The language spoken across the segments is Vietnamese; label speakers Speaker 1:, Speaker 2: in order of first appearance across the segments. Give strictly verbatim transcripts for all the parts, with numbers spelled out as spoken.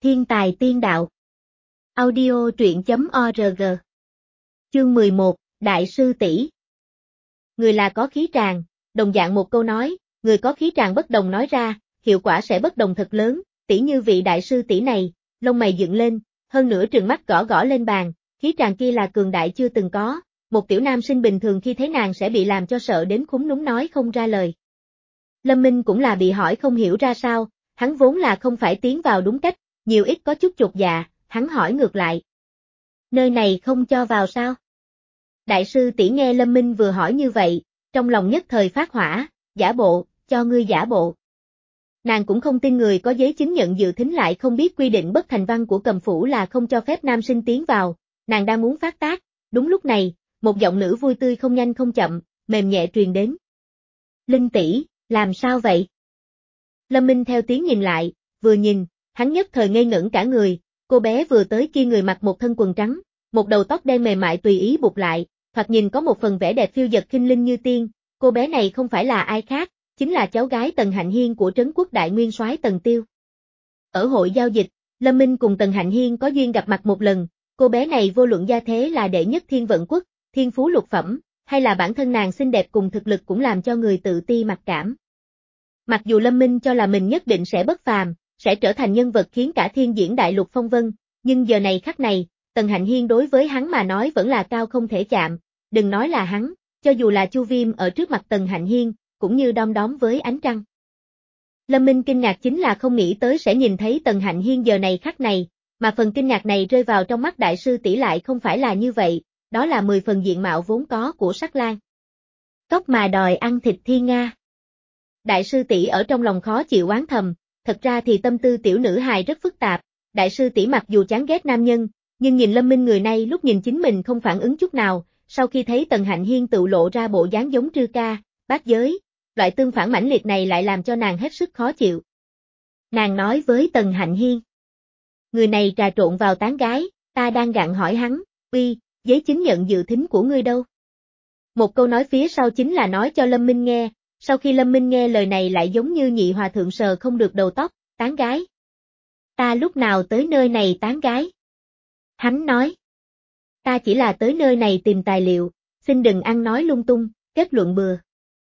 Speaker 1: Thiên tài tiên đạo. Audio truyện chấm org. Chương mười một, Đại sư tỷ. Người là có khí tràng, đồng dạng một câu nói, người có khí tràng bất đồng nói ra, hiệu quả sẽ bất đồng thật lớn, tỷ như vị đại sư tỷ này, lông mày dựng lên, hơn nữa trừng mắt gõ gõ lên bàn, khí tràng kia là cường đại chưa từng có, một tiểu nam sinh bình thường khi thấy nàng sẽ bị làm cho sợ đến khúm núm nói không ra lời. Lâm Minh cũng là bị hỏi không hiểu ra sao, hắn vốn là không phải tiến vào đúng cách, nhiều ít có chút chột dạ, hắn hỏi ngược lại. Nơi này không cho vào sao? Đại sư tỷ nghe Lâm Minh vừa hỏi như vậy, trong lòng nhất thời phát hỏa, giả bộ, cho ngươi giả bộ. Nàng cũng không tin người có giấy chứng nhận dự thính lại không biết quy định bất thành văn của Cầm phủ là không cho phép nam sinh tiến vào, nàng đang muốn phát tác, đúng lúc này, một giọng nữ vui tươi không nhanh không chậm, mềm nhẹ truyền đến. Linh tỷ, làm sao vậy? Lâm Minh theo tiếng nhìn lại, vừa nhìn, hắn nhất thời ngây ngẩn cả người, cô bé vừa tới kia người mặc một thân quần trắng, một đầu tóc đen mềm mại tùy ý buộc lại, thoạt nhìn có một phần vẻ đẹp phiêu dật khinh linh như tiên, cô bé này không phải là ai khác, chính là cháu gái Tần Hạnh Hiên của Trấn Quốc Đại Nguyên Soái Tần Tiêu. Ở hội giao dịch, Lâm Minh cùng Tần Hạnh Hiên có duyên gặp mặt một lần, cô bé này vô luận gia thế là đệ nhất thiên vận quốc, thiên phú lục phẩm, hay là bản thân nàng xinh đẹp cùng thực lực cũng làm cho người tự ti mặc cảm. Mặc dù Lâm Minh cho là mình nhất định sẽ bất phàm, sẽ trở thành nhân vật khiến cả thiên diễn đại lục phong vân, nhưng giờ này khắc này, Tần Hạnh Hiên đối với hắn mà nói vẫn là cao không thể chạm, đừng nói là hắn, cho dù là Chu Viêm ở trước mặt Tần Hạnh Hiên, cũng như đom đóm với ánh trăng. Lâm Minh kinh ngạc chính là không nghĩ tới sẽ nhìn thấy Tần Hạnh Hiên giờ này khắc này, mà phần kinh ngạc này rơi vào trong mắt đại sư tỷ lại không phải là như vậy, đó là mười phần diện mạo vốn có của Sắc Lang. Cóc mà đòi ăn thịt thiên nga. Đại sư tỷ ở trong lòng khó chịu oán thầm, thật ra thì tâm tư tiểu nữ hài rất phức tạp, đại sư tỷ mặc dù chán ghét nam nhân, nhưng nhìn Lâm Minh người này lúc nhìn chính mình không phản ứng chút nào, sau khi thấy Tần Hạnh Hiên tự lộ ra bộ dáng giống Trư Ca, bát giới, loại tương phản mãnh liệt này lại làm cho nàng hết sức khó chịu. Nàng nói với Tần Hạnh Hiên. Người này trà trộn vào tán gái, ta đang gặng hỏi hắn, uy, giấy chứng nhận dự thính của ngươi đâu? Một câu nói phía sau chính là nói cho Lâm Minh nghe. Sau khi Lâm Minh nghe lời này lại giống như nhị hòa thượng sờ không được đầu tóc, tán gái. Ta lúc nào tới nơi này tán gái? Hắn nói. Ta chỉ là tới nơi này tìm tài liệu, xin đừng ăn nói lung tung, kết luận bừa.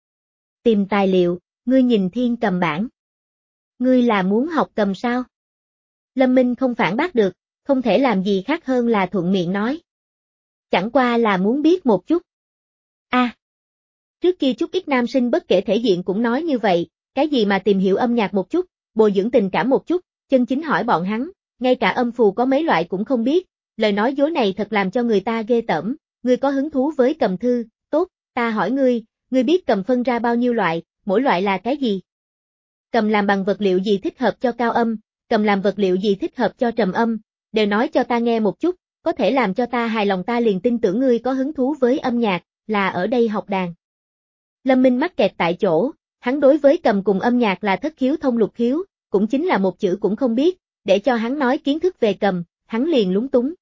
Speaker 1: Tìm tài liệu, ngươi nhìn thiên cầm bản. Ngươi là muốn học cầm sao? Lâm Minh không phản bác được, không thể làm gì khác hơn là thuận miệng nói. Chẳng qua là muốn biết một chút. A. À. Trước kia chút ít nam sinh bất kể thể diện cũng nói như vậy, cái gì mà tìm hiểu âm nhạc một chút, bồi dưỡng tình cảm một chút, chân chính hỏi bọn hắn, ngay cả âm phù có mấy loại cũng không biết, lời nói dối này thật làm cho người ta ghê tởm, ngươi có hứng thú với cầm thư, tốt, ta hỏi ngươi, ngươi biết cầm phân ra bao nhiêu loại, mỗi loại là cái gì? Cầm làm bằng vật liệu gì thích hợp cho cao âm, cầm làm vật liệu gì thích hợp cho trầm âm, đều nói cho ta nghe một chút, có thể làm cho ta hài lòng ta liền tin tưởng ngươi có hứng thú với âm nhạc, là ở đây học đàn. Lâm Minh mắc kẹt tại chỗ, hắn đối với cầm cùng âm nhạc là thất khiếu thông lục khiếu, cũng chính là một chữ cũng không biết, để cho hắn nói kiến thức về cầm, hắn liền lúng túng.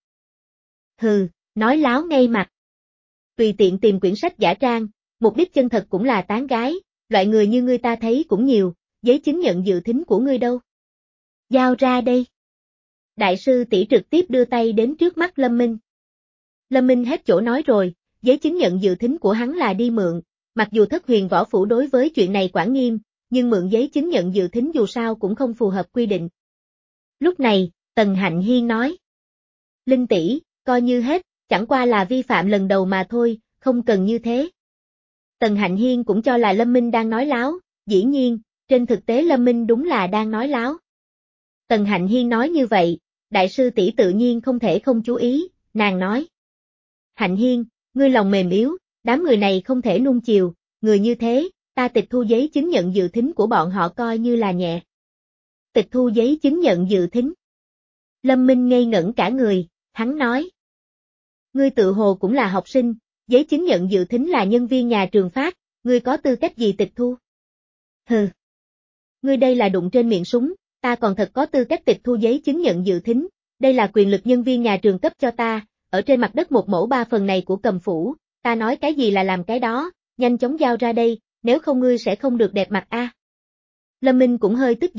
Speaker 1: Hừ, nói láo ngay mặt. Tùy tiện tìm quyển sách giả trang, mục đích chân thật cũng là tán gái, loại người như ngươi ta thấy cũng nhiều, giấy chứng nhận dự thính của ngươi đâu? Giao ra đây. Đại sư tỷ trực tiếp đưa tay đến trước mắt Lâm Minh. Lâm Minh hết chỗ nói rồi, giấy chứng nhận dự thính của hắn là đi mượn. Mặc dù Thất Huyền Võ Phủ đối với chuyện này quản nghiêm, nhưng mượn giấy chứng nhận dự thính dù sao cũng không phù hợp quy định. Lúc này, Tần Hạnh Hiên nói. Linh tỷ, coi như hết, chẳng qua là vi phạm lần đầu mà thôi, không cần như thế. Tần Hạnh Hiên cũng cho là Lâm Minh đang nói láo, dĩ nhiên, trên thực tế Lâm Minh đúng là đang nói láo. Tần Hạnh Hiên nói như vậy, đại sư tỷ tự nhiên không thể không chú ý, nàng nói. Hạnh Hiên, ngươi lòng mềm yếu. Đám người này không thể nuông chiều, người như thế, ta tịch thu giấy chứng nhận dự thính của bọn họ coi như là nhẹ. Tịch thu giấy chứng nhận dự thính. Lâm Minh ngây ngẩn cả người, hắn nói. Ngươi tự hồ cũng là học sinh, giấy chứng nhận dự thính là nhân viên nhà trường phát, ngươi có tư cách gì tịch thu? Hừ. Ngươi đây là đụng trên miệng súng, ta còn thật có tư cách tịch thu giấy chứng nhận dự thính, đây là quyền lực nhân viên nhà trường cấp cho ta, ở trên mặt đất một mẫu ba phần này của Cầm phủ. Ta nói cái gì là làm cái đó, nhanh chóng giao ra đây, nếu không ngươi sẽ không được đẹp mặt a. Lâm Minh cũng hơi tức giận,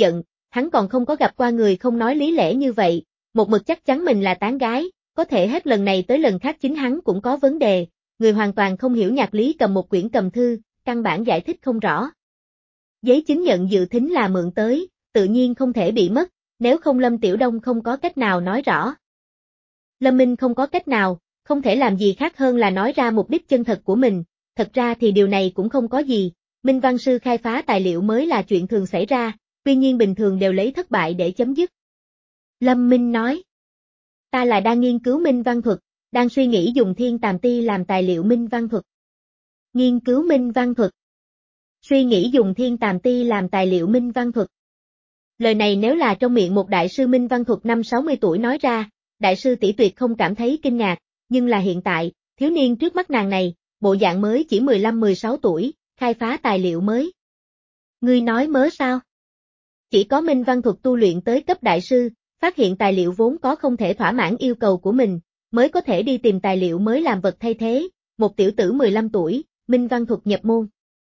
Speaker 1: hắn còn không có gặp qua người không nói lý lẽ như vậy, một mực chắc chắn mình là tán gái, có thể hết lần này tới lần khác chính hắn cũng có vấn đề, người hoàn toàn không hiểu nhạc lý cầm một quyển cầm thư, căn bản giải thích không rõ. Giấy chứng nhận dự thính là mượn tới, tự nhiên không thể bị mất, nếu không Lâm Tiểu Đông không có cách nào nói rõ. Lâm Minh không có cách nào, không thể làm gì khác hơn là nói ra mục đích chân thật của mình, thật ra thì điều này cũng không có gì, Minh Văn Sư khai phá tài liệu mới là chuyện thường xảy ra, tuy nhiên bình thường đều lấy thất bại để chấm dứt. Lâm Minh nói, ta là đang nghiên cứu Minh Văn thuật, đang suy nghĩ dùng thiên tàm ti làm tài liệu Minh Văn thuật. Nghiên cứu Minh Văn thuật. Suy nghĩ dùng thiên tàm ti làm tài liệu Minh Văn thuật. Lời này nếu là trong miệng một đại sư Minh Văn thuật năm sáu mươi tuổi nói ra, đại sư tỷ tuyệt không cảm thấy kinh ngạc, nhưng là hiện tại, thiếu niên trước mắt nàng này, bộ dạng mới chỉ mười lăm mười sáu tuổi, khai phá tài liệu mới. Ngươi nói mớ sao? Chỉ có Minh Văn thuật tu luyện tới cấp đại sư, phát hiện tài liệu vốn có không thể thỏa mãn yêu cầu của mình, mới có thể đi tìm tài liệu mới làm vật thay thế, một tiểu tử mười lăm tuổi, Minh Văn thuật nhập môn.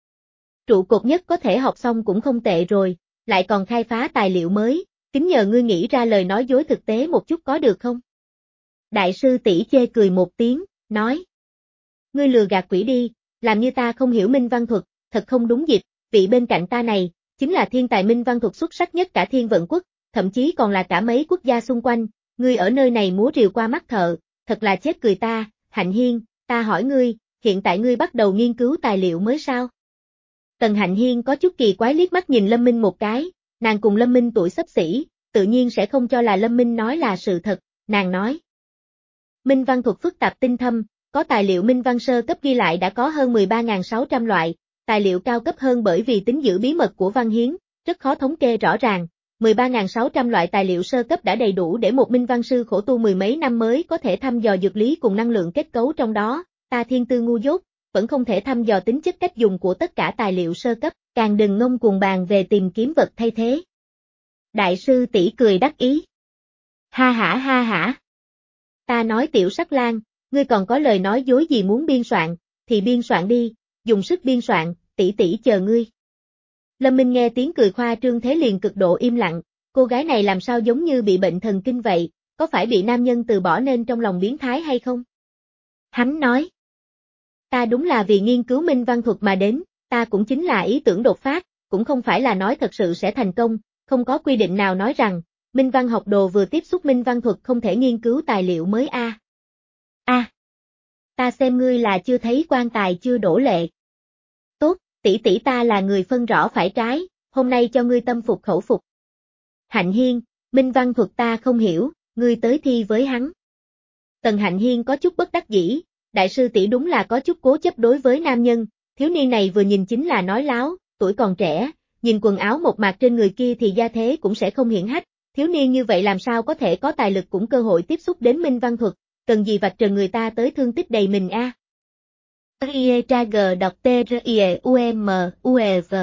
Speaker 1: Trụ cột nhất có thể học xong cũng không tệ rồi, lại còn khai phá tài liệu mới, kính nhờ ngươi nghĩ ra lời nói dối thực tế một chút có được không? Đại sư tỷ chê cười một tiếng, nói. Ngươi lừa gạt quỷ đi, làm như ta không hiểu Minh Văn thuật, thật không đúng dịp, vị bên cạnh ta này, chính là thiên tài Minh Văn thuật xuất sắc nhất cả Thiên Vận Quốc, thậm chí còn là cả mấy quốc gia xung quanh, ngươi ở nơi này múa rìu qua mắt thợ, thật là chết cười ta, Hạnh Hiên, ta hỏi ngươi, hiện tại ngươi bắt đầu nghiên cứu tài liệu mới sao? Tần Hạnh Hiên có chút kỳ quái liếc mắt nhìn Lâm Minh một cái, nàng cùng Lâm Minh tuổi xấp xỉ, tự nhiên sẽ không cho là Lâm Minh nói là sự thật, nàng nói. Minh Văn thuật phức tạp tinh thâm, có tài liệu Minh Văn sơ cấp ghi lại đã có hơn mười ba nghìn sáu trăm loại, tài liệu cao cấp hơn bởi vì tính giữ bí mật của văn hiến, rất khó thống kê rõ ràng, mười ba nghìn sáu trăm loại tài liệu sơ cấp đã đầy đủ để một Minh Văn sư khổ tu mười mấy năm mới có thể thăm dò dược lý cùng năng lượng kết cấu trong đó, ta thiên tư ngu dốt, vẫn không thể thăm dò tính chất cách dùng của tất cả tài liệu sơ cấp, càng đừng ngông cuồng bàn về tìm kiếm vật thay thế. Đại sư tỷ cười đắc ý. Ha hả ha hả. Ta nói Tiểu Sắc Lang, ngươi còn có lời nói dối gì muốn biên soạn, thì biên soạn đi, dùng sức biên soạn, tỷ tỷ chờ ngươi. Lâm Minh nghe tiếng cười khoa trương thế liền cực độ im lặng, cô gái này làm sao giống như bị bệnh thần kinh vậy, có phải bị nam nhân từ bỏ nên trong lòng biến thái hay không? Hắn nói. Ta đúng là vì nghiên cứu Minh Văn thuật mà đến, ta cũng chính là ý tưởng đột phát, cũng không phải là nói thật sự sẽ thành công, không có quy định nào nói rằng, Minh Văn học đồ vừa tiếp xúc Minh Văn thuật không thể nghiên cứu tài liệu mới a. À. A. À. Ta xem ngươi là chưa thấy quan tài chưa đổ lệ. Tốt, tỷ tỷ ta là người phân rõ phải trái, hôm nay cho ngươi tâm phục khẩu phục. Hạnh Hiên, Minh Văn thuật ta không hiểu, ngươi tới thi với hắn. Tần Hạnh Hiên có chút bất đắc dĩ. Đại sư tỷ đúng là có chút cố chấp đối với nam nhân, thiếu niên này vừa nhìn chính là nói láo, tuổi còn trẻ, nhìn quần áo một mạc trên người kia thì gia thế cũng sẽ không hiển hách, thiếu niên như vậy làm sao có thể có tài lực cũng cơ hội tiếp xúc đến Minh Văn thuật, cần gì vạch trần người ta tới thương tích đầy mình a. I E T G đọc T R I E U M U E V.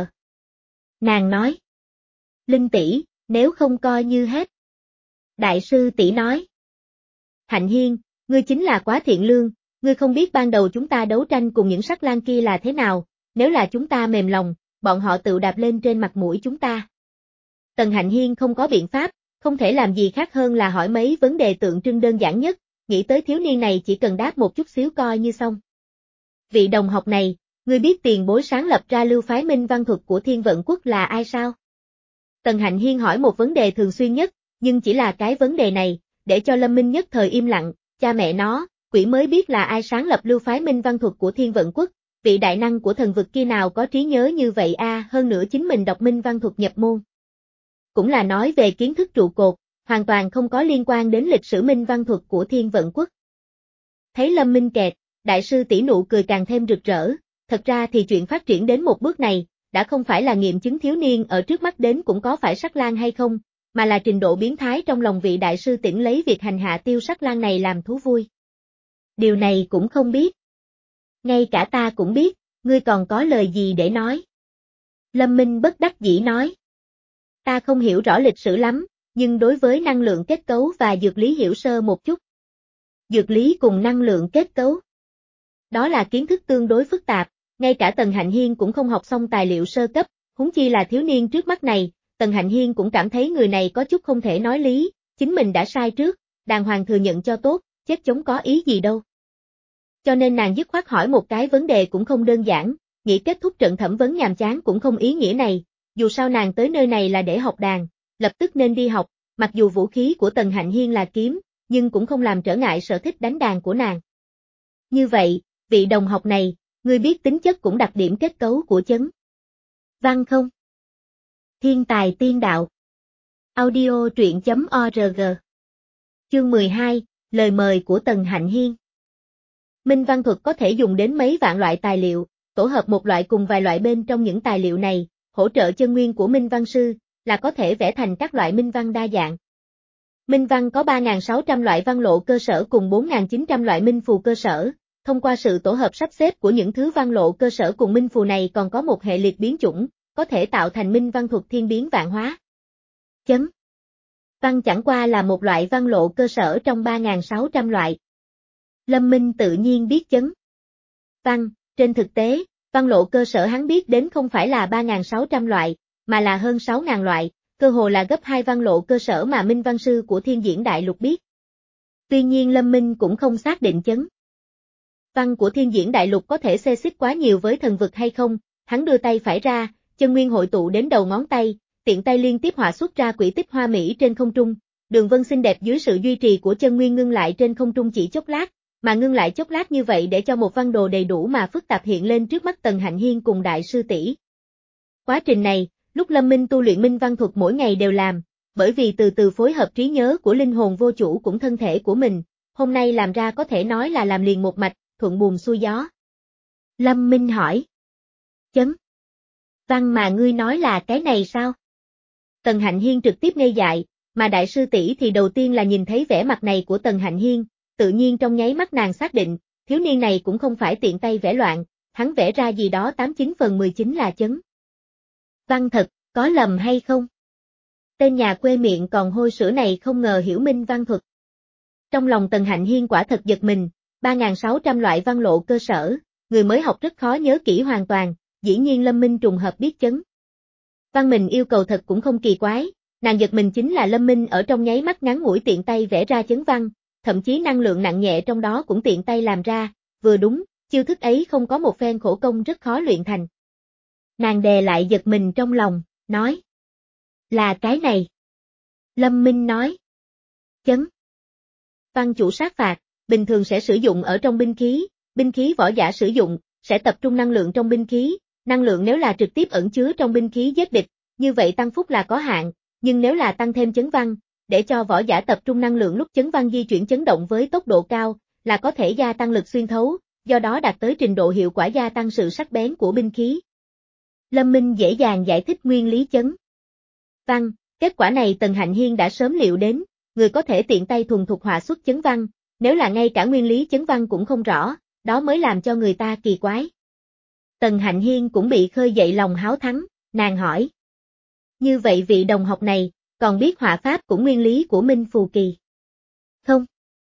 Speaker 1: Nàng nói. Linh tỷ, nếu không coi như hết. Đại sư tỷ nói. Hạnh Hiên, ngươi chính là quá thiện lương. Ngươi không biết ban đầu chúng ta đấu tranh cùng những sắc lang kia là thế nào, nếu là chúng ta mềm lòng, bọn họ tự đạp lên trên mặt mũi chúng ta. Tần Hạnh Hiên không có biện pháp, không thể làm gì khác hơn là hỏi mấy vấn đề tượng trưng đơn giản nhất, nghĩ tới thiếu niên này chỉ cần đáp một chút xíu coi như xong. Vị đồng học này, ngươi biết tiền bối sáng lập ra lưu phái Minh Văn thuật của Thiên Vận Quốc là ai sao? Tần Hạnh Hiên hỏi một vấn đề thường xuyên nhất, nhưng chỉ là cái vấn đề này, để cho Lâm Minh nhất thời im lặng, cha mẹ nó. Quỷ mới biết là ai sáng lập lưu phái Minh Văn thuật của Thiên Vận Quốc, vị đại năng của thần vực kia nào có trí nhớ như vậy a, à, hơn nữa chính mình đọc Minh Văn thuật nhập môn. Cũng là nói về kiến thức trụ cột, hoàn toàn không có liên quan đến lịch sử Minh Văn thuật của Thiên Vận Quốc. Thấy Lâm Minh kẹt, đại sư tỷ nụ cười càng thêm rực rỡ, thật ra thì chuyện phát triển đến một bước này, đã không phải là nghiệm chứng thiếu niên ở trước mắt đến cũng có phải sắc lang hay không, mà là trình độ biến thái trong lòng vị đại sư tỉnh lấy việc hành hạ tiêu sắc lang này làm thú vui. Điều này cũng không biết. Ngay cả ta cũng biết, ngươi còn có lời gì để nói. Lâm Minh bất đắc dĩ nói. Ta không hiểu rõ lịch sử lắm, nhưng đối với năng lượng kết cấu và dược lý hiểu sơ một chút. Dược lý cùng năng lượng kết cấu. Đó là kiến thức tương đối phức tạp, ngay cả Tần Hạnh Hiên cũng không học xong tài liệu sơ cấp, huống chi là thiếu niên trước mắt này, Tần Hạnh Hiên cũng cảm thấy người này có chút không thể nói lý, chính mình đã sai trước, đàng hoàng thừa nhận cho tốt, chết chống có ý gì đâu. Cho nên nàng dứt khoát hỏi một cái vấn đề cũng không đơn giản, nghĩ kết thúc trận thẩm vấn nhàm chán cũng không ý nghĩa này, dù sao nàng tới nơi này là để học đàn, lập tức nên đi học, mặc dù vũ khí của Tần Hạnh Hiên là kiếm, nhưng cũng không làm trở ngại sở thích đánh đàn của nàng. Như vậy, vị đồng học này, ngươi biết tính chất cũng đặc điểm kết cấu của chấn văn không? Thiên tài tiên đạo. Audio truyện chấm org. Chương mười hai, lời mời của Tần Hạnh Hiên. Minh văn thuật có thể dùng đến mấy vạn loại tài liệu, tổ hợp một loại cùng vài loại bên trong những tài liệu này, hỗ trợ chân nguyên của minh văn sư, là có thể vẽ thành các loại minh văn đa dạng. Minh văn có ba nghìn sáu trăm loại văn lộ cơ sở cùng bốn nghìn chín trăm loại minh phù cơ sở, thông qua sự tổ hợp sắp xếp của những thứ văn lộ cơ sở cùng minh phù này còn có một hệ liệt biến chủng, có thể tạo thành minh văn thuật thiên biến vạn hóa. Chấn văn chẳng qua là một loại văn lộ cơ sở trong ba nghìn sáu trăm loại. Lâm Minh tự nhiên biết chấn văn, trên thực tế, văn lộ cơ sở hắn biết đến không phải là ba nghìn sáu trăm loại, mà là hơn sáu nghìn loại, cơ hồ là gấp hai văn lộ cơ sở mà minh văn sư của Thiên Diễn Đại Lục biết. Tuy nhiên Lâm Minh cũng không xác định chấn văn của Thiên Diễn Đại Lục có thể xê xích quá nhiều với thần vực hay không, hắn đưa tay phải ra, chân nguyên hội tụ đến đầu ngón tay, tiện tay liên tiếp họa xuất ra quỹ tích hoa mỹ trên không trung, đường vân xinh đẹp dưới sự duy trì của chân nguyên ngưng lại trên không trung chỉ chốc lát, mà ngưng lại chốc lát như vậy để cho một văn đồ đầy đủ mà phức tạp hiện lên trước mắt Tần Hạnh Hiên cùng đại sư tỷ. Quá trình này, lúc Lâm Minh tu luyện minh văn thuật mỗi ngày đều làm, bởi vì từ từ phối hợp trí nhớ của linh hồn vô chủ cũng thân thể của mình, hôm nay làm ra có thể nói là làm liền một mạch, thuận buồm xuôi gió. Lâm Minh hỏi. Chấn văn mà ngươi nói là cái này sao? Tần Hạnh Hiên trực tiếp ngây dại, mà đại sư tỷ thì đầu tiên là nhìn thấy vẻ mặt này của Tần Hạnh Hiên, tự nhiên trong nháy mắt nàng xác định, thiếu niên này cũng không phải tiện tay vẽ loạn, hắn vẽ ra gì đó tám chín phần mười chín là chấn văn thật, có lầm hay không? Tên nhà quê miệng còn hôi sữa này không ngờ hiểu minh văn thuật. Trong lòng Tần Hạnh Hiên quả thật giật mình, ba nghìn sáu trăm loại văn lộ cơ sở, người mới học rất khó nhớ kỹ hoàn toàn, dĩ nhiên Lâm Minh trùng hợp biết chấn văn mình yêu cầu thật cũng không kỳ quái, nàng giật mình chính là Lâm Minh ở trong nháy mắt ngắn ngủi tiện tay vẽ ra chấn văn, thậm chí năng lượng nặng nhẹ trong đó cũng tiện tay làm ra, vừa đúng, chiêu thức ấy không có một phen khổ công rất khó luyện thành. Nàng đè lại giật mình trong lòng, nói. Là cái này. Lâm Minh nói. Chấn văn chủ sát phạt, bình thường sẽ sử dụng ở trong binh khí, binh khí võ giả sử dụng, sẽ tập trung năng lượng trong binh khí, năng lượng nếu là trực tiếp ẩn chứa trong binh khí giết địch, như vậy tăng phúc là có hạn, nhưng nếu là tăng thêm chấn văn, để cho võ giả tập trung năng lượng lúc chấn văn di chuyển chấn động với tốc độ cao, là có thể gia tăng lực xuyên thấu, do đó đạt tới trình độ hiệu quả gia tăng sự sắc bén của binh khí. Lâm Minh dễ dàng giải thích nguyên lý chấn văn, kết quả này Tần Hạnh Hiên đã sớm liệu đến, người có thể tiện tay thuần thục họa xuất chấn văn, nếu là ngay cả nguyên lý chấn văn cũng không rõ, đó mới làm cho người ta kỳ quái. Tần Hạnh Hiên cũng bị khơi dậy lòng háo thắng, nàng hỏi. Như vậy vị đồng học này, còn biết họa pháp cũng nguyên lý của Minh Phù Kỳ? Không.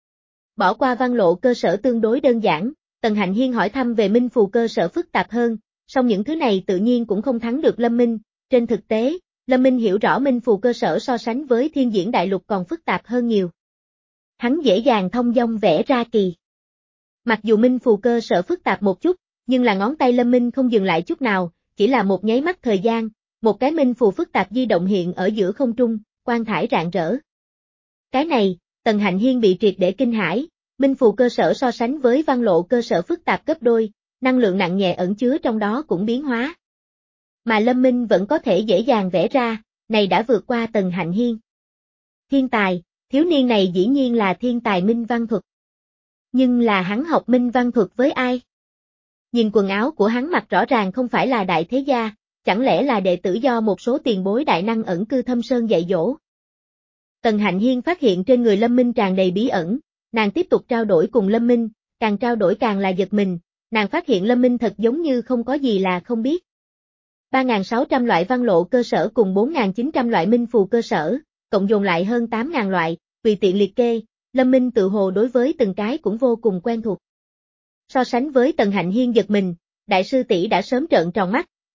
Speaker 1: Bỏ qua văn lộ cơ sở tương đối đơn giản, Tần Hạnh Hiên hỏi thăm về Minh Phù cơ sở phức tạp hơn, song những thứ này tự nhiên cũng không thắng được Lâm Minh, trên thực tế, Lâm Minh hiểu rõ Minh Phù cơ sở so sánh với Thiên Diễn Đại Lục còn phức tạp hơn nhiều. Hắn dễ dàng thông dong vẽ ra kỳ. Mặc dù Minh Phù cơ sở phức tạp một chút, nhưng là ngón tay Lâm Minh không dừng lại chút nào, chỉ là một nháy mắt thời gian, một cái Minh Phù phức tạp di động hiện ở giữa không trung, quang thải rạng rỡ. Cái này, Tần Hạnh Hiên bị triệt để kinh hãi, Minh Phù cơ sở so sánh với văn lộ cơ sở phức tạp gấp đôi, năng lượng nặng nhẹ ẩn chứa trong đó cũng biến hóa. Mà Lâm Minh vẫn có thể dễ dàng vẽ ra, này đã vượt qua Tần Hạnh Hiên. Thiên tài, thiếu niên này dĩ nhiên là thiên tài minh văn thuật. Nhưng là hắn học minh văn thuật với ai? Nhìn quần áo của hắn mặc rõ ràng không phải là đại thế gia, chẳng lẽ là đệ tử do một số tiền bối đại năng ẩn cư thâm sơn dạy dỗ? Tần Hạnh Hiên phát hiện trên người Lâm Minh tràn đầy bí ẩn, nàng tiếp tục trao đổi cùng Lâm Minh, càng trao đổi càng là giật mình, nàng phát hiện Lâm Minh thật giống như không có gì là không biết. ba nghìn sáu trăm loại văn lộ cơ sở cùng bốn nghìn chín trăm loại minh phù cơ sở, cộng dồn lại hơn tám nghìn loại, tùy tiện liệt kê, Lâm Minh tự hồ đối với từng cái cũng vô cùng quen thuộc. So sánh với Tần Hạnh Hiên giật mình, đại sư tỷ đã sớm trợn tròn mắt,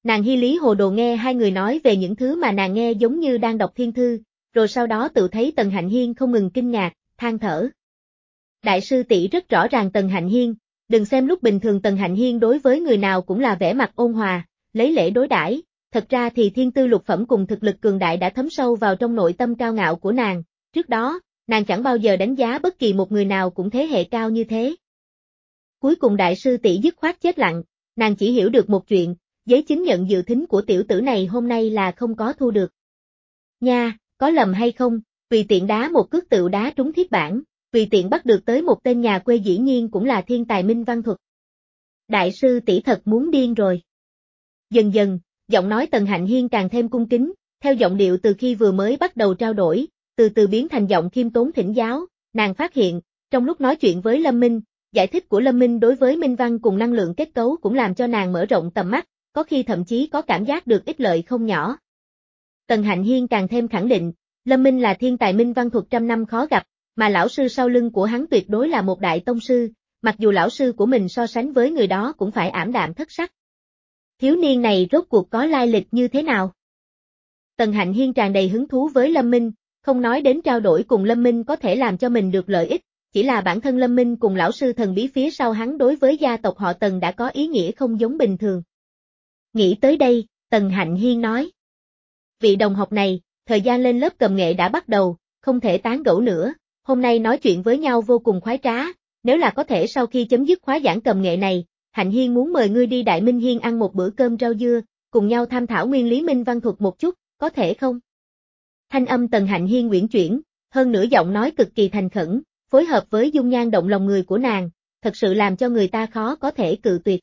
Speaker 1: Nàng hi lý hồ đồ nghe hai người nói về những thứ mà nàng nghe giống như đang đọc thiên thư, rồi sau đó tự thấy Tần Hạnh Hiên không ngừng kinh ngạc, than thở. Đại sư tỷ rất rõ ràng Tần Hạnh Hiên, đừng xem lúc bình thường Tần Hạnh Hiên đối với người nào cũng là vẻ mặt ôn hòa, lấy lễ đối đãi, thật ra thì thiên tư lục phẩm cùng thực lực cường đại đã thấm sâu vào trong nội tâm cao ngạo của nàng, trước đó, nàng chẳng bao giờ đánh giá bất kỳ một người nào cũng thế hệ cao như thế. Cuối cùng đại sư tỷ dứt khoát chết lặng, nàng chỉ hiểu được một chuyện, giấy chứng nhận dự thính của tiểu tử này hôm nay là không có thu được. Nha, có lầm hay không, tùy tiện đá một cước tựu đá trúng thiết bản, tùy tiện bắt được tới một tên nhà quê dĩ nhiên cũng là thiên tài minh văn thuật. Đại sư tỷ thật muốn điên rồi. Dần dần, giọng nói Tần Hạnh Hiên càng thêm cung kính, theo giọng điệu từ khi vừa mới bắt đầu trao đổi, từ từ biến thành giọng khiêm tốn thỉnh giáo, nàng phát hiện, trong lúc nói chuyện với Lâm Minh, giải thích của Lâm Minh đối với minh văn cùng năng lượng kết cấu cũng làm cho nàng mở rộng tầm mắt, có khi thậm chí có cảm giác được ích lợi không nhỏ. Tần Hạnh Hiên càng thêm khẳng định, Lâm Minh là thiên tài minh văn thuật trăm năm khó gặp, mà lão sư sau lưng của hắn tuyệt đối là một đại tông sư, mặc dù lão sư của mình so sánh với người đó cũng phải ảm đạm thất sắc. Thiếu niên này rốt cuộc có lai lịch như thế nào? Tần Hạnh Hiên tràn đầy hứng thú với Lâm Minh, không nói đến trao đổi cùng Lâm Minh có thể làm cho mình được lợi ích, chỉ là bản thân Lâm Minh cùng lão sư thần bí phía sau hắn đối với gia tộc họ Tần đã có ý nghĩa không giống bình thường. Nghĩ tới đây, Tần Hạnh Hiên nói. Vị đồng học này, thời gian lên lớp cầm nghệ đã bắt đầu, không thể tán gẫu nữa, hôm nay nói chuyện với nhau vô cùng khoái trá, nếu là có thể sau khi chấm dứt khóa giảng cầm nghệ này, Hạnh Hiên muốn mời ngươi đi Đại Minh Hiên ăn một bữa cơm rau dưa, cùng nhau tham thảo nguyên lý minh văn thuật một chút, có thể không? Thanh âm Tần Hạnh Hiên uyển chuyển, hơn nữa giọng nói cực kỳ thành khẩn, phối hợp với dung nhan động lòng người của nàng, thật sự làm cho người ta khó có thể cự tuyệt.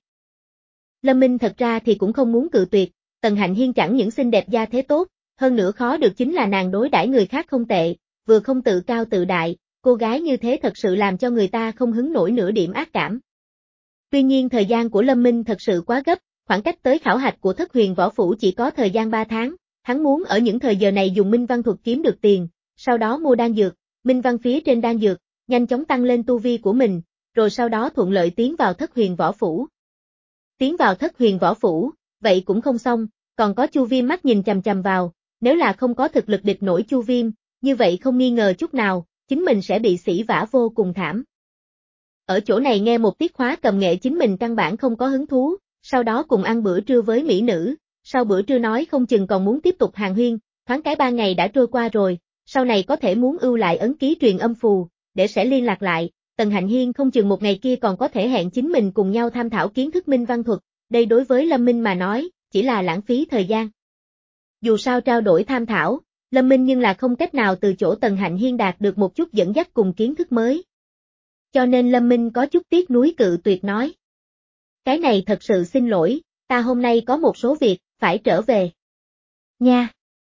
Speaker 1: Lâm Minh thật ra thì cũng không muốn cự tuyệt, Tần Hạnh Hiên chẳng những xinh đẹp gia thế tốt, hơn nữa khó được chính là nàng đối đãi người khác không tệ, vừa không tự cao tự đại, cô gái như thế thật sự làm cho người ta không hứng nổi nửa điểm ác cảm. Tuy nhiên thời gian của Lâm Minh thật sự quá gấp, khoảng cách tới khảo hạch của Thất Huyền Võ Phủ chỉ có thời gian ba tháng, hắn muốn ở những thời giờ này dùng minh văn thuật kiếm được tiền, sau đó mua đan dược, minh văn phía trên đan dược, nhanh chóng tăng lên tu vi của mình, rồi sau đó thuận lợi tiến vào Thất Huyền Võ Phủ. Tiến vào Thất Huyền Võ Phủ, vậy cũng không xong, còn có Chu Viêm mắt nhìn chằm chằm vào, nếu là không có thực lực địch nổi Chu Viêm, như vậy không nghi ngờ chút nào, chính mình sẽ bị sỉ vả vô cùng thảm. Ở chỗ này nghe một tiết khóa cầm nghệ chính mình căn bản không có hứng thú, sau đó cùng ăn bữa trưa với mỹ nữ, sau bữa trưa nói không chừng còn muốn tiếp tục hàn huyên, thoáng cái ba ngày đã trôi qua rồi, sau này có thể muốn ưu lại ấn ký truyền âm phù, để sẽ liên lạc lại, Tần Hạnh Hiên không chừng một ngày kia còn có thể hẹn chính mình cùng nhau tham thảo kiến thức minh văn thuật, đây đối với Lâm Minh mà nói, chỉ là lãng phí thời gian. Dù sao trao đổi tham thảo, Lâm Minh nhưng là không cách nào từ chỗ Tần Hạnh Hiên đạt được một chút dẫn dắt cùng kiến thức mới. Cho nên Lâm Minh có chút tiếc nuối cự tuyệt nói. Cái này thật sự xin lỗi, ta hôm nay có một số việc, phải trở về. Nha!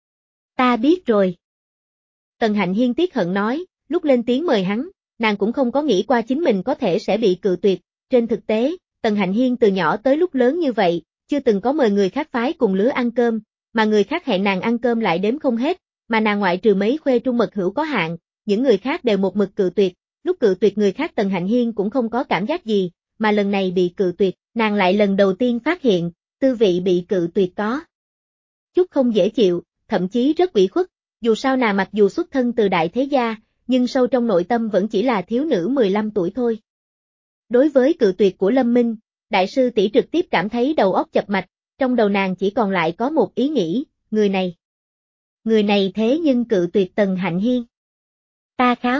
Speaker 1: Ta biết rồi. Tần Hạnh Hiên tiếc hận nói, lúc lên tiếng mời hắn, nàng cũng không có nghĩ qua chính mình có thể sẽ bị cự tuyệt, trên thực tế, Tần Hạnh Hiên từ nhỏ tới lúc lớn như vậy, chưa từng có mời người khác phái cùng lứa ăn cơm, mà người khác hẹn nàng ăn cơm lại đếm không hết, mà nàng ngoại trừ mấy khuê trung mật hữu có hạn, những người khác đều một mực cự tuyệt, lúc cự tuyệt người khác Tần Hạnh Hiên cũng không có cảm giác gì, mà lần này bị cự tuyệt, nàng lại lần đầu tiên phát hiện, tư vị bị cự tuyệt có chút không dễ chịu, thậm chí rất ủy khuất, dù sao nàng mặc dù xuất thân từ đại thế gia, nhưng sâu trong nội tâm vẫn chỉ là thiếu nữ mười lăm tuổi thôi. Đối với cự tuyệt của Lâm Minh, đại sư tỷ trực tiếp cảm thấy đầu óc chập mạch, trong đầu nàng chỉ còn lại có một ý nghĩ, người này. Người này thế nhưng cự tuyệt Tần Hạnh Hiên. Ta kháo.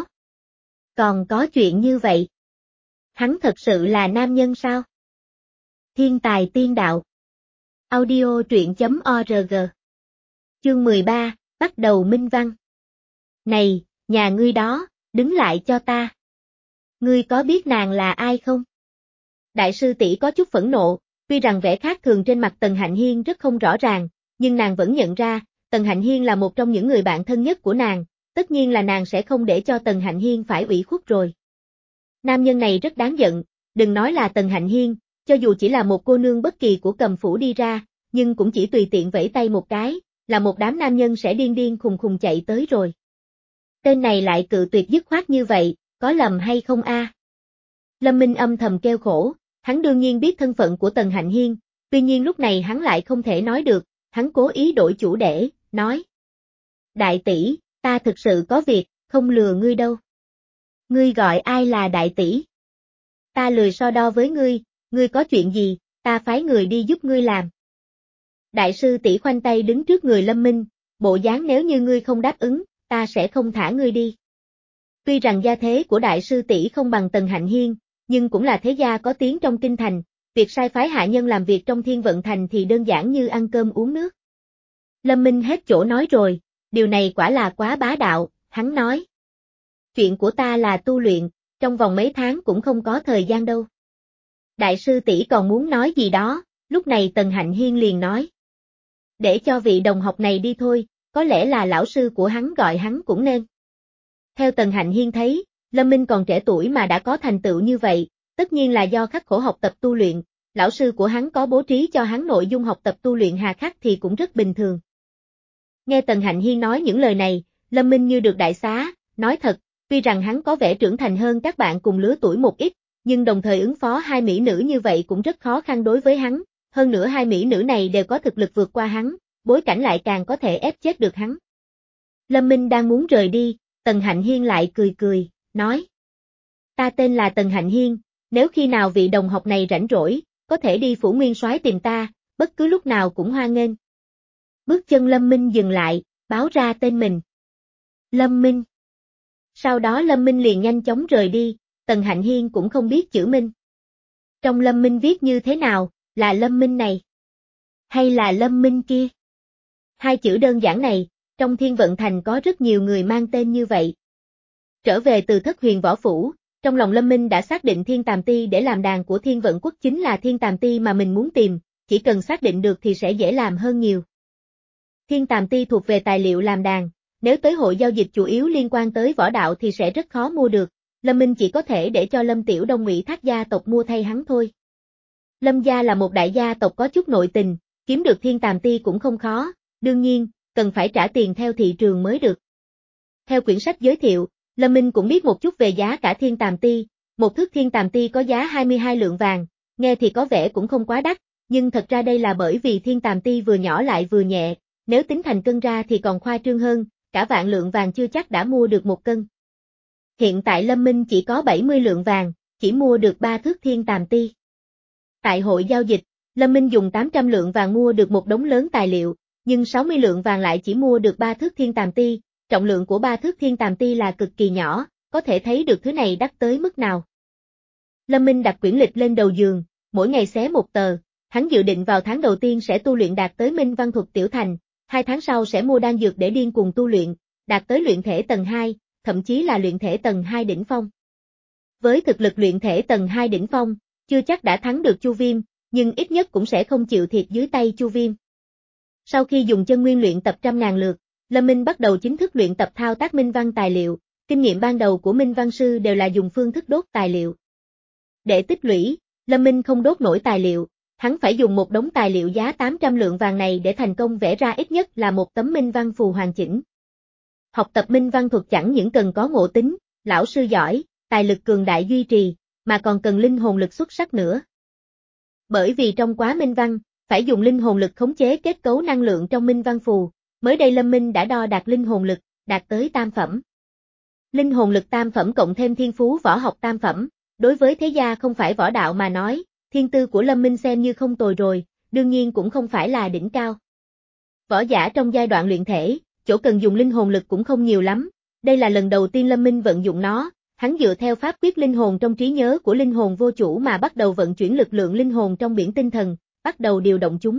Speaker 1: Còn có chuyện như vậy. Hắn thật sự là nam nhân sao? Thiên tài tiên đạo. Audio truyện chấm org. Chương mười ba, bắt đầu minh văn. Này, nhà ngươi đó, đứng lại cho ta. Ngươi có biết nàng là ai không? Đại sư tỷ có chút phẫn nộ, tuy rằng vẻ khác thường trên mặt Tần Hạnh Hiên rất không rõ ràng, nhưng nàng vẫn nhận ra, Tần Hạnh Hiên là một trong những người bạn thân nhất của nàng, tất nhiên là nàng sẽ không để cho Tần Hạnh Hiên phải ủy khuất rồi. Nam nhân này rất đáng giận, đừng nói là Tần Hạnh Hiên, cho dù chỉ là một cô nương bất kỳ của Cầm phủ đi ra, nhưng cũng chỉ tùy tiện vẫy tay một cái, là một đám nam nhân sẽ điên điên khùng khùng chạy tới rồi. Tên này lại cự tuyệt dứt khoát như vậy, có lầm hay không a? Lâm Minh âm thầm kêu khổ, hắn đương nhiên biết thân phận của Tần Hạnh Hiên, Tuy nhiên lúc này hắn lại không thể nói được, hắn cố ý đổi chủ để, nói. Đại tỷ, ta thực sự có việc, không lừa ngươi đâu. Ngươi gọi ai là đại tỷ? Ta lười so đo với ngươi, ngươi có chuyện gì, ta phái người đi giúp ngươi làm. Đại sư tỷ khoanh tay đứng trước người Lâm Minh, bộ dáng nếu như ngươi không đáp ứng, ta sẽ không thả ngươi đi. Tuy rằng gia thế của đại sư tỷ không bằng Tần Hạnh Hiên, nhưng cũng là thế gia có tiếng trong kinh thành, việc sai phái hạ nhân làm việc trong Thiên Vận Thành thì đơn giản như ăn cơm uống nước. Lâm Minh hết chỗ nói rồi, điều này quả là quá bá đạo, hắn nói. Chuyện của ta là tu luyện, trong vòng mấy tháng cũng không có thời gian đâu. Đại sư tỷ còn muốn nói gì đó, lúc này Tần Hạnh Hiên liền nói. Để cho vị đồng học này đi thôi, có lẽ là lão sư của hắn gọi hắn cũng nên. Theo Tần Hạnh Hiên thấy, Lâm Minh còn trẻ tuổi mà đã có thành tựu như vậy, tất nhiên là do khắc khổ học tập tu luyện, lão sư của hắn có bố trí cho hắn nội dung học tập tu luyện hà khắc thì cũng rất bình thường. Nghe Tần Hạnh Hiên nói những lời này, Lâm Minh như được đại xá, nói thật, tuy rằng hắn có vẻ trưởng thành hơn các bạn cùng lứa tuổi một ít, nhưng đồng thời ứng phó hai mỹ nữ như vậy cũng rất khó khăn đối với hắn, hơn nữa hai mỹ nữ này đều có thực lực vượt qua hắn, bối cảnh lại càng có thể ép chết được hắn. Lâm Minh đang muốn rời đi, Tần Hạnh Hiên lại cười cười, nói. Ta tên là Tần Hạnh Hiên, nếu khi nào vị đồng học này rảnh rỗi, có thể đi Phủ Nguyên Soái tìm ta, bất cứ lúc nào cũng hoan nghênh. Bước chân Lâm Minh dừng lại, báo ra tên mình. Lâm Minh. Sau đó Lâm Minh liền nhanh chóng rời đi, Tần Hạnh Hiên cũng không biết chữ Minh. Trong Lâm Minh viết như thế nào, là Lâm Minh này? Hay là Lâm Minh kia? Hai chữ đơn giản này, trong Thiên Vận Thành có rất nhiều người mang tên như vậy. Trở về từ Thất Huyền Võ Phủ, trong lòng Lâm Minh đã xác định Thiên Tàm Ti để làm đàn của Thiên Vận Quốc chính là Thiên Tàm Ti mà mình muốn tìm, chỉ cần xác định được thì sẽ dễ làm hơn nhiều. Thiên Tàm Ti thuộc về tài liệu làm đàn, nếu tới hội giao dịch chủ yếu liên quan tới võ đạo thì sẽ rất khó mua được, Lâm Minh chỉ có thể để cho Lâm Tiểu Đông ủy thác gia tộc mua thay hắn thôi. Lâm gia là một đại gia tộc có chút nội tình, kiếm được Thiên Tàm Ti cũng không khó, đương nhiên, cần phải trả tiền theo thị trường mới được. Theo quyển sách giới thiệu, Lâm Minh cũng biết một chút về giá cả Thiên Tàm Ti, một thước Thiên Tàm Ti có giá hai mươi hai lượng vàng, nghe thì có vẻ cũng không quá đắt, nhưng thật ra đây là bởi vì Thiên Tàm Ti vừa nhỏ lại vừa nhẹ, nếu tính thành cân ra thì còn khoa trương hơn, cả vạn lượng vàng chưa chắc đã mua được một cân. Hiện tại Lâm Minh chỉ có bảy mươi lượng vàng, chỉ mua được ba thước Thiên Tàm Ti. Tại hội giao dịch, Lâm Minh dùng tám trăm lượng vàng mua được một đống lớn tài liệu, nhưng sáu mươi lượng vàng lại chỉ mua được ba thước Thiên Tàm Ti, trọng lượng của ba thước Thiên Tàm Ti là cực kỳ nhỏ, có thể thấy được thứ này đắt tới mức nào. Lâm Minh đặt quyển lịch lên đầu giường, mỗi ngày xé một tờ, hắn dự định vào tháng đầu tiên sẽ tu luyện đạt tới Minh Văn Thuật Tiểu Thành, hai tháng sau sẽ mua đan dược để điên cuồng tu luyện, đạt tới luyện thể tầng hai, thậm chí là luyện thể tầng hai đỉnh phong. Với thực lực luyện thể tầng hai đỉnh phong, chưa chắc đã thắng được Chu Viêm, nhưng ít nhất cũng sẽ không chịu thiệt dưới tay Chu Viêm. Sau khi dùng chân nguyên luyện tập trăm ngàn lượt, Lâm Minh bắt đầu chính thức luyện tập thao tác minh văn tài liệu, kinh nghiệm ban đầu của minh văn sư đều là dùng phương thức đốt tài liệu. Để tích lũy, Lâm Minh không đốt nổi tài liệu, hắn phải dùng một đống tài liệu giá tám trăm lượng vàng này để thành công vẽ ra ít nhất là một tấm minh văn phù hoàn chỉnh. Học tập minh văn thuật chẳng những cần có ngộ tính, lão sư giỏi, tài lực cường đại duy trì, mà còn cần linh hồn lực xuất sắc nữa. Bởi vì trong quá minh văn, phải dùng linh hồn lực khống chế kết cấu năng lượng trong minh văn phù, mới đây Lâm Minh đã đo đạt linh hồn lực, đạt tới tam phẩm. Linh hồn lực tam phẩm cộng thêm thiên phú võ học tam phẩm, đối với thế gia không phải võ đạo mà nói, thiên tư của Lâm Minh xem như không tồi rồi, đương nhiên cũng không phải là đỉnh cao. Võ giả trong giai đoạn luyện thể, chỗ cần dùng linh hồn lực cũng không nhiều lắm, đây là lần đầu tiên Lâm Minh vận dụng nó, hắn dựa theo pháp quyết linh hồn trong trí nhớ của linh hồn vô chủ mà bắt đầu vận chuyển lực lượng linh hồn trong biển tinh thần, bắt đầu điều động chúng.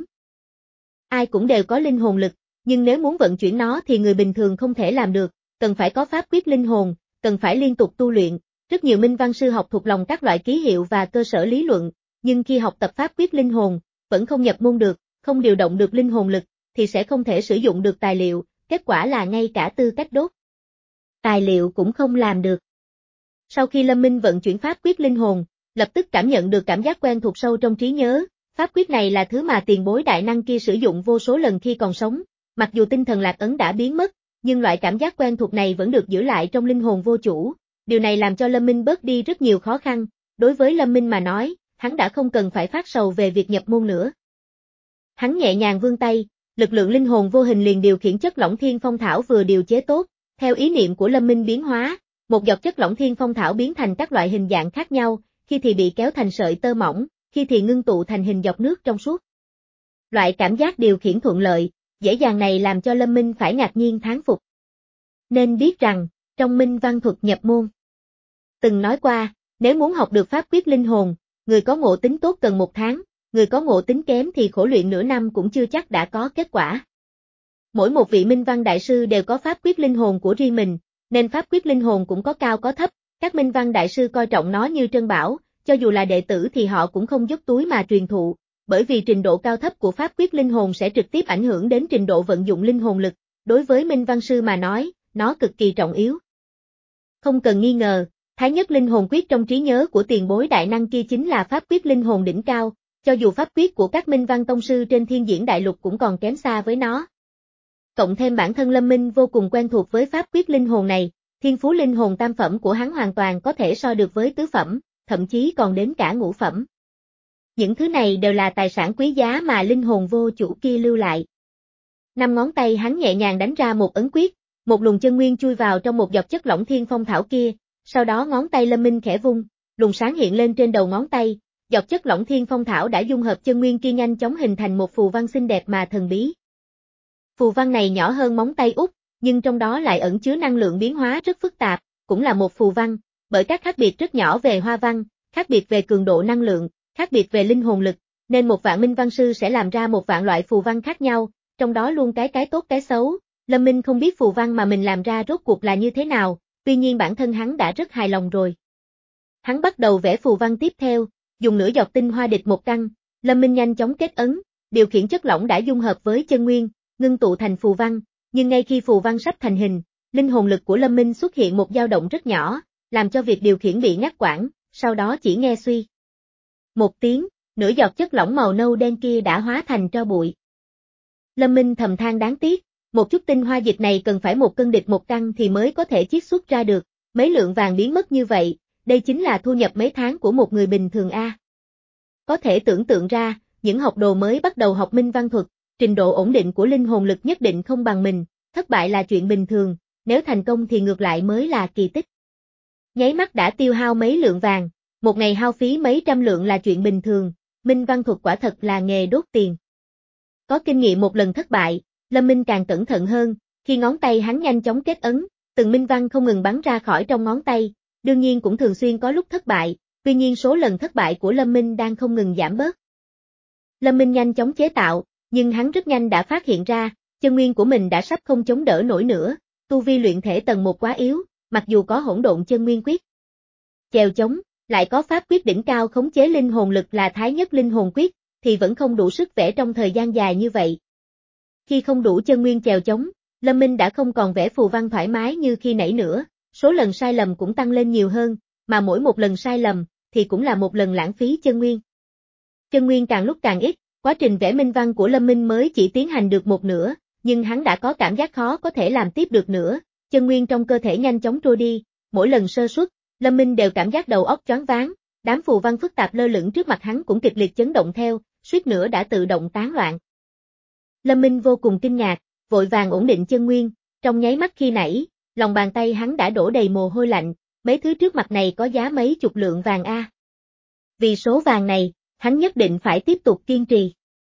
Speaker 1: Ai cũng đều có linh hồn lực, nhưng nếu muốn vận chuyển nó thì người bình thường không thể làm được, cần phải có pháp quyết linh hồn, cần phải liên tục tu luyện, rất nhiều minh văn sư học thuộc lòng các loại ký hiệu và cơ sở lý luận, nhưng khi học tập pháp quyết linh hồn, vẫn không nhập môn được, không điều động được linh hồn lực, thì sẽ không thể sử dụng được tài liệu, kết quả là ngay cả tư cách đốt tài liệu cũng không làm được. Sau khi Lâm Minh vận chuyển pháp quyết linh hồn, lập tức cảm nhận được cảm giác quen thuộc sâu trong trí nhớ, pháp quyết này là thứ mà tiền bối đại năng kia sử dụng vô số lần khi còn sống, mặc dù tinh thần lạc ấn đã biến mất, nhưng loại cảm giác quen thuộc này vẫn được giữ lại trong linh hồn vô chủ, điều này làm cho Lâm Minh bớt đi rất nhiều khó khăn, đối với Lâm Minh mà nói, hắn đã không cần phải phát sầu về việc nhập môn nữa. Hắn nhẹ nhàng vươn tay, lực lượng linh hồn vô hình liền điều khiển chất lỏng thiên phong thảo vừa điều chế tốt, theo ý niệm của Lâm Minh biến hóa, một giọt chất lỏng thiên phong thảo biến thành các loại hình dạng khác nhau, khi thì bị kéo thành sợi tơ mỏng, khi thì ngưng tụ thành hình giọt nước trong suốt. Loại cảm giác điều khiển thuận lợi, dễ dàng này làm cho Lâm Minh phải ngạc nhiên thán phục. Nên biết rằng, trong minh văn thuật nhập môn, từng nói qua, nếu muốn học được pháp quyết linh hồn, người có ngộ tính tốt cần một tháng, người có ngộ tính kém thì khổ luyện nửa năm cũng chưa chắc đã có kết quả. Mỗi một vị minh văn đại sư đều có pháp quyết linh hồn của riêng mình, nên pháp quyết linh hồn cũng có cao có thấp, các minh văn đại sư coi trọng nó như trân bảo, cho dù là đệ tử thì họ cũng không dốc túi mà truyền thụ, bởi vì trình độ cao thấp của pháp quyết linh hồn sẽ trực tiếp ảnh hưởng đến trình độ vận dụng linh hồn lực, đối với minh văn sư mà nói, nó cực kỳ trọng yếu. Không cần nghi ngờ, Thái Nhất linh hồn quyết trong trí nhớ của tiền bối đại năng kia chính là pháp quyết linh hồn đỉnh cao, cho dù pháp quyết của các minh văn tông sư trên thiên diễn đại lục cũng còn kém xa với nó. Cộng thêm bản thân Lâm Minh vô cùng quen thuộc với pháp quyết linh hồn này, thiên phú linh hồn tam phẩm của hắn hoàn toàn có thể so được với tứ phẩm, thậm chí còn đến cả ngũ phẩm. Những thứ này đều là tài sản quý giá mà linh hồn vô chủ kia lưu lại. Năm ngón tay hắn nhẹ nhàng đánh ra một ấn quyết, một luồng chân nguyên chui vào trong một giọt chất lỏng thiên phong thảo kia, sau đó ngón tay Lâm Minh khẽ vung, luồng sáng hiện lên trên đầu ngón tay, giọt chất lỏng thiên phong thảo đã dung hợp chân nguyên kia nhanh chóng hình thành một phù văn xinh đẹp mà thần bí. Phù văn này nhỏ hơn móng tay út, nhưng trong đó lại ẩn chứa năng lượng biến hóa rất phức tạp, cũng là một phù văn, bởi các khác biệt rất nhỏ về hoa văn, khác biệt về cường độ năng lượng, khác biệt về linh hồn lực, nên một vạn minh văn sư sẽ làm ra một vạn loại phù văn khác nhau, trong đó luôn cái cái tốt cái xấu. Lâm Minh không biết phù văn mà mình làm ra rốt cuộc là như thế nào, tuy nhiên bản thân hắn đã rất hài lòng rồi. Hắn bắt đầu vẽ phù văn tiếp theo, dùng nửa giọt tinh hoa địch một căn, Lâm Minh nhanh chóng kết ấn, điều khiển chất lỏng đã dung hợp với chân nguyên, ngưng tụ thành phù văn, nhưng ngay khi phù văn sắp thành hình, linh hồn lực của Lâm Minh xuất hiện một dao động rất nhỏ, làm cho việc điều khiển bị ngắt quãng, sau đó chỉ nghe suy. Một tiếng, nửa giọt chất lỏng màu nâu đen kia đã hóa thành tro bụi. Lâm Minh thầm than đáng tiếc, một chút tinh hoa dịch này cần phải một cân địch một căn thì mới có thể chiết xuất ra được, mấy lượng vàng biến mất như vậy, đây chính là thu nhập mấy tháng của một người bình thường a. Có thể tưởng tượng ra, những học đồ mới bắt đầu học minh văn thuật, trình độ ổn định của linh hồn lực nhất định không bằng mình, thất bại là chuyện bình thường, nếu thành công thì ngược lại mới là kỳ tích. Nháy mắt đã tiêu hao mấy lượng vàng, một ngày hao phí mấy trăm lượng là chuyện bình thường, minh văn thuật quả thật là nghề đốt tiền. Có kinh nghiệm một lần thất bại, Lâm Minh càng cẩn thận hơn, khi ngón tay hắn nhanh chóng kết ấn, từng minh văn không ngừng bắn ra khỏi trong ngón tay, đương nhiên cũng thường xuyên có lúc thất bại, tuy nhiên số lần thất bại của Lâm Minh đang không ngừng giảm bớt. Lâm Minh nhanh chóng chế tạo, nhưng hắn rất nhanh đã phát hiện ra, chân nguyên của mình đã sắp không chống đỡ nổi nữa, tu vi luyện thể tầng một quá yếu, mặc dù có hỗn độn chân nguyên quyết chèo chống, lại có pháp quyết đỉnh cao khống chế linh hồn lực là Thái Nhất linh hồn quyết, thì vẫn không đủ sức vẽ trong thời gian dài như vậy. Khi không đủ chân nguyên chèo chống, Lâm Minh đã không còn vẽ phù văn thoải mái như khi nãy nữa, số lần sai lầm cũng tăng lên nhiều hơn, mà mỗi một lần sai lầm, thì cũng là một lần lãng phí chân nguyên. Chân nguyên càng lúc càng ít, quá trình vẽ minh văn của Lâm Minh mới chỉ tiến hành được một nửa, nhưng hắn đã có cảm giác khó có thể làm tiếp được nữa, chân nguyên trong cơ thể nhanh chóng trôi đi, mỗi lần sơ suất, Lâm Minh đều cảm giác đầu óc choáng váng, đám phù văn phức tạp lơ lửng trước mặt hắn cũng kịch liệt chấn động theo, suýt nữa đã tự động tán loạn. Lâm Minh vô cùng kinh ngạc, vội vàng ổn định chân nguyên, trong nháy mắt khi nãy, lòng bàn tay hắn đã đổ đầy mồ hôi lạnh, mấy thứ trước mặt này có giá mấy chục lượng vàng a. Vì số vàng này, hắn nhất định phải tiếp tục kiên trì.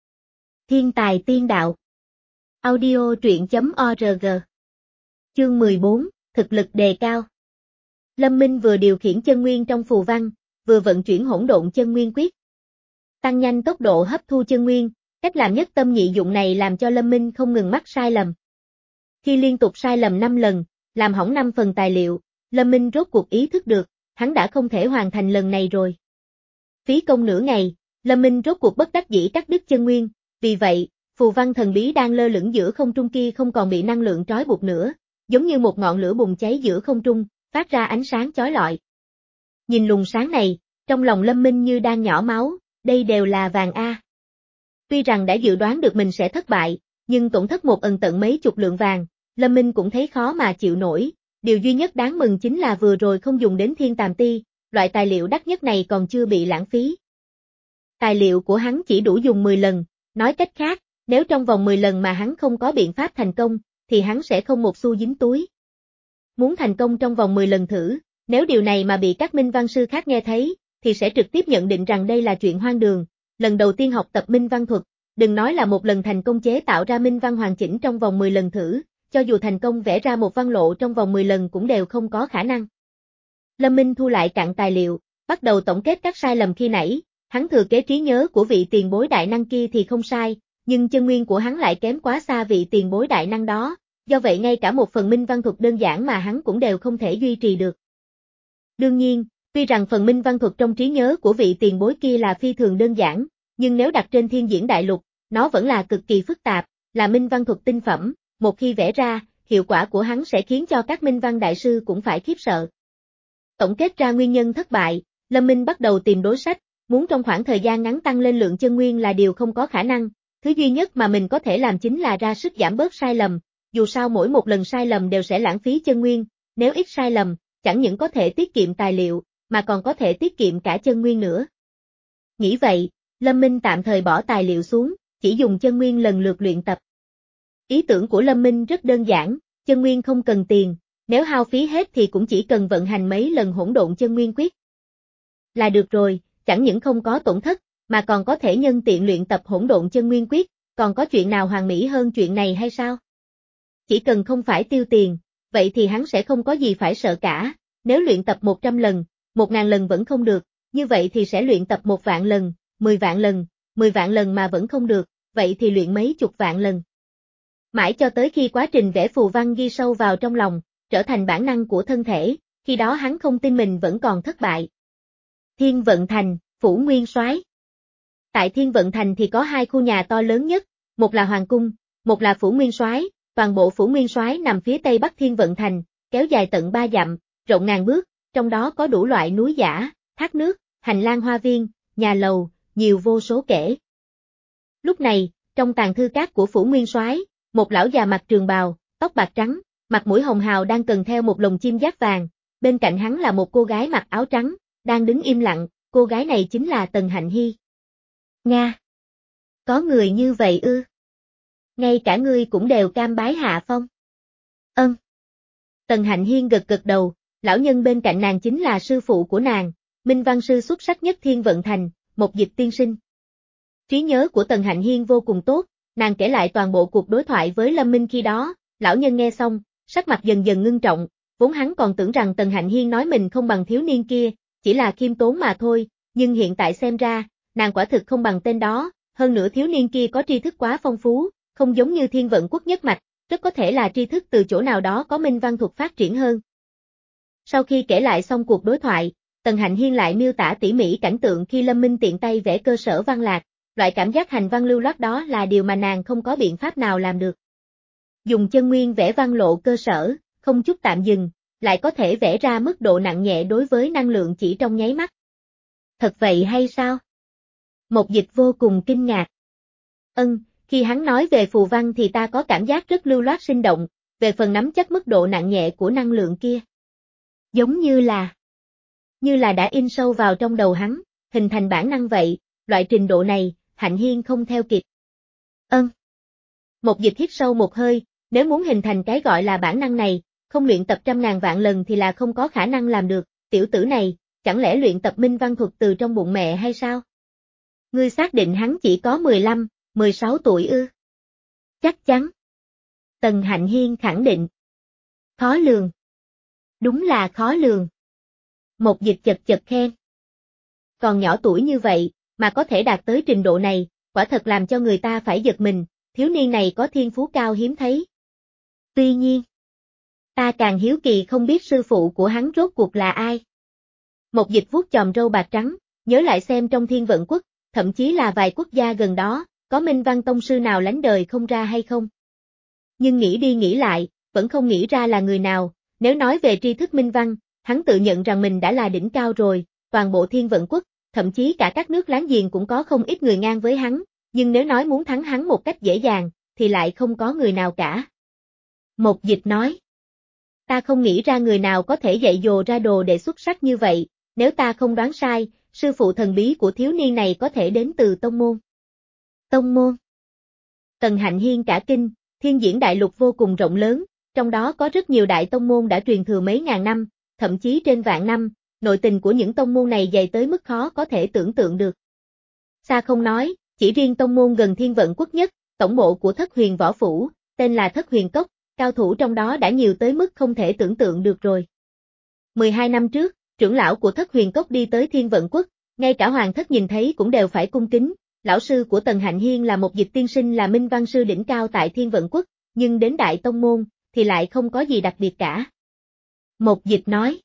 Speaker 1: Thiên tài tiên đạo. Audio truyện chấm org. Chương mười bốn, thực lực đề cao. Lâm Minh vừa điều khiển chân nguyên trong phù văn, vừa vận chuyển hỗn độn chân nguyên quyết. Tăng nhanh tốc độ hấp thu chân nguyên, cách làm nhất tâm nhị dụng này làm cho Lâm Minh không ngừng mắc sai lầm. Khi liên tục sai lầm năm lần, làm hỏng năm phần tài liệu, Lâm Minh rốt cuộc ý thức được, hắn đã không thể hoàn thành lần này rồi. Phí công nửa ngày, Lâm Minh rốt cuộc bất đắc dĩ cắt đứt chân nguyên, vì vậy, phù văn thần bí đang lơ lửng giữa không trung kia không còn bị năng lượng trói buộc nữa, giống như một ngọn lửa bùng cháy giữa không trung, phát ra ánh sáng chói lọi. Nhìn luồng sáng này, trong lòng Lâm Minh như đang nhỏ máu, đây đều là vàng a. Tuy rằng đã dự đoán được mình sẽ thất bại, nhưng tổn thất một ần tận mấy chục lượng vàng, Lâm Minh cũng thấy khó mà chịu nổi, điều duy nhất đáng mừng chính là vừa rồi không dùng đến thiên tàm ti, loại tài liệu đắt nhất này còn chưa bị lãng phí. Tài liệu của hắn chỉ đủ dùng mười lần, Nói cách khác, nếu trong vòng mười lần mà hắn không có biện pháp thành công, thì hắn sẽ không một xu dính túi. Muốn thành công trong vòng mười lần thử, nếu điều này mà bị các minh văn sư khác nghe thấy, thì sẽ trực tiếp nhận định rằng đây là chuyện hoang đường. Lần đầu tiên học tập minh văn thuật, đừng nói là một lần thành công chế tạo ra minh văn hoàn chỉnh trong vòng mười lần thử, cho dù thành công vẽ ra một văn lộ trong vòng mười lần cũng đều không có khả năng. Lâm Minh thu lại cặn tài liệu, bắt đầu tổng kết các sai lầm khi nãy, hắn thừa kế trí nhớ của vị tiền bối đại năng kia thì không sai, nhưng chân nguyên của hắn lại kém quá xa vị tiền bối đại năng đó, do vậy ngay cả một phần minh văn thuật đơn giản mà hắn cũng đều không thể duy trì được. Đương nhiên, tuy rằng phần minh văn thuật trong trí nhớ của vị tiền bối kia là phi thường đơn giản, nhưng nếu đặt trên thiên diễn đại lục, nó vẫn là cực kỳ phức tạp, là minh văn thuật tinh phẩm, một khi vẽ ra, hiệu quả của hắn sẽ khiến cho các minh văn đại sư cũng phải khiếp sợ. Tổng kết ra nguyên nhân thất bại, Lâm Minh bắt đầu tìm đối sách, muốn trong khoảng thời gian ngắn tăng lên lượng chân nguyên là điều không có khả năng, thứ duy nhất mà mình có thể làm chính là ra sức giảm bớt sai lầm, dù sao mỗi một lần sai lầm đều sẽ lãng phí chân nguyên, nếu ít sai lầm, chẳng những có thể tiết kiệm tài liệu, mà còn có thể tiết kiệm cả chân nguyên nữa. Nghĩ vậy, Lâm Minh tạm thời bỏ tài liệu xuống, chỉ dùng chân nguyên lần lượt luyện tập. Ý tưởng của Lâm Minh rất đơn giản, chân nguyên không cần tiền, nếu hao phí hết thì cũng chỉ cần vận hành mấy lần hỗn độn chân nguyên quyết là được rồi, chẳng những không có tổn thất, mà còn có thể nhân tiện luyện tập hỗn độn chân nguyên quyết, còn có chuyện nào hoàn mỹ hơn chuyện này hay sao? Chỉ cần không phải tiêu tiền, vậy thì hắn sẽ không có gì phải sợ cả, nếu luyện tập một trăm lần, một ngàn lần vẫn không được, như vậy thì sẽ luyện tập một vạn lần, mười vạn lần, mười vạn lần mà vẫn không được, vậy thì luyện mấy chục vạn lần. Mãi cho tới khi quá trình vẽ phù văn ghi sâu vào trong lòng, trở thành bản năng của thân thể, khi đó hắn không tin mình vẫn còn thất bại. Thiên Vận Thành, Phủ Nguyên Soái. Tại Thiên Vận Thành thì có hai khu nhà to lớn nhất, một là Hoàng Cung, một là Phủ Nguyên Soái, toàn bộ Phủ Nguyên Soái nằm phía tây bắc Thiên Vận Thành, kéo dài tận ba dặm, rộng ngàn bước, trong đó có đủ loại núi giả, thác nước, hành lang hoa viên, nhà lầu, nhiều vô số kể. Lúc này, trong tàng thư các của Phủ Nguyên Soái, một lão già mặc trường bào, tóc bạc trắng, mặt mũi hồng hào đang cần theo một lồng chim giác vàng, bên cạnh hắn là một cô gái mặc áo trắng, đang đứng im lặng, cô gái này chính là Tần Hạnh Hi. Nga! Có người như vậy ư? Ngay cả ngươi cũng đều cam bái hạ phong. Ân. Tần Hạnh Hiên gật gật đầu, lão nhân bên cạnh nàng chính là sư phụ của nàng, minh văn sư xuất sắc nhất Thiên Vận Thành, Một Dịch tiên sinh. Trí nhớ của Tần Hạnh Hiên vô cùng tốt, nàng kể lại toàn bộ cuộc đối thoại với Lâm Minh khi đó, lão nhân nghe xong, sắc mặt dần dần ngưng trọng, vốn hắn còn tưởng rằng Tần Hạnh Hiên nói mình không bằng thiếu niên kia, chỉ là khiêm tốn mà thôi, nhưng hiện tại xem ra, nàng quả thực không bằng tên đó, hơn nữa thiếu niên kia có tri thức quá phong phú, không giống như Thiên Vận Quốc nhất mạch, rất có thể là tri thức từ chỗ nào đó có minh văn thuật phát triển hơn. Sau khi kể lại xong cuộc đối thoại, Tần Hạnh Hiên lại miêu tả tỉ mỉ cảnh tượng khi Lâm Minh tiện tay vẽ cơ sở văn lạc, loại cảm giác hành văn lưu loát đó là điều mà nàng không có biện pháp nào làm được. Dùng chân nguyên vẽ văn lộ cơ sở, không chút tạm dừng, lại có thể vẽ ra mức độ nặng nhẹ đối với năng lượng chỉ trong nháy mắt. Thật vậy hay sao? Một Dịch vô cùng kinh ngạc. Ân, khi hắn nói về phù văn thì ta có cảm giác rất lưu loát sinh động, về phần nắm chắc mức độ nặng nhẹ của năng lượng kia. Giống như là, như là đã in sâu vào trong đầu hắn, hình thành bản năng vậy, loại trình độ này, Hạnh Hiên không theo kịp. Ân. Một Dịch hít sâu một hơi, nếu muốn hình thành cái gọi là bản năng này, không luyện tập trăm ngàn vạn lần thì là không có khả năng làm được, tiểu tử này, chẳng lẽ luyện tập minh văn thuật từ trong bụng mẹ hay sao? Ngươi xác định hắn chỉ có mười lăm, mười sáu tuổi ư? Chắc chắn. Tần Hạnh Hiên khẳng định. Khó lường. Đúng là khó lường. Một Dịch chật chật khen. Còn nhỏ tuổi như vậy, mà có thể đạt tới trình độ này, quả thật làm cho người ta phải giật mình, thiếu niên này có thiên phú cao hiếm thấy. Tuy nhiên, ta càng hiếu kỳ không biết sư phụ của hắn rốt cuộc là ai. Một Dịch vuốt chòm râu bạc trắng, nhớ lại xem trong Thiên Vận Quốc, thậm chí là vài quốc gia gần đó, có minh văn tông sư nào lánh đời không ra hay không. Nhưng nghĩ đi nghĩ lại, vẫn không nghĩ ra là người nào, nếu nói về tri thức minh văn, hắn tự nhận rằng mình đã là đỉnh cao rồi, toàn bộ Thiên Vận Quốc, thậm chí cả các nước láng giềng cũng có không ít người ngang với hắn, nhưng nếu nói muốn thắng hắn một cách dễ dàng, thì lại không có người nào cả. Một Dịch nói, ta không nghĩ ra người nào có thể dạy dồ ra đồ để xuất sắc như vậy, nếu ta không đoán sai, sư phụ thần bí của thiếu niên này có thể đến từ tông môn. Tông môn? Tần Hạnh Hiên cả kinh, Thiên Diễn Đại Lục vô cùng rộng lớn, trong đó có rất nhiều đại tông môn đã truyền thừa mấy ngàn năm, thậm chí trên vạn năm, nội tình của những tông môn này dày tới mức khó có thể tưởng tượng được. Xa không nói, chỉ riêng tông môn gần Thiên Vận Quốc nhất, tổng bộ của Thất Huyền Võ Phủ, tên là Thất Huyền Cốc, cao thủ trong đó đã nhiều tới mức không thể tưởng tượng được rồi. mười hai năm trước, trưởng lão của Thất Huyền Cốc đi tới Thiên Vận Quốc, ngay cả hoàng thất nhìn thấy cũng đều phải cung kính, lão sư của Tần Hạnh Hiên là một dịch tiên sinh là minh văn sư đỉnh cao tại Thiên Vận Quốc, nhưng đến Đại Tông Môn, thì lại không có gì đặc biệt cả. Một dịch nói,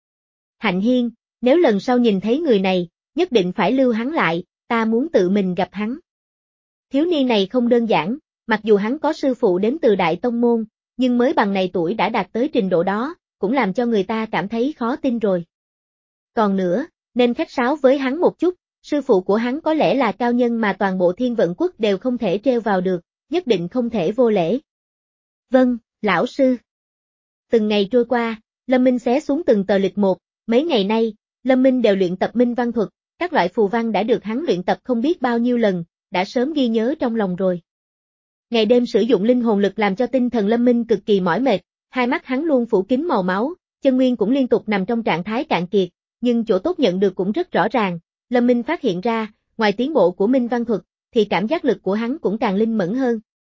Speaker 1: Hạnh Hiên, nếu lần sau nhìn thấy người này, nhất định phải lưu hắn lại, ta muốn tự mình gặp hắn. Thiếu niên này không đơn giản, mặc dù hắn có sư phụ đến từ Đại Tông Môn, nhưng mới bằng này tuổi đã đạt tới trình độ đó, cũng làm cho người ta cảm thấy khó tin rồi. Còn nữa, nên khách sáo với hắn một chút, sư phụ của hắn có lẽ là cao nhân mà toàn bộ Thiên Vận Quốc đều không thể treo vào được, nhất định không thể vô lễ. Vâng, lão sư. Từng ngày trôi qua, Lâm Minh xé xuống từng tờ lịch một, mấy ngày nay, Lâm Minh đều luyện tập minh văn thuật, các loại phù văn đã được hắn luyện tập không biết bao nhiêu lần, đã sớm ghi nhớ trong lòng rồi. Ngày đêm sử dụng linh hồn lực làm cho tinh thần Lâm Minh cực kỳ mỏi mệt, hai mắt hắn luôn phủ kín màu máu, chân nguyên cũng liên tục nằm trong trạng thái cạn kiệt, nhưng chỗ tốt nhận được cũng rất rõ ràng. Lâm Minh phát hiện ra, ngoài tiến bộ của minh văn thuật, thì cảm giác lực của hắn cũng càng linh mẫn hơn.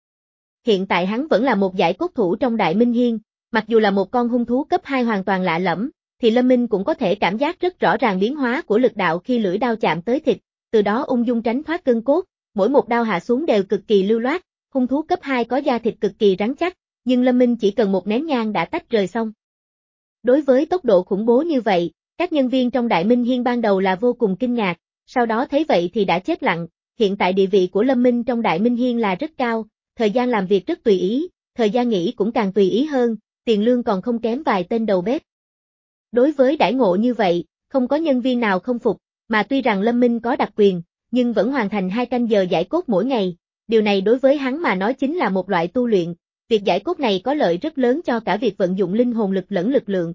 Speaker 1: Hiện tại hắn vẫn là một giải cốt thủ trong Đại Minh Hiên, mặc dù là một con hung thú cấp hai hoàn toàn lạ lẫm, thì Lâm Minh cũng có thể cảm giác rất rõ ràng biến hóa của lực đạo khi lưỡi đao chạm tới thịt, từ đó ung dung tránh thoát cơn cốt, mỗi một đao hạ xuống đều cực kỳ lưu loát, hung thú cấp hai có da thịt cực kỳ rắn chắc, nhưng Lâm Minh chỉ cần một nén nhang đã tách rời xong. Đối với tốc độ khủng bố như vậy, các nhân viên trong Đại Minh Hiên ban đầu là vô cùng kinh ngạc, sau đó thấy vậy thì đã chết lặng, hiện tại địa vị của Lâm Minh trong Đại Minh Hiên là rất cao, thời gian làm việc rất tùy ý, thời gian nghỉ cũng càng tùy ý hơn, tiền lương còn không kém vài tên đầu bếp. Đối với đãi ngộ như vậy, không có nhân viên nào không phục, mà tuy rằng Lâm Minh có đặc quyền, nhưng vẫn hoàn thành hai canh giờ giải cốt mỗi ngày, điều này đối với hắn mà nói chính là một loại tu luyện, việc giải cốt này có lợi rất lớn cho cả việc vận dụng linh hồn lực lẫn lực lượng.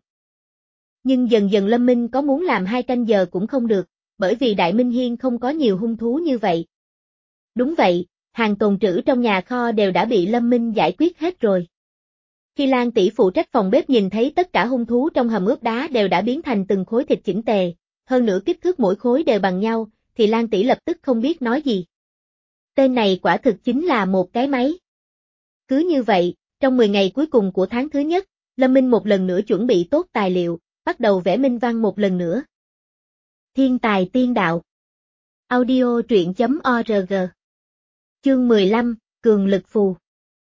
Speaker 1: Nhưng dần dần Lâm Minh có muốn làm hai canh giờ cũng không được, bởi vì Đại Minh Hiên không có nhiều hung thú như vậy. Đúng vậy, hàng tồn trữ trong nhà kho đều đã bị Lâm Minh giải quyết hết rồi. Khi Lan tỷ phụ trách phòng bếp nhìn thấy tất cả hung thú trong hầm ướp đá đều đã biến thành từng khối thịt chỉnh tề, hơn nữa kích thước mỗi khối đều bằng nhau, thì Lan tỷ lập tức không biết nói gì. Tên này quả thực chính là một cái máy. Cứ như vậy, trong mười ngày cuối cùng của tháng thứ nhất, Lâm Minh một lần nữa chuẩn bị tốt tài liệu, bắt đầu vẽ minh văn một lần nữa. Thiên tài tiên đạo. Audio truyện chấm org. Chương mười lăm, Cường lực phù.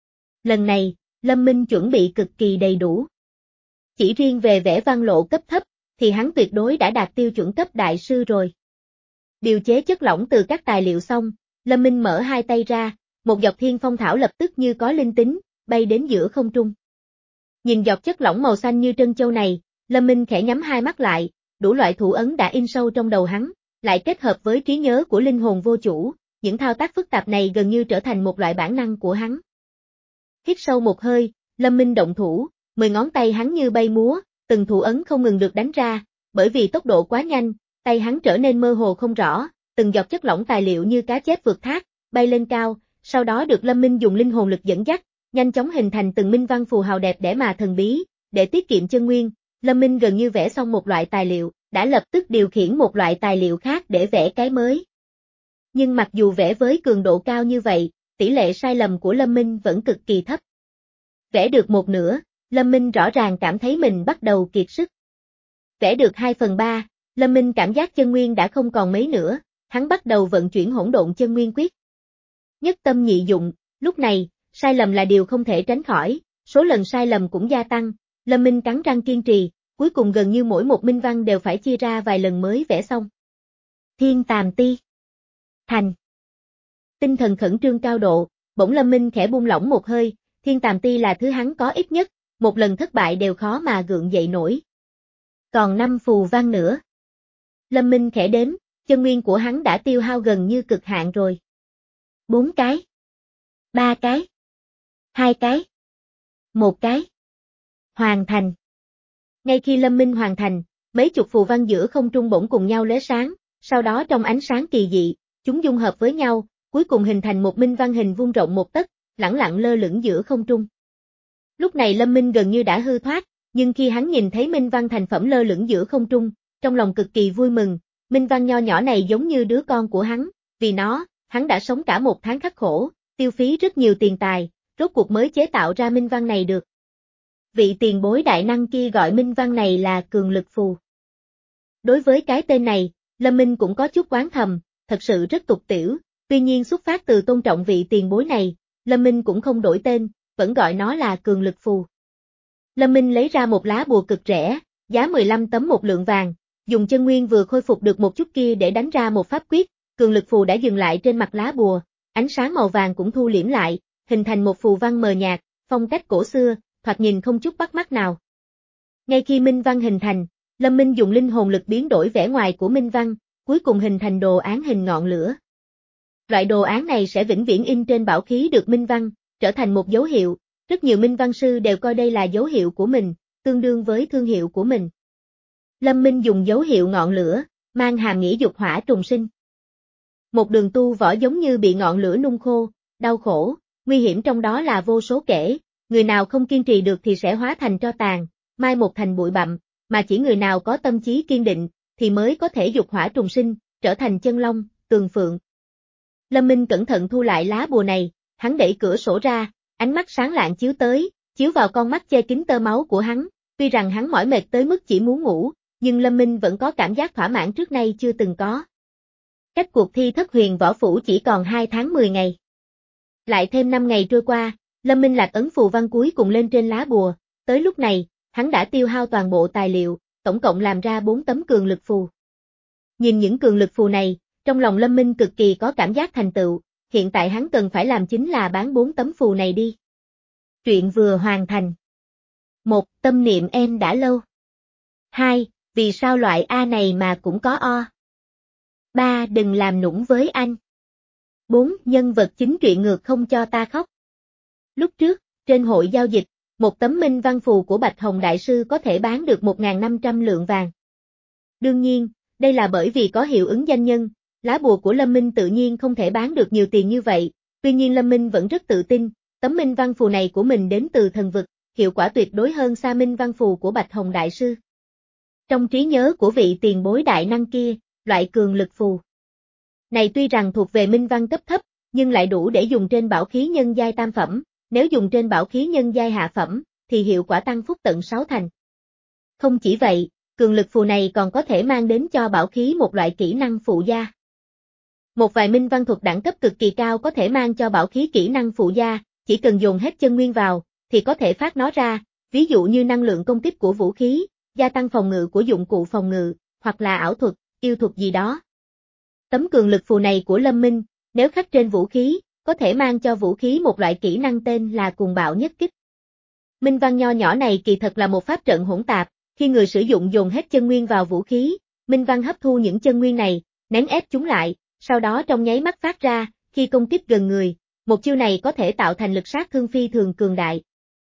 Speaker 1: Lần này, Lâm Minh chuẩn bị cực kỳ đầy đủ. Chỉ riêng về vẽ văn lộ cấp thấp, thì hắn tuyệt đối đã đạt tiêu chuẩn cấp đại sư rồi. Điều chế chất lỏng từ các tài liệu xong, Lâm Minh mở hai tay ra, một giọt thiên phong thảo lập tức như có linh tính, bay đến giữa không trung. Nhìn giọt chất lỏng màu xanh như trân châu này, Lâm Minh khẽ nhắm hai mắt lại, đủ loại thủ ấn đã in sâu trong đầu hắn, lại kết hợp với trí nhớ của linh hồn vô chủ, những thao tác phức tạp này gần như trở thành một loại bản năng của hắn. Hít sâu một hơi, Lâm Minh động thủ, mười ngón tay hắn như bay múa, từng thủ ấn không ngừng được đánh ra, bởi vì tốc độ quá nhanh, tay hắn trở nên mơ hồ không rõ, từng giọt chất lỏng tài liệu như cá chép vượt thác, bay lên cao, sau đó được Lâm Minh dùng linh hồn lực dẫn dắt, nhanh chóng hình thành từng minh văn phù hào đẹp đẽ mà thần bí, để tiết kiệm chân nguyên, Lâm Minh gần như vẽ xong một loại tài liệu, đã lập tức điều khiển một loại tài liệu khác để vẽ cái mới. Nhưng mặc dù vẽ với cường độ cao như vậy, tỷ lệ sai lầm của Lâm Minh vẫn cực kỳ thấp. Vẽ được một nửa, Lâm Minh rõ ràng cảm thấy mình bắt đầu kiệt sức. Vẽ được hai phần ba, Lâm Minh cảm giác chân nguyên đã không còn mấy nữa, hắn bắt đầu vận chuyển hỗn độn chân nguyên quyết. Nhất tâm nhị dụng, lúc này, sai lầm là điều không thể tránh khỏi, số lần sai lầm cũng gia tăng, Lâm Minh cắn răng kiên trì, cuối cùng gần như mỗi một minh văn đều phải chia ra vài lần mới vẽ xong. Thiên Tàm Ti. Thành. Tinh thần khẩn trương cao độ, bỗng Lâm Minh khẽ buông lỏng một hơi, Thiên Tàm Ti là thứ hắn có ít nhất, một lần thất bại đều khó mà gượng dậy nổi. Còn năm phù văn nữa. Lâm Minh khẽ đếm, chân nguyên của hắn đã tiêu hao gần như cực hạn rồi. Bốn cái. Ba cái. Hai cái. Một cái. Hoàn thành. Ngay khi Lâm Minh hoàn thành, mấy chục phù văn giữa không trung bỗng cùng nhau lóe sáng, sau đó trong ánh sáng kỳ dị, chúng dung hợp với nhau, cuối cùng hình thành một minh văn hình vuông rộng một tấc, lẳng lặng lơ lửng giữa không trung. Lúc này Lâm Minh gần như đã hư thoát, nhưng khi hắn nhìn thấy minh văn thành phẩm lơ lửng giữa không trung, trong lòng cực kỳ vui mừng, minh văn nho nhỏ này giống như đứa con của hắn, vì nó, hắn đã sống cả một tháng khắc khổ, tiêu phí rất nhiều tiền tài, rốt cuộc mới chế tạo ra minh văn này được. Vị tiền bối đại năng kia gọi minh văn này là cường lực phù. Đối với cái tên này, Lâm Minh cũng có chút oán thầm, thật sự rất tục tiểu, tuy nhiên xuất phát từ tôn trọng vị tiền bối này, Lâm Minh cũng không đổi tên, vẫn gọi nó là cường lực phù. Lâm Minh lấy ra một lá bùa cực rẻ, giá mười lăm tấm một lượng vàng, dùng chân nguyên vừa khôi phục được một chút kia để đánh ra một pháp quyết, cường lực phù đã dừng lại trên mặt lá bùa, ánh sáng màu vàng cũng thu liễm lại, hình thành một phù văn mờ nhạt, phong cách cổ xưa, thoạt nhìn không chút bắt mắt nào. Ngay khi minh văn hình thành, Lâm Minh dùng linh hồn lực biến đổi vẻ ngoài của minh văn, cuối cùng hình thành đồ án hình ngọn lửa. Loại đồ án này sẽ vĩnh viễn in trên bảo khí được minh văn, trở thành một dấu hiệu, rất nhiều minh văn sư đều coi đây là dấu hiệu của mình, tương đương với thương hiệu của mình. Lâm Minh dùng dấu hiệu ngọn lửa, mang hàm nghĩa dục hỏa trùng sinh. Một đường tu võ giống như bị ngọn lửa nung khô, đau khổ, nguy hiểm trong đó là vô số kể, người nào không kiên trì được thì sẽ hóa thành tro tàn, mai một thành bụi bặm, mà chỉ người nào có tâm chí kiên định, thì mới có thể dục hỏa trùng sinh, trở thành chân long, tường phượng. Lâm Minh cẩn thận thu lại lá bùa này, hắn đẩy cửa sổ ra, ánh mắt sáng lạng chiếu tới, chiếu vào con mắt che kín tơ máu của hắn, tuy rằng hắn mỏi mệt tới mức chỉ muốn ngủ, nhưng Lâm Minh vẫn có cảm giác thỏa mãn trước nay chưa từng có. Cách cuộc thi thất huyền võ phủ chỉ còn hai tháng mười ngày. Lại thêm năm ngày trôi qua, Lâm Minh lạc ấn phù văn cuối cùng lên trên lá bùa, tới lúc này, hắn đã tiêu hao toàn bộ tài liệu, tổng cộng làm ra bốn tấm cường lực phù. Nhìn những cường lực phù này, trong lòng Lâm Minh cực kỳ có cảm giác thành tựu, hiện tại hắn cần phải làm chính là bán bốn tấm phù này đi. Truyện vừa hoàn thành. một. Tâm niệm em đã lâu. hai. Vì sao loại A này mà cũng có O. ba. Đừng làm nũng với anh. bốn. Nhân vật chính truyện ngược không cho ta khóc. Lúc trước, trên hội giao dịch, một tấm minh văn phù của Bạch Hồng Đại Sư có thể bán được một nghìn năm trăm lượng vàng. Đương nhiên, đây là bởi vì có hiệu ứng danh nhân, lá bùa của Lâm Minh tự nhiên không thể bán được nhiều tiền như vậy, tuy nhiên Lâm Minh vẫn rất tự tin, tấm minh văn phù này của mình đến từ thần vực, hiệu quả tuyệt đối hơn xa minh văn phù của Bạch Hồng Đại Sư. Trong trí nhớ của vị tiền bối đại năng kia, loại cường lực phù này tuy rằng thuộc về minh văn cấp thấp, nhưng lại đủ để dùng trên bảo khí nhân giai tam phẩm, nếu dùng trên bảo khí nhân giai hạ phẩm, thì hiệu quả tăng phúc tận sáu thành. Không chỉ vậy, cường lực phù này còn có thể mang đến cho bảo khí một loại kỹ năng phụ gia. Một vài minh văn thuật đẳng cấp cực kỳ cao có thể mang cho bảo khí kỹ năng phụ gia, chỉ cần dồn hết chân nguyên vào, thì có thể phát nó ra, ví dụ như năng lượng công kích của vũ khí, gia tăng phòng ngự của dụng cụ phòng ngự, hoặc là ảo thuật, yêu thuật gì đó. Tấm cường lực phù này của Lâm Minh, nếu khắc trên vũ khí, có thể mang cho vũ khí một loại kỹ năng tên là cuồng bạo nhất kích. Minh văn nho nhỏ này kỳ thật là một pháp trận hỗn tạp, khi người sử dụng dồn hết chân nguyên vào vũ khí, minh văn hấp thu những chân nguyên này, nén ép chúng lại, sau đó trong nháy mắt phát ra, khi công kích gần người, một chiêu này có thể tạo thành lực sát thương phi thường cường đại.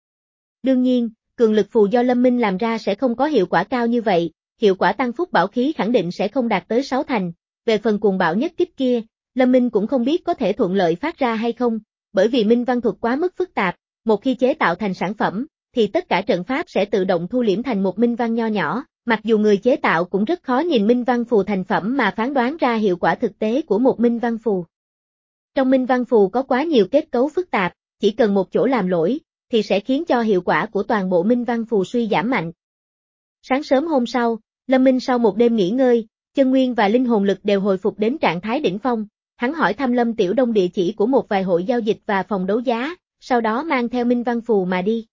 Speaker 1: Đương nhiên, cường lực phù do Lâm Minh làm ra sẽ không có hiệu quả cao như vậy, hiệu quả tăng phúc bảo khí khẳng định sẽ không đạt tới sáu thành, về phần cuồng bạo nhất kích kia, Lâm Minh cũng không biết có thể thuận lợi phát ra hay không, bởi vì minh văn thuật quá mức phức tạp, một khi chế tạo thành sản phẩm, thì tất cả trận pháp sẽ tự động thu liễm thành một minh văn nho nhỏ, mặc dù người chế tạo cũng rất khó nhìn minh văn phù thành phẩm mà phán đoán ra hiệu quả thực tế của một minh văn phù. Trong minh văn phù có quá nhiều kết cấu phức tạp, chỉ cần một chỗ làm lỗi, thì sẽ khiến cho hiệu quả của toàn bộ minh văn phù suy giảm mạnh. Sáng sớm hôm sau, Lâm Minh sau một đêm nghỉ ngơi, chân nguyên và linh hồn lực đều hồi phục đến trạng thái đỉnh phong, hắn hỏi thăm Lâm Tiểu Đông địa chỉ của một vài hội giao dịch và phòng đấu giá, sau đó mang theo minh văn phù mà đi.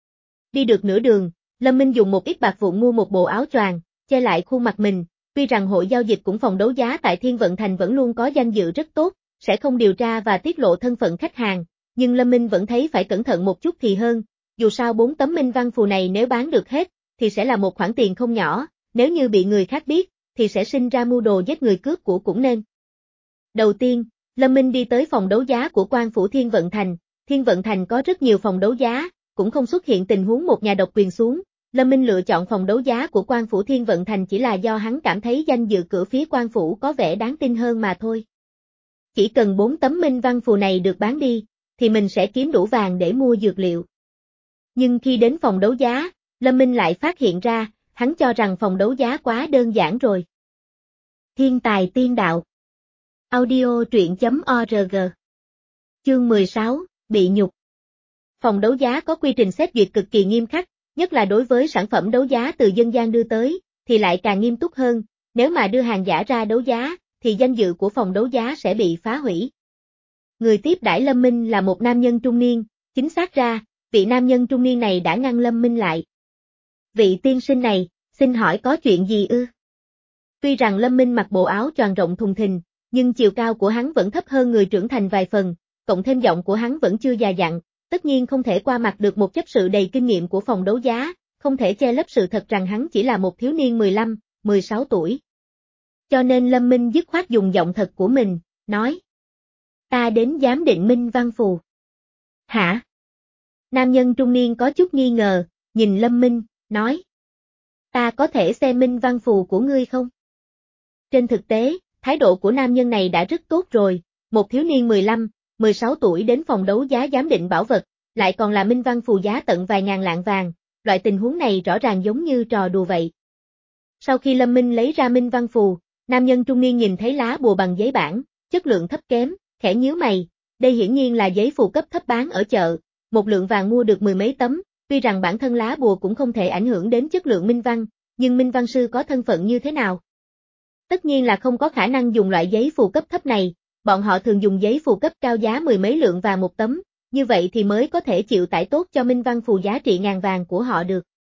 Speaker 1: Đi được nửa đường, Lâm Minh dùng một ít bạc vụn mua một bộ áo choàng, che lại khuôn mặt mình, tuy rằng hội giao dịch cũng phòng đấu giá tại Thiên Vận Thành vẫn luôn có danh dự rất tốt, sẽ không điều tra và tiết lộ thân phận khách hàng, nhưng Lâm Minh vẫn thấy phải cẩn thận một chút thì hơn, dù sao bốn tấm minh văn phù này nếu bán được hết, thì sẽ là một khoản tiền không nhỏ, nếu như bị người khác biết, thì sẽ sinh ra mưu đồ giết người cướp của cũng nên. Đầu tiên, Lâm Minh đi tới phòng đấu giá của Quan phủ Thiên Vận Thành, Thiên Vận Thành có rất nhiều phòng đấu giá, cũng không xuất hiện tình huống một nhà độc quyền xuống, Lâm Minh lựa chọn phòng đấu giá của Quan phủ Thiên Vận Thành chỉ là do hắn cảm thấy danh dự cửa phía Quan phủ có vẻ đáng tin hơn mà thôi. chỉ cần bốn tấm minh văn phù này được bán đi, thì mình sẽ kiếm đủ vàng để mua dược liệu. Nhưng khi đến phòng đấu giá, Lâm Minh lại phát hiện ra, hắn cho rằng phòng đấu giá quá đơn giản rồi. Thiên tài tiên đạo. Audio truyện chấm org. Chương mười sáu, bị nhục. Phòng đấu giá có quy trình xét duyệt cực kỳ nghiêm khắc, nhất là đối với sản phẩm đấu giá từ dân gian đưa tới, thì lại càng nghiêm túc hơn, nếu mà đưa hàng giả ra đấu giá, thì danh dự của phòng đấu giá sẽ bị phá hủy. Người tiếp đãi Lâm Minh là một nam nhân trung niên, chính xác ra, vị nam nhân trung niên này đã ngăn Lâm Minh lại. Vị tiên sinh này, xin hỏi có chuyện gì ư? Tuy rằng Lâm Minh mặc bộ áo choàng rộng thùng thình, nhưng chiều cao của hắn vẫn thấp hơn người trưởng thành vài phần, cộng thêm giọng của hắn vẫn chưa già dặn, tất nhiên không thể qua mặt được một chấp sự đầy kinh nghiệm của phòng đấu giá, không thể che lấp sự thật rằng hắn chỉ là một thiếu niên mười lăm, mười sáu tuổi. Cho nên Lâm Minh dứt khoát dùng giọng thật của mình, nói. Ta đến giám định minh văn phù. Hả? Nam nhân trung niên có chút nghi ngờ, nhìn Lâm Minh, nói. Ta có thể xem minh văn phù của ngươi không? Trên thực tế, thái độ của nam nhân này đã rất tốt rồi, một thiếu niên mười lăm, mười sáu tuổi đến phòng đấu giá giám định bảo vật, lại còn là minh văn phù giá tận vài ngàn lạng vàng, loại tình huống này rõ ràng giống như trò đùa vậy. Sau khi Lâm Minh lấy ra minh văn phù, nam nhân trung niên nhìn thấy lá bùa bằng giấy bản, chất lượng thấp kém, khẽ nhíu mày, đây hiển nhiên là giấy phù cấp thấp bán ở chợ, một lượng vàng mua được mười mấy tấm, tuy rằng bản thân lá bùa cũng không thể ảnh hưởng đến chất lượng minh văn, nhưng minh văn sư có thân phận như thế nào? Tất nhiên là không có khả năng dùng loại giấy phù cấp thấp này, bọn họ thường dùng giấy phù cấp cao giá mười mấy lượng vàng một tấm, như vậy thì mới có thể chịu tải tốt cho minh văn phù giá trị ngàn vàng của họ được.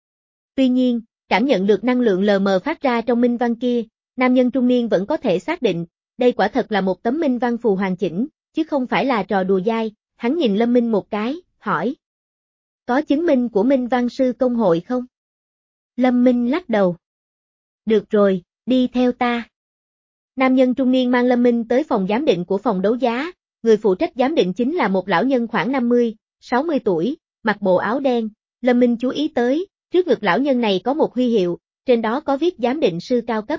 Speaker 1: Tuy nhiên, cảm nhận được năng lượng lờ mờ phát ra trong minh văn kia, nam nhân trung niên vẫn có thể xác định, đây quả thật là một tấm minh văn phù hoàn chỉnh, chứ không phải là trò đùa dai, hắn nhìn Lâm Minh một cái, hỏi. Có chứng minh của minh văn sư công hội không? Lâm Minh lắc đầu. Được rồi, đi theo ta. Nam nhân trung niên mang Lâm Minh tới phòng giám định của phòng đấu giá, người phụ trách giám định chính là một lão nhân khoảng năm mươi, sáu mươi tuổi, mặc bộ áo đen, Lâm Minh chú ý tới, trước ngực lão nhân này có một huy hiệu, trên đó có viết giám định sư cao cấp.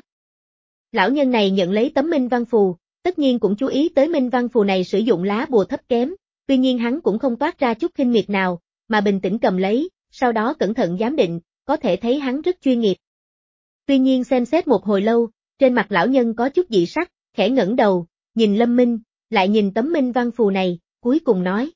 Speaker 1: Lão nhân này nhận lấy tấm minh văn phù, tất nhiên cũng chú ý tới minh văn phù này sử dụng lá bùa thấp kém, tuy nhiên hắn cũng không toát ra chút khinh miệt nào, mà bình tĩnh cầm lấy, sau đó cẩn thận giám định, có thể thấy hắn rất chuyên nghiệp. Tuy nhiên xem xét một hồi lâu, trên mặt lão nhân có chút dị sắc, khẽ ngẩng đầu, nhìn Lâm Minh, lại nhìn tấm minh văn phù này, cuối cùng nói.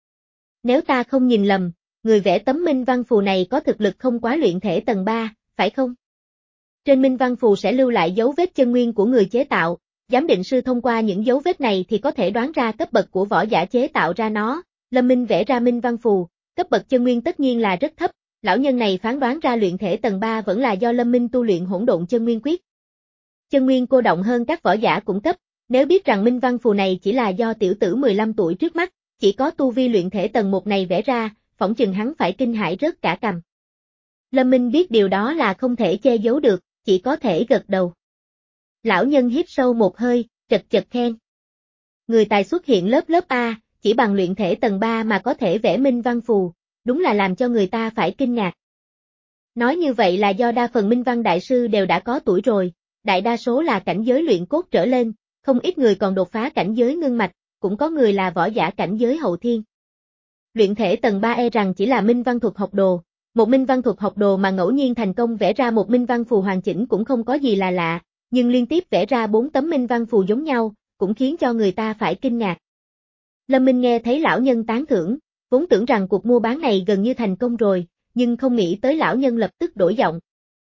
Speaker 1: Nếu ta không nhìn lầm, người vẽ tấm minh văn phù này có thực lực không quá luyện thể tầng ba, phải không? Trên minh văn phù sẽ lưu lại dấu vết chân nguyên của người chế tạo, giám định sư thông qua những dấu vết này thì có thể đoán ra cấp bậc của võ giả chế tạo ra nó. Lâm Minh vẽ ra minh văn phù, cấp bậc chân nguyên tất nhiên là rất thấp, lão nhân này phán đoán ra luyện thể tầng ba vẫn là do Lâm Minh tu luyện hỗn độn chân nguyên quyết. Chân nguyên cô động hơn các võ giả cũng cấp, nếu biết rằng minh văn phù này chỉ là do tiểu tử mười lăm tuổi trước mắt, chỉ có tu vi luyện thể tầng một này vẽ ra, phỏng chừng hắn phải kinh hãi rớt cả cằm. Lâm Minh biết điều đó là không thể che giấu được, chỉ có thể gật đầu. Lão nhân hít sâu một hơi, chật chật khen. Người tài xuất hiện lớp lớp A, chỉ bằng luyện thể tầng ba mà có thể vẽ minh văn phù, đúng là làm cho người ta phải kinh ngạc. Nói như vậy là do đa phần minh văn đại sư đều đã có tuổi rồi, đại đa số là cảnh giới luyện cốt trở lên, không ít người còn đột phá cảnh giới ngưng mạch, cũng có người là võ giả cảnh giới hậu thiên. Luyện thể tầng ba e rằng chỉ là minh văn thuật học đồ, một minh văn thuật học đồ mà ngẫu nhiên thành công vẽ ra một minh văn phù hoàn chỉnh cũng không có gì là lạ, nhưng liên tiếp vẽ ra bốn tấm minh văn phù giống nhau, cũng khiến cho người ta phải kinh ngạc. Lâm Minh nghe thấy lão nhân tán thưởng, vốn tưởng rằng cuộc mua bán này gần như thành công rồi, nhưng không nghĩ tới lão nhân lập tức đổi giọng.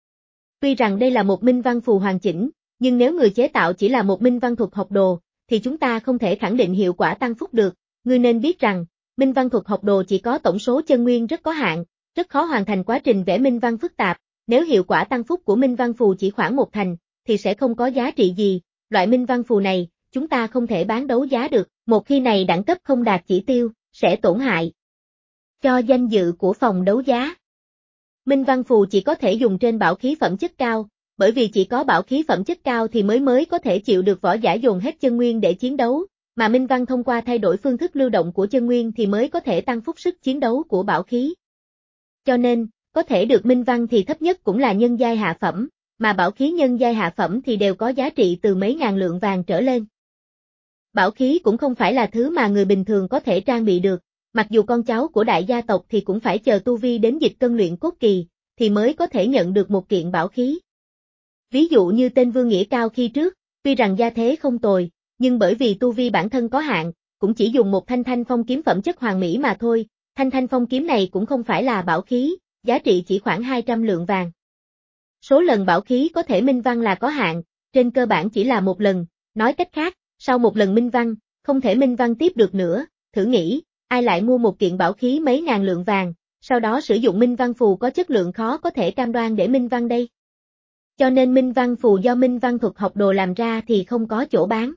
Speaker 1: Tuy rằng đây là một minh văn phù hoàn chỉnh, nhưng nếu người chế tạo chỉ là một minh văn thuật học đồ, thì chúng ta không thể khẳng định hiệu quả tăng phúc được, ngươi nên biết rằng, minh văn thuật học đồ chỉ có tổng số chân nguyên rất có hạn, rất khó hoàn thành quá trình vẽ minh văn phức tạp, nếu hiệu quả tăng phúc của minh văn phù chỉ khoảng một thành, thì sẽ không có giá trị gì, loại minh văn phù này, chúng ta không thể bán đấu giá được, một khi này đẳng cấp không đạt chỉ tiêu, sẽ tổn hại cho danh dự của phòng đấu giá. Minh văn phù chỉ có thể dùng trên bảo khí phẩm chất cao, bởi vì chỉ có bảo khí phẩm chất cao thì mới mới có thể chịu được võ giả dồn hết chân nguyên để chiến đấu, mà minh văn thông qua thay đổi phương thức lưu động của chân nguyên thì mới có thể tăng phúc sức chiến đấu của bảo khí. Cho nên, có thể được minh văn thì thấp nhất cũng là nhân giai hạ phẩm, mà bảo khí nhân giai hạ phẩm thì đều có giá trị từ mấy ngàn lượng vàng trở lên. Bảo khí cũng không phải là thứ mà người bình thường có thể trang bị được, mặc dù con cháu của đại gia tộc thì cũng phải chờ tu vi đến dịch cân luyện cốt kỳ, thì mới có thể nhận được một kiện bảo khí. Ví dụ như tên Vương Nghĩa Cao khi trước, tuy rằng gia thế không tồi, nhưng bởi vì tu vi bản thân có hạn, cũng chỉ dùng một thanh thanh phong kiếm phẩm chất hoàn mỹ mà thôi, thanh thanh phong kiếm này cũng không phải là bảo khí, giá trị chỉ khoảng hai trăm lượng vàng. Số lần bảo khí có thể minh văn là có hạn, trên cơ bản chỉ là một lần, nói cách khác, sau một lần minh văn, không thể minh văn tiếp được nữa, thử nghĩ, ai lại mua một kiện bảo khí mấy ngàn lượng vàng, sau đó sử dụng minh văn phù có chất lượng khó có thể cam đoan để minh văn đây. Cho nên minh văn phù do minh văn thuật học đồ làm ra thì không có chỗ bán.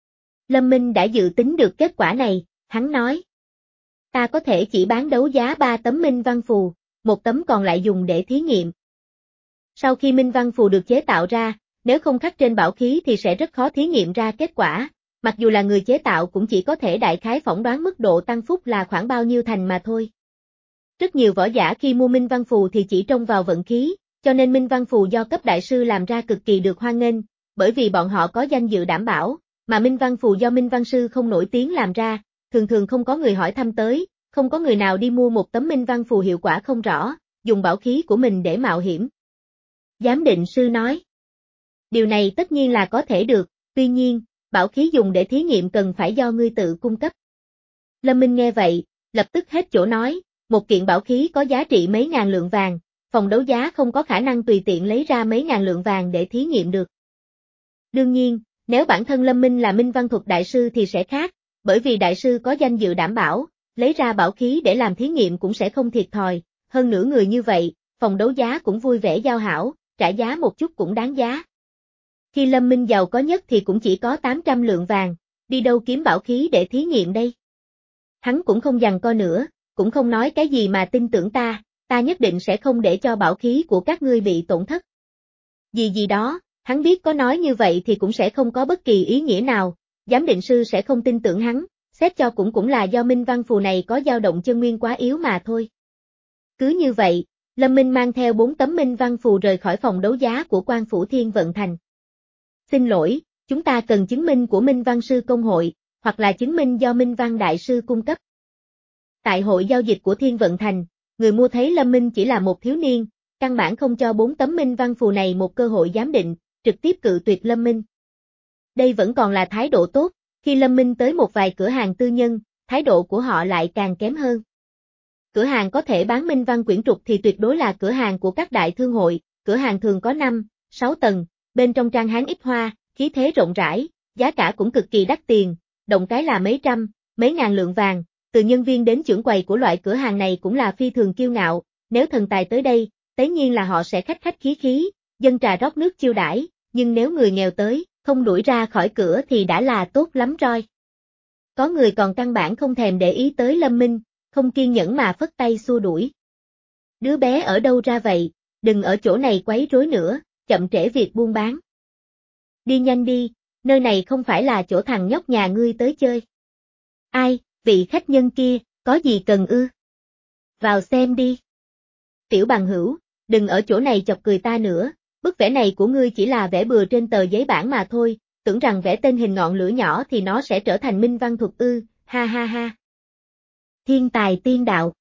Speaker 1: Lâm Minh đã dự tính được kết quả này, hắn nói. Ta có thể chỉ bán đấu giá ba tấm minh văn phù, một tấm còn lại dùng để thí nghiệm. Sau khi minh văn phù được chế tạo ra, nếu không khắc trên bảo khí thì sẽ rất khó thí nghiệm ra kết quả, mặc dù là người chế tạo cũng chỉ có thể đại khái phỏng đoán mức độ tăng phúc là khoảng bao nhiêu thành mà thôi. Rất nhiều võ giả khi mua minh văn phù thì chỉ trông vào vận khí, cho nên minh văn phù do cấp đại sư làm ra cực kỳ được hoan nghênh, bởi vì bọn họ có danh dự đảm bảo, mà minh văn phù do minh văn sư không nổi tiếng làm ra, thường thường không có người hỏi thăm tới, không có người nào đi mua một tấm minh văn phù hiệu quả không rõ, dùng bảo khí của mình để mạo hiểm. Giám định sư nói. Điều này tất nhiên là có thể được, tuy nhiên, bảo khí dùng để thí nghiệm cần phải do ngươi tự cung cấp. Lâm Minh nghe vậy, lập tức hết chỗ nói, một kiện bảo khí có giá trị mấy ngàn lượng vàng, phòng đấu giá không có khả năng tùy tiện lấy ra mấy ngàn lượng vàng để thí nghiệm được. Đương nhiên, nếu bản thân Lâm Minh là minh văn thuật đại sư thì sẽ khác, bởi vì đại sư có danh dự đảm bảo, lấy ra bảo khí để làm thí nghiệm cũng sẽ không thiệt thòi, hơn nữa người như vậy, phòng đấu giá cũng vui vẻ giao hảo, trả giá một chút cũng đáng giá. Khi Lâm Minh giàu có nhất thì cũng chỉ có tám trăm lượng vàng, đi đâu kiếm bảo khí để thí nghiệm đây? Hắn cũng không giằng co nữa, cũng không nói cái gì mà tin tưởng ta, ta nhất định sẽ không để cho bảo khí của các ngươi bị tổn thất. Gì gì đó, hắn biết có nói như vậy thì cũng sẽ không có bất kỳ ý nghĩa nào, giám định sư sẽ không tin tưởng hắn, xét cho cũng cũng là do minh văn phù này có dao động chân nguyên quá yếu mà thôi. Cứ như vậy, Lâm Minh mang theo bốn tấm minh văn phù rời khỏi phòng đấu giá của Quan Phủ Thiên Vận Thành. Xin lỗi, chúng ta cần chứng minh của Minh Văn Sư Công hội, hoặc là chứng minh do Minh Văn Đại Sư cung cấp. Tại hội giao dịch của Thiên Vận Thành, người mua thấy Lâm Minh chỉ là một thiếu niên, căn bản không cho bốn tấm minh văn phù này một cơ hội giám định, trực tiếp cự tuyệt Lâm Minh. Đây vẫn còn là thái độ tốt, khi Lâm Minh tới một vài cửa hàng tư nhân, thái độ của họ lại càng kém hơn. Cửa hàng có thể bán minh văn quyển trục thì tuyệt đối là cửa hàng của các đại thương hội, cửa hàng thường có năm, sáu tầng, bên trong trang hán ít hoa, khí thế rộng rãi, giá cả cũng cực kỳ đắt tiền, động cái là mấy trăm, mấy ngàn lượng vàng, từ nhân viên đến trưởng quầy của loại cửa hàng này cũng là phi thường kiêu ngạo, nếu thần tài tới đây, tất nhiên là họ sẽ khách khách khí khí, dâng trà rót nước chiêu đãi, nhưng nếu người nghèo tới, không đuổi ra khỏi cửa thì đã là tốt lắm rồi. Có người còn căn bản không thèm để ý tới Lâm Minh, không kiên nhẫn mà phất tay xua đuổi. Đứa bé ở đâu ra vậy, đừng ở chỗ này quấy rối nữa, chậm trễ việc buôn bán. Đi nhanh đi, nơi này không phải là chỗ thằng nhóc nhà ngươi tới chơi. Ai, vị khách nhân kia, có gì cần ư? Vào xem đi. Tiểu bằng hữu, đừng ở chỗ này chọc cười ta nữa, bức vẽ này của ngươi chỉ là vẽ bừa trên tờ giấy bản mà thôi, tưởng rằng vẽ tên hình ngọn lửa nhỏ thì nó sẽ trở thành minh văn thuật ư, ha ha ha. Thiên tài tiên đạo.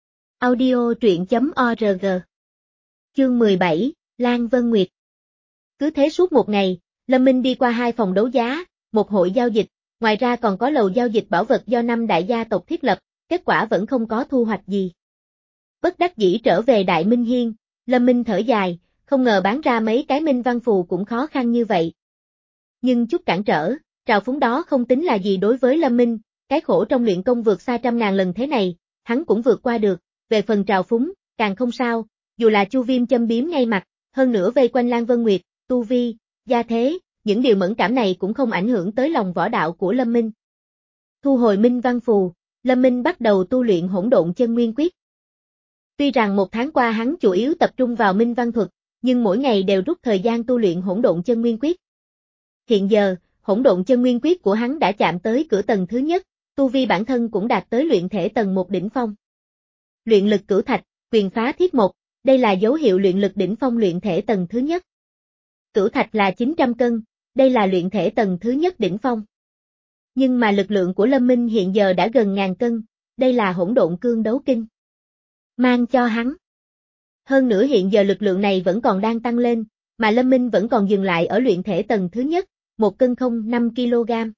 Speaker 1: Audio truyện chấm org. Chương mười bảy, Lan Vân Nguyệt. Cứ thế suốt một ngày, Lâm Minh đi qua hai phòng đấu giá, một hội giao dịch, ngoài ra còn có lầu giao dịch bảo vật do năm đại gia tộc thiết lập, kết quả vẫn không có thu hoạch gì. Bất đắc dĩ trở về Đại Minh Hiên, Lâm Minh thở dài, không ngờ bán ra mấy cái minh văn phù cũng khó khăn như vậy. Nhưng chút cản trở, trào phúng đó không tính là gì đối với Lâm Minh, cái khổ trong luyện công vượt xa trăm ngàn lần thế này, hắn cũng vượt qua được, về phần trào phúng, càng không sao, dù là Chu Viêm châm biếm ngay mặt, hơn nữa vây quanh Lan Vân Nguyệt, tu vi, gia thế, những điều mẫn cảm này cũng không ảnh hưởng tới lòng võ đạo của Lâm Minh. Thu hồi minh văn phù, Lâm Minh bắt đầu tu luyện hỗn độn chân nguyên quyết. Tuy rằng một tháng qua hắn chủ yếu tập trung vào minh văn thuật, nhưng mỗi ngày đều rút thời gian tu luyện hỗn độn chân nguyên quyết. Hiện giờ, hỗn độn chân nguyên quyết của hắn đã chạm tới cửa tầng thứ nhất, tu vi bản thân cũng đạt tới luyện thể tầng một đỉnh phong. Luyện lực cửu thạch, quyền phá thiết một, đây là dấu hiệu luyện lực đỉnh phong luyện thể tầng thứ nhất. Cửu thạch là chín trăm cân, đây là luyện thể tầng thứ nhất đỉnh phong. Nhưng mà lực lượng của Lâm Minh hiện giờ đã gần ngàn cân, đây là hỗn độn cương đấu kinh. Mang cho hắn. Hơn nữa hiện giờ lực lượng này vẫn còn đang tăng lên, mà Lâm Minh vẫn còn dừng lại ở luyện thể tầng thứ nhất, một cân không năm ki lô gam.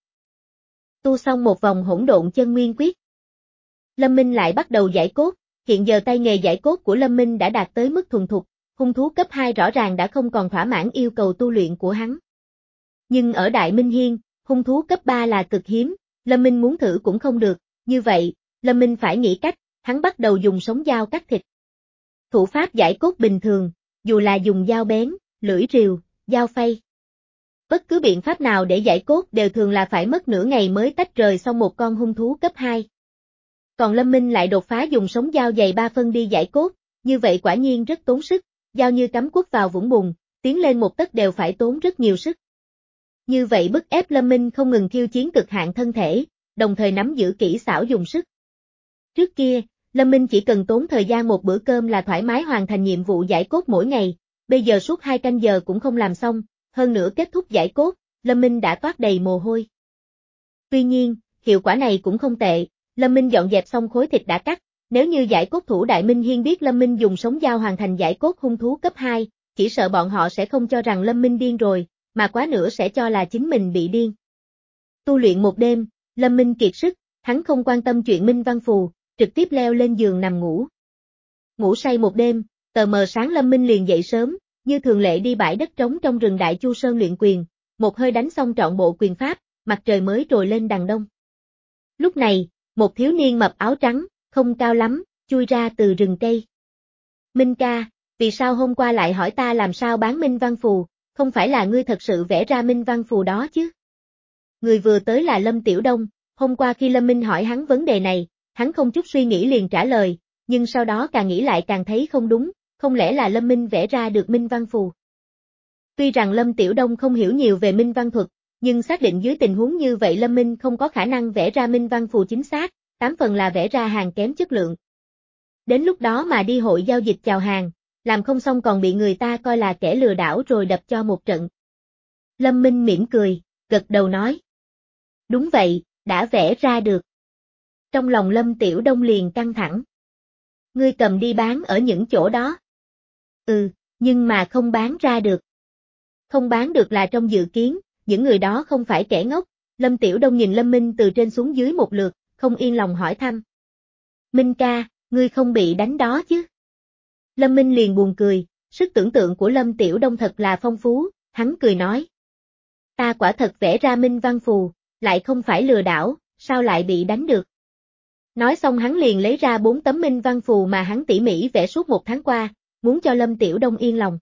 Speaker 1: Tu xong một vòng hỗn độn chân nguyên quyết. Lâm Minh lại bắt đầu giải cốt, hiện giờ tay nghề giải cốt của Lâm Minh đã đạt tới mức thuần thục, hung thú cấp hai rõ ràng đã không còn thỏa mãn yêu cầu tu luyện của hắn. Nhưng ở Đại Minh Hiên, hung thú cấp ba là cực hiếm, Lâm Minh muốn thử cũng không được, như vậy, Lâm Minh phải nghĩ cách, hắn bắt đầu dùng sống dao cắt thịt. Thủ pháp giải cốt bình thường, dù là dùng dao bén, lưỡi rìu, dao phay. Bất cứ biện pháp nào để giải cốt đều thường là phải mất nửa ngày mới tách rời xong một con hung thú cấp hai. Còn Lâm Minh lại đột phá dùng sống dao dày ba phân đi giải cốt, như vậy quả nhiên rất tốn sức, dao như cắm quất vào vũng bùn, tiến lên một tấc đều phải tốn rất nhiều sức. Như vậy bức ép Lâm Minh không ngừng thiêu chiến cực hạn thân thể, đồng thời nắm giữ kỹ xảo dùng sức. Trước kia, Lâm Minh chỉ cần tốn thời gian một bữa cơm là thoải mái hoàn thành nhiệm vụ giải cốt mỗi ngày, bây giờ suốt hai canh giờ cũng không làm xong, hơn nữa kết thúc giải cốt, Lâm Minh đã toát đầy mồ hôi. Tuy nhiên, hiệu quả này cũng không tệ, Lâm Minh dọn dẹp xong khối thịt đã cắt, nếu như giải cốt thủ Đại Minh Hiên biết Lâm Minh dùng sống dao hoàn thành giải cốt hung thú cấp hai, chỉ sợ bọn họ sẽ không cho rằng Lâm Minh điên rồi, mà quá nữa sẽ cho là chính mình bị điên. Tu luyện một đêm, Lâm Minh kiệt sức, hắn không quan tâm chuyện Minh Văn Phù, trực tiếp leo lên giường nằm ngủ. Ngủ say một đêm, tờ mờ sáng Lâm Minh liền dậy sớm, như thường lệ đi bãi đất trống trong rừng Đại Chu Sơn luyện quyền, một hơi đánh xong trọn bộ quyền pháp, mặt trời mới trồi lên đằng đông. Lúc này, một thiếu niên mập áo trắng, không cao lắm, chui ra từ rừng cây. Minh ca, vì sao hôm qua lại hỏi ta làm sao bán Minh Văn Phù, không phải là ngươi thật sự vẽ ra Minh Văn Phù đó chứ? Người vừa tới là Lâm Tiểu Đông, hôm qua khi Lâm Minh hỏi hắn vấn đề này, hắn không chút suy nghĩ liền trả lời, nhưng sau đó càng nghĩ lại càng thấy không đúng, không lẽ là Lâm Minh vẽ ra được Minh Văn Phù. Tuy rằng Lâm Tiểu Đông không hiểu nhiều về Minh Văn thuật, nhưng xác định dưới tình huống như vậy Lâm Minh không có khả năng vẽ ra Minh Văn Phù chính xác, tám phần là vẽ ra hàng kém chất lượng. Đến lúc đó mà đi hội giao dịch chào hàng, làm không xong còn bị người ta coi là kẻ lừa đảo rồi đập cho một trận. Lâm Minh mỉm cười, gật đầu nói. Đúng vậy, đã vẽ ra được. Trong lòng Lâm Tiểu Đông liền căng thẳng. Ngươi cầm đi bán ở những chỗ đó. Ừ, nhưng mà không bán ra được. Không bán được là trong dự kiến, những người đó không phải kẻ ngốc. Lâm Tiểu Đông nhìn Lâm Minh từ trên xuống dưới một lượt, không yên lòng hỏi thăm. Minh ca, ngươi không bị đánh đó chứ? Lâm Minh liền buồn cười, sức tưởng tượng của Lâm Tiểu Đông thật là phong phú, hắn cười nói. Ta quả thật vẽ ra Minh Văn Phù, lại không phải lừa đảo, sao lại bị đánh được? Nói xong hắn liền lấy ra bốn tấm Minh Văn Phù mà hắn tỉ mỉ vẽ suốt một tháng qua, muốn cho Lâm Tiểu Đông yên lòng.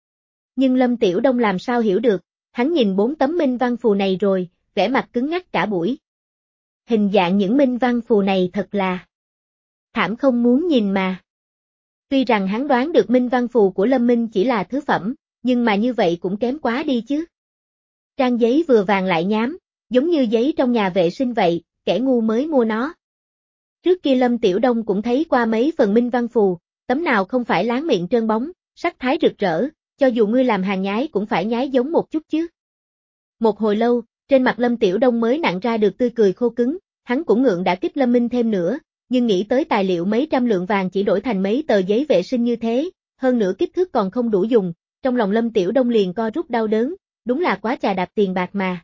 Speaker 1: Nhưng Lâm Tiểu Đông làm sao hiểu được, hắn nhìn bốn tấm Minh Văn Phù này rồi, vẻ mặt cứng ngắc cả buổi. Hình dạng những Minh Văn Phù này thật là thảm không muốn nhìn mà. Tuy rằng hắn đoán được Minh Văn Phù của Lâm Minh chỉ là thứ phẩm, nhưng mà như vậy cũng kém quá đi chứ. Trang giấy vừa vàng lại nhám, giống như giấy trong nhà vệ sinh vậy, kẻ ngu mới mua nó. Trước kia Lâm Tiểu Đông cũng thấy qua mấy phần Minh Văn Phù, tấm nào không phải láng miệng trơn bóng, sắc thái rực rỡ, cho dù ngươi làm hàng nhái cũng phải nhái giống một chút chứ. Một hồi lâu, trên mặt Lâm Tiểu Đông mới nặn ra được tươi cười khô cứng, hắn cũng ngượng đã kích Lâm Minh thêm nữa, nhưng nghĩ tới tài liệu mấy trăm lượng vàng chỉ đổi thành mấy tờ giấy vệ sinh như thế, hơn nữa kích thước còn không đủ dùng, trong lòng Lâm Tiểu Đông liền co rút đau đớn, đúng là quá chà đạp tiền bạc mà.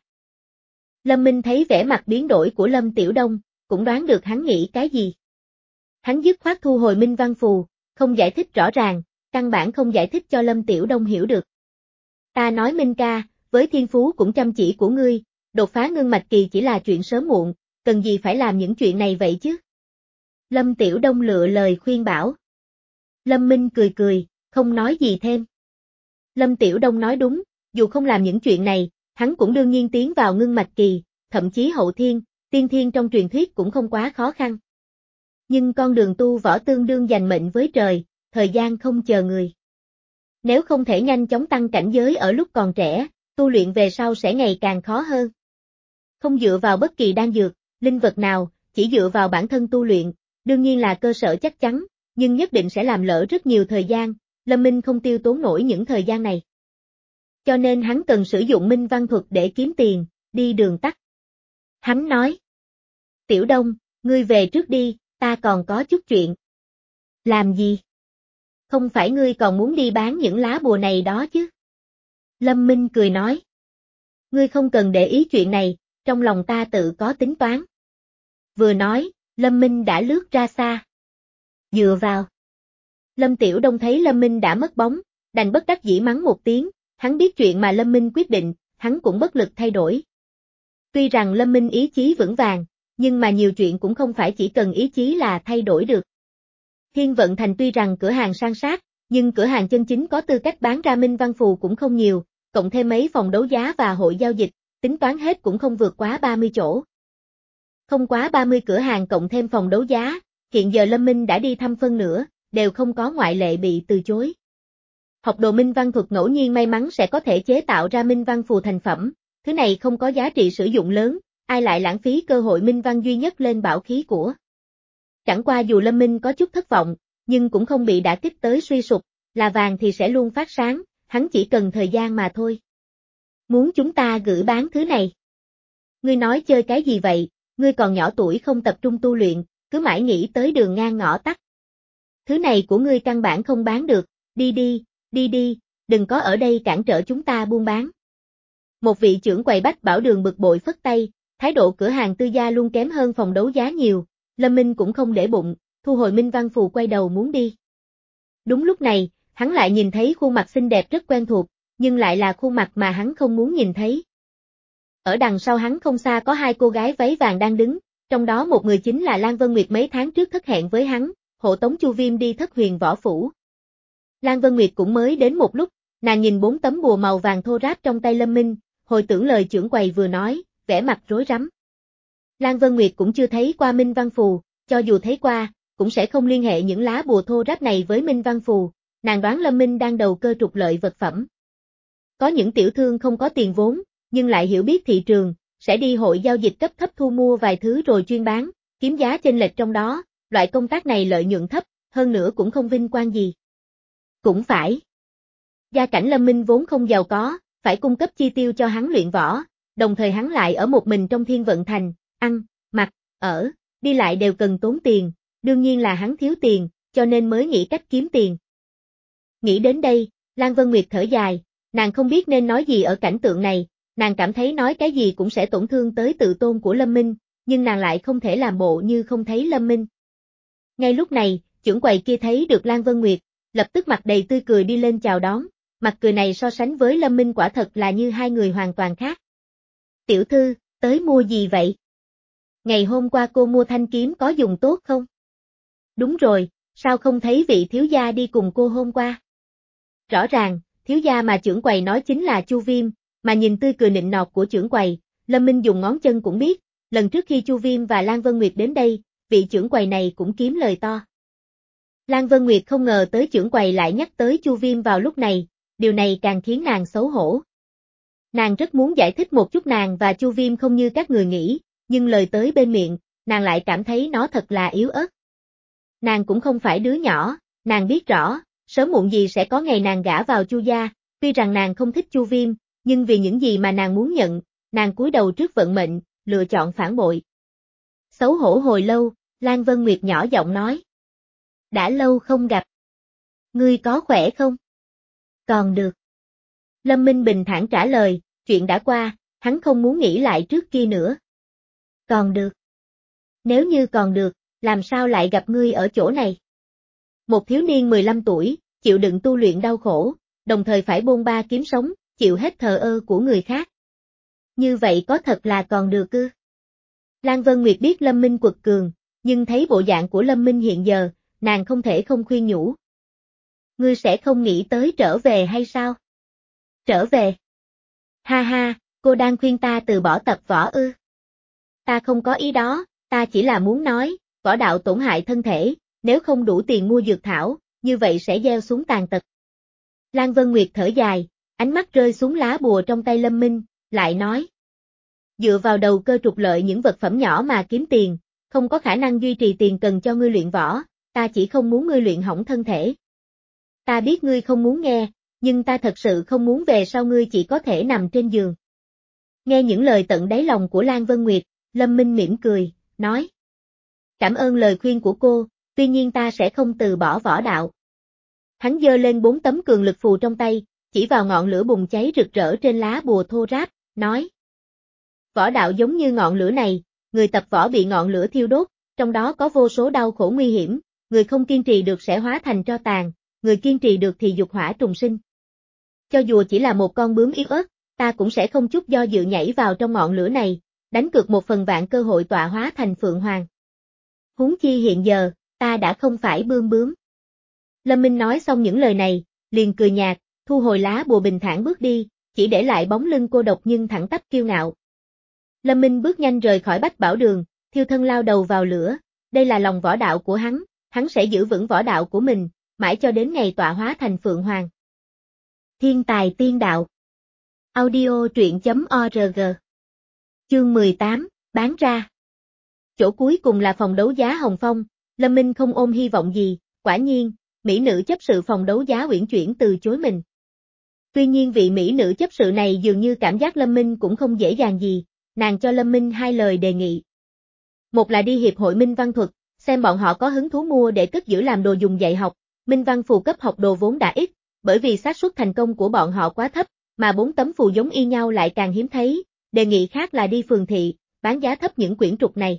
Speaker 1: Lâm Minh thấy vẻ mặt biến đổi của Lâm Tiểu Đông, cũng đoán được hắn nghĩ cái gì. Hắn dứt khoát thu hồi Minh Văn Phù, không giải thích rõ ràng, căn bản không giải thích cho Lâm Tiểu Đông hiểu được. Ta nói Minh ca, với thiên phú cũng chăm chỉ của ngươi, đột phá ngưng mạch kỳ chỉ là chuyện sớm muộn, cần gì phải làm những chuyện này vậy chứ? Lâm Tiểu Đông lựa lời khuyên bảo. Lâm Minh cười cười, không nói gì thêm. Lâm Tiểu Đông nói đúng, dù không làm những chuyện này, hắn cũng đương nhiên tiến vào ngưng mạch kỳ, thậm chí hậu thiên, tiên thiên trong truyền thuyết cũng không quá khó khăn. Nhưng con đường tu võ tương đương giành mệnh với trời, thời gian không chờ người. Nếu không thể nhanh chóng tăng cảnh giới ở lúc còn trẻ, tu luyện về sau sẽ ngày càng khó hơn. Không dựa vào bất kỳ đan dược, linh vật nào, chỉ dựa vào bản thân tu luyện, đương nhiên là cơ sở chắc chắn, nhưng nhất định sẽ làm lỡ rất nhiều thời gian, Lâm Minh không tiêu tốn nổi những thời gian này. Cho nên hắn cần sử dụng Minh Văn thuật để kiếm tiền, đi đường tắt. Hắn nói. Tiểu Đông, ngươi về trước đi, ta còn có chút chuyện. Làm gì? Không phải ngươi còn muốn đi bán những lá bùa này đó chứ? Lâm Minh cười nói. Ngươi không cần để ý chuyện này, trong lòng ta tự có tính toán. Vừa nói, Lâm Minh đã lướt ra xa. Dựa vào. Lâm Tiểu Đông thấy Lâm Minh đã mất bóng, đành bất đắc dĩ mắng một tiếng, hắn biết chuyện mà Lâm Minh quyết định, hắn cũng bất lực thay đổi. Tuy rằng Lâm Minh ý chí vững vàng, nhưng mà nhiều chuyện cũng không phải chỉ cần ý chí là thay đổi được. Thiên Vận Thành tuy rằng cửa hàng san sát, nhưng cửa hàng chân chính có tư cách bán ra minh văn phù cũng không nhiều, cộng thêm mấy phòng đấu giá và hội giao dịch, tính toán hết cũng không vượt quá ba mươi chỗ. Không quá ba mươi cửa hàng cộng thêm phòng đấu giá, hiện giờ Lâm Minh đã đi thăm phân nửa, đều không có ngoại lệ bị từ chối. Học đồ minh văn thuật ngẫu nhiên may mắn sẽ có thể chế tạo ra minh văn phù thành phẩm, thứ này không có giá trị sử dụng lớn, ai lại lãng phí cơ hội minh văn duy nhất lên bảo khí của. Chẳng qua dù Lâm Minh có chút thất vọng, nhưng cũng không bị đả kích tới suy sụp, là vàng thì sẽ luôn phát sáng, hắn chỉ cần thời gian mà thôi. Muốn chúng ta gửi bán thứ này? Ngươi nói chơi cái gì vậy, ngươi còn nhỏ tuổi không tập trung tu luyện, cứ mãi nghĩ tới đường ngang ngõ tắt. Thứ này của ngươi căn bản không bán được, đi đi, đi đi, đừng có ở đây cản trở chúng ta buôn bán. Một vị trưởng quầy Bách Bảo Đường bực bội phất tay, thái độ cửa hàng tư gia luôn kém hơn phòng đấu giá nhiều, Lâm Minh cũng không để bụng, thu hồi minh văn phù quay đầu muốn đi. Đúng lúc này, hắn lại nhìn thấy khuôn mặt xinh đẹp rất quen thuộc, nhưng lại là khuôn mặt mà hắn không muốn nhìn thấy. Ở đằng sau hắn không xa có hai cô gái váy vàng đang đứng, trong đó một người chính là Lan Vân Nguyệt mấy tháng trước thất hẹn với hắn, hộ tống Chu Viêm đi Thất Huyền Võ Phủ. Lan Vân Nguyệt cũng mới đến một lúc, nàng nhìn bốn tấm bùa màu vàng thô ráp trong tay Lâm Minh, hồi tưởng lời trưởng quầy vừa nói, vẻ mặt rối rắm. Lan Vân Nguyệt cũng chưa thấy qua minh văn phù, cho dù thấy qua, cũng sẽ không liên hệ những lá bùa thô ráp này với minh văn phù, nàng đoán Lâm Minh đang đầu cơ trục lợi vật phẩm. Có những tiểu thương không có tiền vốn, nhưng lại hiểu biết thị trường, sẽ đi hội giao dịch cấp thấp thu mua vài thứ rồi chuyên bán, kiếm giá chênh lệch trong đó, loại công tác này lợi nhuận thấp, hơn nữa cũng không vinh quang gì. Cũng phải. Gia cảnh Lâm Minh vốn không giàu có, phải cung cấp chi tiêu cho hắn luyện võ, đồng thời hắn lại ở một mình trong Thiên Vận Thành, ăn, mặc, ở, đi lại đều cần tốn tiền, đương nhiên là hắn thiếu tiền, cho nên mới nghĩ cách kiếm tiền. Nghĩ đến đây, Lan Vân Nguyệt thở dài, nàng không biết nên nói gì ở cảnh tượng này, nàng cảm thấy nói cái gì cũng sẽ tổn thương tới tự tôn của Lâm Minh, nhưng nàng lại không thể làm bộ như không thấy Lâm Minh. Ngay lúc này, trưởng quầy kia thấy được Lan Vân Nguyệt, lập tức mặt đầy tươi cười đi lên chào đón, mặt cười này so sánh với Lâm Minh quả thật là như hai người hoàn toàn khác. Tiểu thư, tới mua gì vậy? Ngày hôm qua cô mua thanh kiếm có dùng tốt không? Đúng rồi, sao không thấy vị thiếu gia đi cùng cô hôm qua? Rõ ràng, thiếu gia mà trưởng quầy nói chính là Chu Viêm, mà nhìn tươi cười nịnh nọt của trưởng quầy, Lâm Minh dùng ngón chân cũng biết, lần trước khi Chu Viêm và Lan Vân Nguyệt đến đây, vị trưởng quầy này cũng kiếm lời to. Lan Vân Nguyệt không ngờ tới trưởng quầy lại nhắc tới Chu Viêm vào lúc này, điều này càng khiến nàng xấu hổ. Nàng rất muốn giải thích một chút nàng và Chu Viêm không như các người nghĩ, nhưng lời tới bên miệng, nàng lại cảm thấy nó thật là yếu ớt. Nàng cũng không phải đứa nhỏ, nàng biết rõ, sớm muộn gì sẽ có ngày nàng gả vào Chu gia, tuy rằng nàng không thích Chu Viêm, nhưng vì những gì mà nàng muốn nhận, nàng cúi đầu trước vận mệnh, lựa chọn phản bội. Xấu hổ hồi lâu, Lan Vân Nguyệt nhỏ giọng nói. Đã lâu không gặp. Ngươi có khỏe không? Còn được. Lâm Minh bình thản trả lời, chuyện đã qua, hắn không muốn nghĩ lại trước kia nữa. Còn được. Nếu như còn được, làm sao lại gặp ngươi ở chỗ này? Một thiếu niên mười lăm tuổi, chịu đựng tu luyện đau khổ, đồng thời phải bôn ba kiếm sống, chịu hết thờ ơ của người khác. Như vậy có thật là còn được ư? Lan Vân Nguyệt biết Lâm Minh quật cường, nhưng thấy bộ dạng của Lâm Minh hiện giờ, nàng không thể không khuyên nhủ. Ngươi sẽ không nghĩ tới trở về hay sao? Trở về? Ha ha, cô đang khuyên ta từ bỏ tập võ ư? Ta không có ý đó, ta chỉ là muốn nói, võ đạo tổn hại thân thể, nếu không đủ tiền mua dược thảo, như vậy sẽ gieo xuống tàn tật. Lan Vân Nguyệt thở dài, ánh mắt rơi xuống lá bùa trong tay Lâm Minh, lại nói. Dựa vào đầu cơ trục lợi những vật phẩm nhỏ mà kiếm tiền, không có khả năng duy trì tiền cần cho ngươi luyện võ, ta chỉ không muốn ngươi luyện hỏng thân thể. Ta biết ngươi không muốn nghe, nhưng ta thật sự không muốn về sau ngươi chỉ có thể nằm trên giường. Nghe những lời tận đáy lòng của Lan Vân Nguyệt, Lâm Minh mỉm cười, nói. Cảm ơn lời khuyên của cô, tuy nhiên ta sẽ không từ bỏ võ đạo. Hắn giơ lên bốn tấm cường lực phù trong tay, chỉ vào ngọn lửa bùng cháy rực rỡ trên lá bùa thô ráp, nói. Võ đạo giống như ngọn lửa này, người tập võ bị ngọn lửa thiêu đốt, trong đó có vô số đau khổ nguy hiểm, người không kiên trì được sẽ hóa thành tro tàn, người kiên trì được thì dục hỏa trùng sinh. Cho dù chỉ là một con bướm yếu ớt, ta cũng sẽ không chút do dự nhảy vào trong ngọn lửa này, đánh cược một phần vạn cơ hội tọa hóa thành Phượng Hoàng. Huống chi hiện giờ, ta đã không phải bươm bướm. Lâm Minh nói xong những lời này, liền cười nhạt, thu hồi lá bùa bình thản bước đi, chỉ để lại bóng lưng cô độc nhưng thẳng tắp kiêu ngạo. Lâm Minh bước nhanh rời khỏi Bách Bảo Đường, thiêu thân lao đầu vào lửa, đây là lòng võ đạo của hắn, hắn sẽ giữ vững võ đạo của mình, mãi cho đến ngày tọa hóa thành Phượng Hoàng. Thiên tài tiên đạo. Audio truyện chấm org. Chương mười tám, bán ra. Chỗ cuối cùng là phòng đấu giá Hồng Phong, Lâm Minh không ôm hy vọng gì, quả nhiên, mỹ nữ chấp sự phòng đấu giá Uyển Chuyển từ chối mình. Tuy nhiên vị mỹ nữ chấp sự này dường như cảm giác Lâm Minh cũng không dễ dàng gì, nàng cho Lâm Minh hai lời đề nghị. Một là đi hiệp hội Minh Văn Thuật, xem bọn họ có hứng thú mua để cất giữ làm đồ dùng dạy học, Minh Văn phù cấp học đồ vốn đã ít, bởi vì xác suất thành công của bọn họ quá thấp, mà bốn tấm phù giống y nhau lại càng hiếm thấy, đề nghị khác là đi phường thị, bán giá thấp những quyển trục này.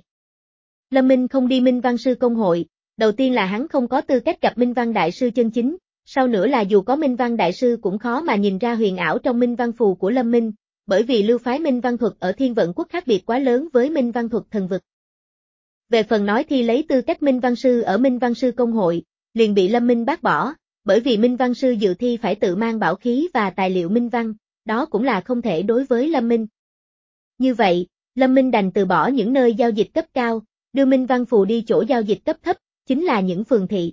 Speaker 1: Lâm Minh không đi Minh Văn sư công hội, đầu tiên là hắn không có tư cách gặp Minh Văn đại sư chân chính, sau nữa là dù có Minh Văn đại sư cũng khó mà nhìn ra huyền ảo trong Minh Văn phù của Lâm Minh, bởi vì lưu phái Minh Văn Thuật ở Thiên Vận Quốc khác biệt quá lớn với Minh Văn Thuật thần vực. Về phần nói thi lấy tư cách Minh Văn sư ở Minh Văn sư công hội, liền bị Lâm Minh bác bỏ, bởi vì Minh Văn sư dự thi phải tự mang bảo khí và tài liệu Minh Văn, đó cũng là không thể đối với Lâm Minh. Như vậy, Lâm Minh đành từ bỏ những nơi giao dịch cấp cao, đưa Minh Văn phù đi chỗ giao dịch cấp thấp, chính là những phường thị.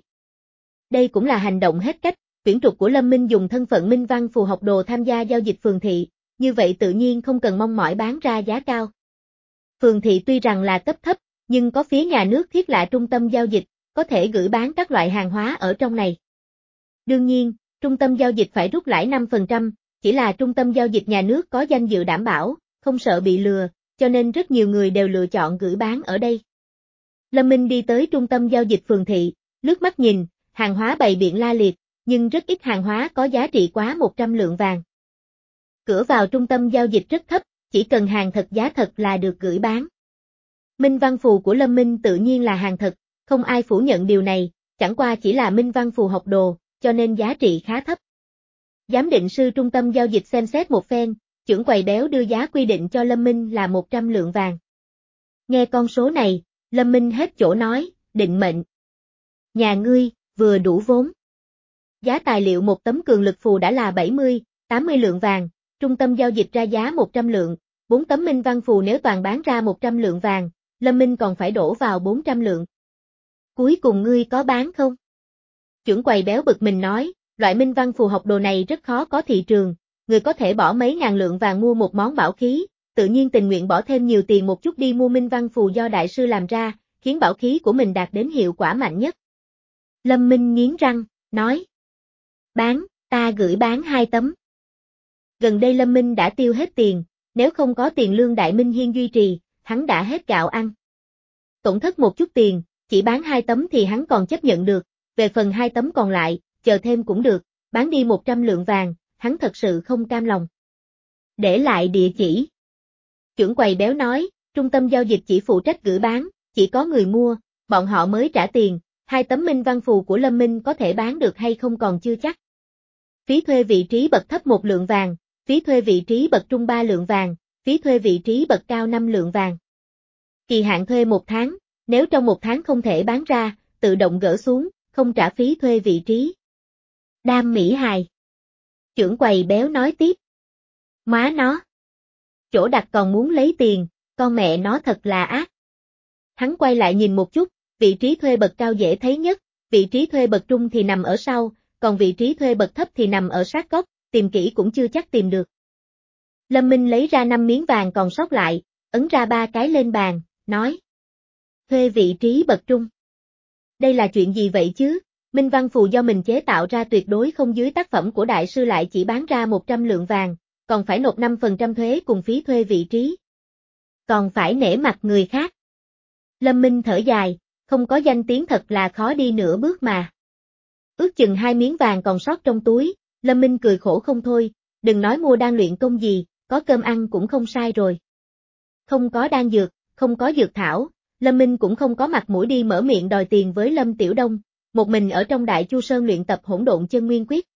Speaker 1: Đây cũng là hành động hết cách, tuyển trục của Lâm Minh dùng thân phận Minh Văn phù học đồ tham gia giao dịch phường thị, như vậy tự nhiên không cần mong mỏi bán ra giá cao. Phường thị tuy rằng là cấp thấp, nhưng có phía nhà nước thiết lạ trung tâm giao dịch, có thể gửi bán các loại hàng hóa ở trong này. Đương nhiên, trung tâm giao dịch phải rút lãi năm phần trăm, chỉ là trung tâm giao dịch nhà nước có danh dự đảm bảo, không sợ bị lừa, cho nên rất nhiều người đều lựa chọn gửi bán ở đây. Lâm Minh đi tới trung tâm giao dịch phường thị, lướt mắt nhìn, hàng hóa bày biện la liệt, nhưng rất ít hàng hóa có giá trị quá một trăm lượng vàng. Cửa vào trung tâm giao dịch rất thấp, chỉ cần hàng thật giá thật là được gửi bán. Minh Văn phù của Lâm Minh tự nhiên là hàng thật, không ai phủ nhận điều này, chẳng qua chỉ là Minh Văn phù học đồ, cho nên giá trị khá thấp. Giám định sư trung tâm giao dịch xem xét một phen, trưởng quầy béo đưa giá quy định cho Lâm Minh là một trăm lượng vàng. Nghe con số này, Lâm Minh hết chỗ nói, định mệnh. Nhà ngươi, vừa đủ vốn. Giá tài liệu một tấm cường lực phù đã là bảy mươi, tám mươi lượng vàng, trung tâm giao dịch ra giá một trăm lượng, bốn tấm Minh Văn phù nếu toàn bán ra một trăm lượng vàng, Lâm Minh còn phải đổ vào bốn trăm lượng. Cuối cùng ngươi có bán không? Trưởng quầy béo bực mình nói, loại Minh Văn phù học đồ này rất khó có thị trường, người có thể bỏ mấy ngàn lượng vàng mua một món bảo khí, tự nhiên tình nguyện bỏ thêm nhiều tiền một chút đi mua Minh Văn phù do đại sư làm ra, khiến bảo khí của mình đạt đến hiệu quả mạnh nhất. Lâm Minh nghiến răng, nói. Bán, ta gửi bán hai tấm. Gần đây Lâm Minh đã tiêu hết tiền, nếu không có tiền lương Đại Minh Hiên duy trì, hắn đã hết gạo ăn. Tổn thất một chút tiền, chỉ bán hai tấm thì hắn còn chấp nhận được, về phần hai tấm còn lại, chờ thêm cũng được, bán đi một trăm lượng vàng, hắn thật sự không cam lòng. Để lại địa chỉ. Trưởng quầy béo nói, trung tâm giao dịch chỉ phụ trách gửi bán, chỉ có người mua, bọn họ mới trả tiền, hai tấm Minh Văn phù của Lâm Minh có thể bán được hay không còn chưa chắc. Phí thuê vị trí bậc thấp một lượng vàng, phí thuê vị trí bậc trung ba lượng vàng, phí thuê vị trí bậc cao năm lượng vàng. Kỳ hạn thuê một tháng, nếu trong một tháng không thể bán ra, tự động gỡ xuống, không trả phí thuê vị trí. Đam mỹ hài. Trưởng quầy béo nói tiếp. Má nó. Chỗ đặt còn muốn lấy tiền, con mẹ nó thật là ác. Hắn quay lại nhìn một chút, vị trí thuê bậc cao dễ thấy nhất, vị trí thuê bậc trung thì nằm ở sau, còn vị trí thuê bậc thấp thì nằm ở sát góc, tìm kỹ cũng chưa chắc tìm được. Lâm Minh lấy ra năm miếng vàng còn sót lại, ấn ra ba cái lên bàn, nói. Thuê vị trí bậc trung. Đây là chuyện gì vậy chứ? Minh Văn phù do mình chế tạo ra tuyệt đối không dưới tác phẩm của đại sư lại chỉ bán ra một trăm lượng vàng, còn phải nộp năm phần trăm thuế cùng phí thuê vị trí. còn phải nể mặt người khác. Lâm Minh thở dài, không có danh tiếng thật là khó đi nửa bước mà. Ước chừng hai miếng vàng còn sót trong túi, Lâm Minh cười khổ không thôi, đừng nói mua đan luyện công gì, có cơm ăn cũng không sai rồi. Không có đan dược, không có dược thảo, Lâm Minh cũng không có mặt mũi đi mở miệng đòi tiền với Lâm Tiểu Đông, một mình ở trong Đại Chu Sơn luyện tập hỗn độn chân nguyên quyết.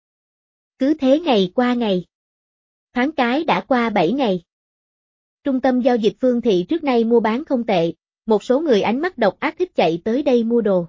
Speaker 1: Cứ thế ngày qua ngày. Thoáng cái đã qua bảy ngày. Trung tâm giao dịch Phương Thị trước nay mua bán không tệ, một số người ánh mắt độc ác thích chạy tới đây mua đồ.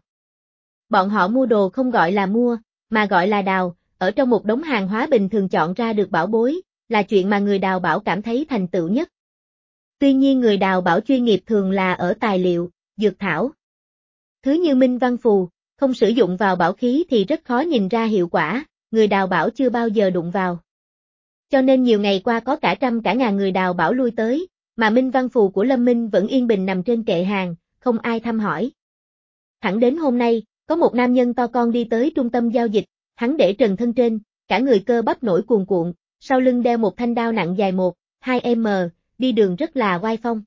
Speaker 1: Bọn họ mua đồ không gọi là mua, mà gọi là đào, ở trong một đống hàng hóa bình thường chọn ra được bảo bối, là chuyện mà người đào bảo cảm thấy thành tựu nhất. Tuy nhiên người đào bảo chuyên nghiệp thường là ở tài liệu, dược thảo. Thứ như minh văn phù, không sử dụng vào bảo khí thì rất khó nhìn ra hiệu quả, người đào bảo chưa bao giờ đụng vào. Cho nên nhiều ngày qua có cả trăm cả ngàn người đào bảo lui tới, mà minh văn phù của Lâm Minh vẫn yên bình nằm trên kệ hàng, không ai thăm hỏi. Thẳng đến hôm nay, có một nam nhân to con đi tới trung tâm giao dịch, hắn để trần thân trên, cả người cơ bắp nổi cuồn cuộn, sau lưng đeo một thanh đao nặng dài một, hai mét, đi đường rất là oai phong.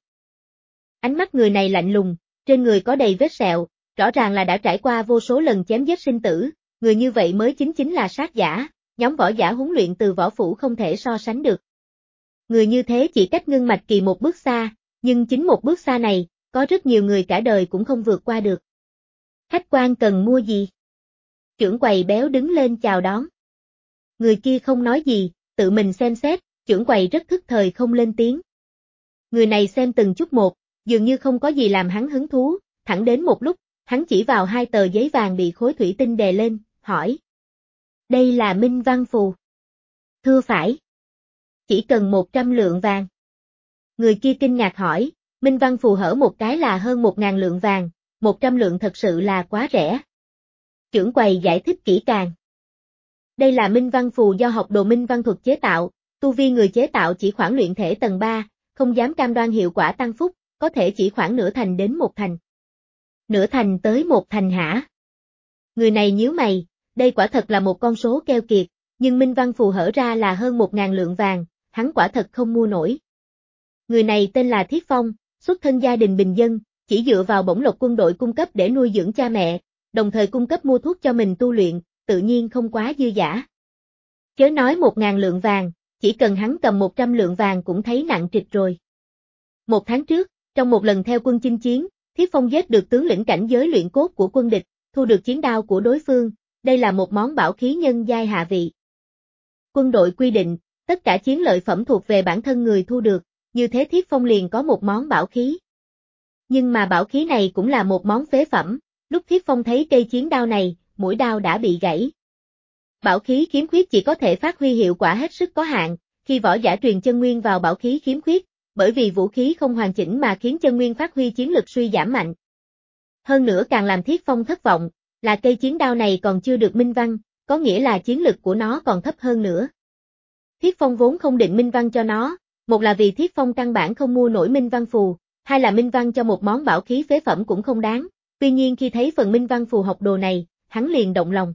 Speaker 1: Ánh mắt người này lạnh lùng, trên người có đầy vết sẹo, rõ ràng là đã trải qua vô số lần chém giết sinh tử, người như vậy mới chính chính là sát giả, nhóm võ giả huấn luyện từ võ phủ không thể so sánh được. Người như thế chỉ cách ngưng mạch kỳ một bước xa, nhưng chính một bước xa này, có rất nhiều người cả đời cũng không vượt qua được. Khách quan cần mua gì? Trưởng quầy béo đứng lên chào đón. Người kia không nói gì, tự mình xem xét, trưởng quầy rất thức thời không lên tiếng. Người này xem từng chút một, dường như không có gì làm hắn hứng thú, thẳng đến một lúc, hắn chỉ vào hai tờ giấy vàng bị khối thủy tinh đè lên, hỏi. Đây là minh văn phù. Thưa phải. Chỉ cần một trăm lượng vàng. Người kia kinh ngạc hỏi, minh văn phù hở một cái là hơn một ngàn lượng vàng, một trăm lượng thật sự là quá rẻ. Trưởng quầy giải thích kỹ càng. Đây là minh văn phù do học đồ minh văn thuật chế tạo, tu vi người chế tạo chỉ khoảng luyện thể tầng ba, không dám cam đoan hiệu quả tăng phúc, có thể chỉ khoảng nửa thành đến một thành. Nửa thành tới một thành hả? Người này nhíu mày, đây quả thật là một con số keo kiệt, nhưng minh văn phù hở ra là hơn một ngàn lượng vàng, hắn quả thật không mua nổi. Người này tên là Thiết Phong, xuất thân gia đình bình dân, chỉ dựa vào bổng lộc quân đội cung cấp để nuôi dưỡng cha mẹ, đồng thời cung cấp mua thuốc cho mình tu luyện, tự nhiên không quá dư dả. Chớ nói một ngàn lượng vàng, chỉ cần hắn cầm một trăm lượng vàng cũng thấy nặng trịch rồi. Một tháng trước, trong một lần theo quân chinh chiến, Thiết Phong giết được tướng lĩnh cảnh giới luyện cốt của quân địch, thu được chiến đao của đối phương, đây là một món bảo khí nhân giai hạ vị. Quân đội quy định, tất cả chiến lợi phẩm thuộc về bản thân người thu được, như thế Thiết Phong liền có một món bảo khí. Nhưng mà bảo khí này cũng là một món phế phẩm, lúc Thiết Phong thấy cây chiến đao này, mũi đao đã bị gãy. Bảo khí khiếm khuyết chỉ có thể phát huy hiệu quả hết sức có hạn, khi võ giả truyền chân nguyên vào bảo khí khiếm khuyết, bởi vì vũ khí không hoàn chỉnh mà khiến chân nguyên phát huy chiến lực suy giảm mạnh. Hơn nữa càng làm Thiết Phong thất vọng, là cây chiến đao này còn chưa được minh văn, có nghĩa là chiến lực của nó còn thấp hơn nữa. Thiết Phong vốn không định minh văn cho nó, một là vì Thiết Phong căn bản không mua nổi minh văn phù, hai là minh văn cho một món bảo khí phế phẩm cũng không đáng, tuy nhiên khi thấy phần minh văn phù học đồ này, hắn liền động lòng.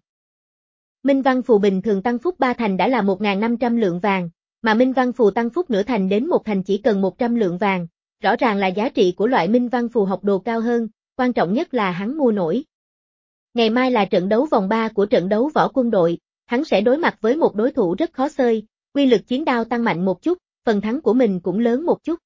Speaker 1: Minh văn phù bình thường tăng phúc ba thành đã là một nghìn năm trăm lượng vàng, mà minh văn phù tăng phúc nửa thành đến một thành chỉ cần một trăm lượng vàng, rõ ràng là giá trị của loại minh văn phù học đồ cao hơn, quan trọng nhất là hắn mua nổi. Ngày mai là trận đấu vòng ba của trận đấu võ quân đội, hắn sẽ đối mặt với một đối thủ rất khó xơi, quy lực chiến đao tăng mạnh một chút, phần thắng của mình cũng lớn một chút.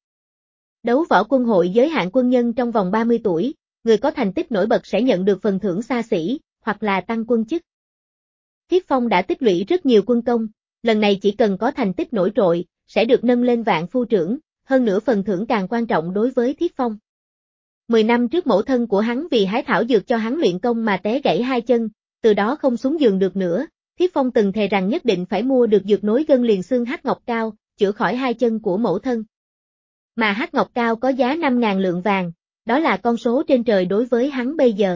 Speaker 1: Đấu võ quân hội giới hạn quân nhân trong vòng ba mươi tuổi, người có thành tích nổi bật sẽ nhận được phần thưởng xa xỉ, hoặc là tăng quân chức. Thiết Phong đã tích lũy rất nhiều quân công, lần này chỉ cần có thành tích nổi trội, sẽ được nâng lên vạn phu trưởng, hơn nữa phần thưởng càng quan trọng đối với Thiết Phong. Mười năm trước mẫu thân của hắn vì hái thảo dược cho hắn luyện công mà té gãy hai chân, từ đó không xuống giường được nữa, Thiết Phong từng thề rằng nhất định phải mua được dược nối gân liền xương hắc ngọc cao, chữa khỏi hai chân của mẫu thân. Mà hắc ngọc cao có giá năm nghìn lượng vàng, đó là con số trên trời đối với hắn bây giờ.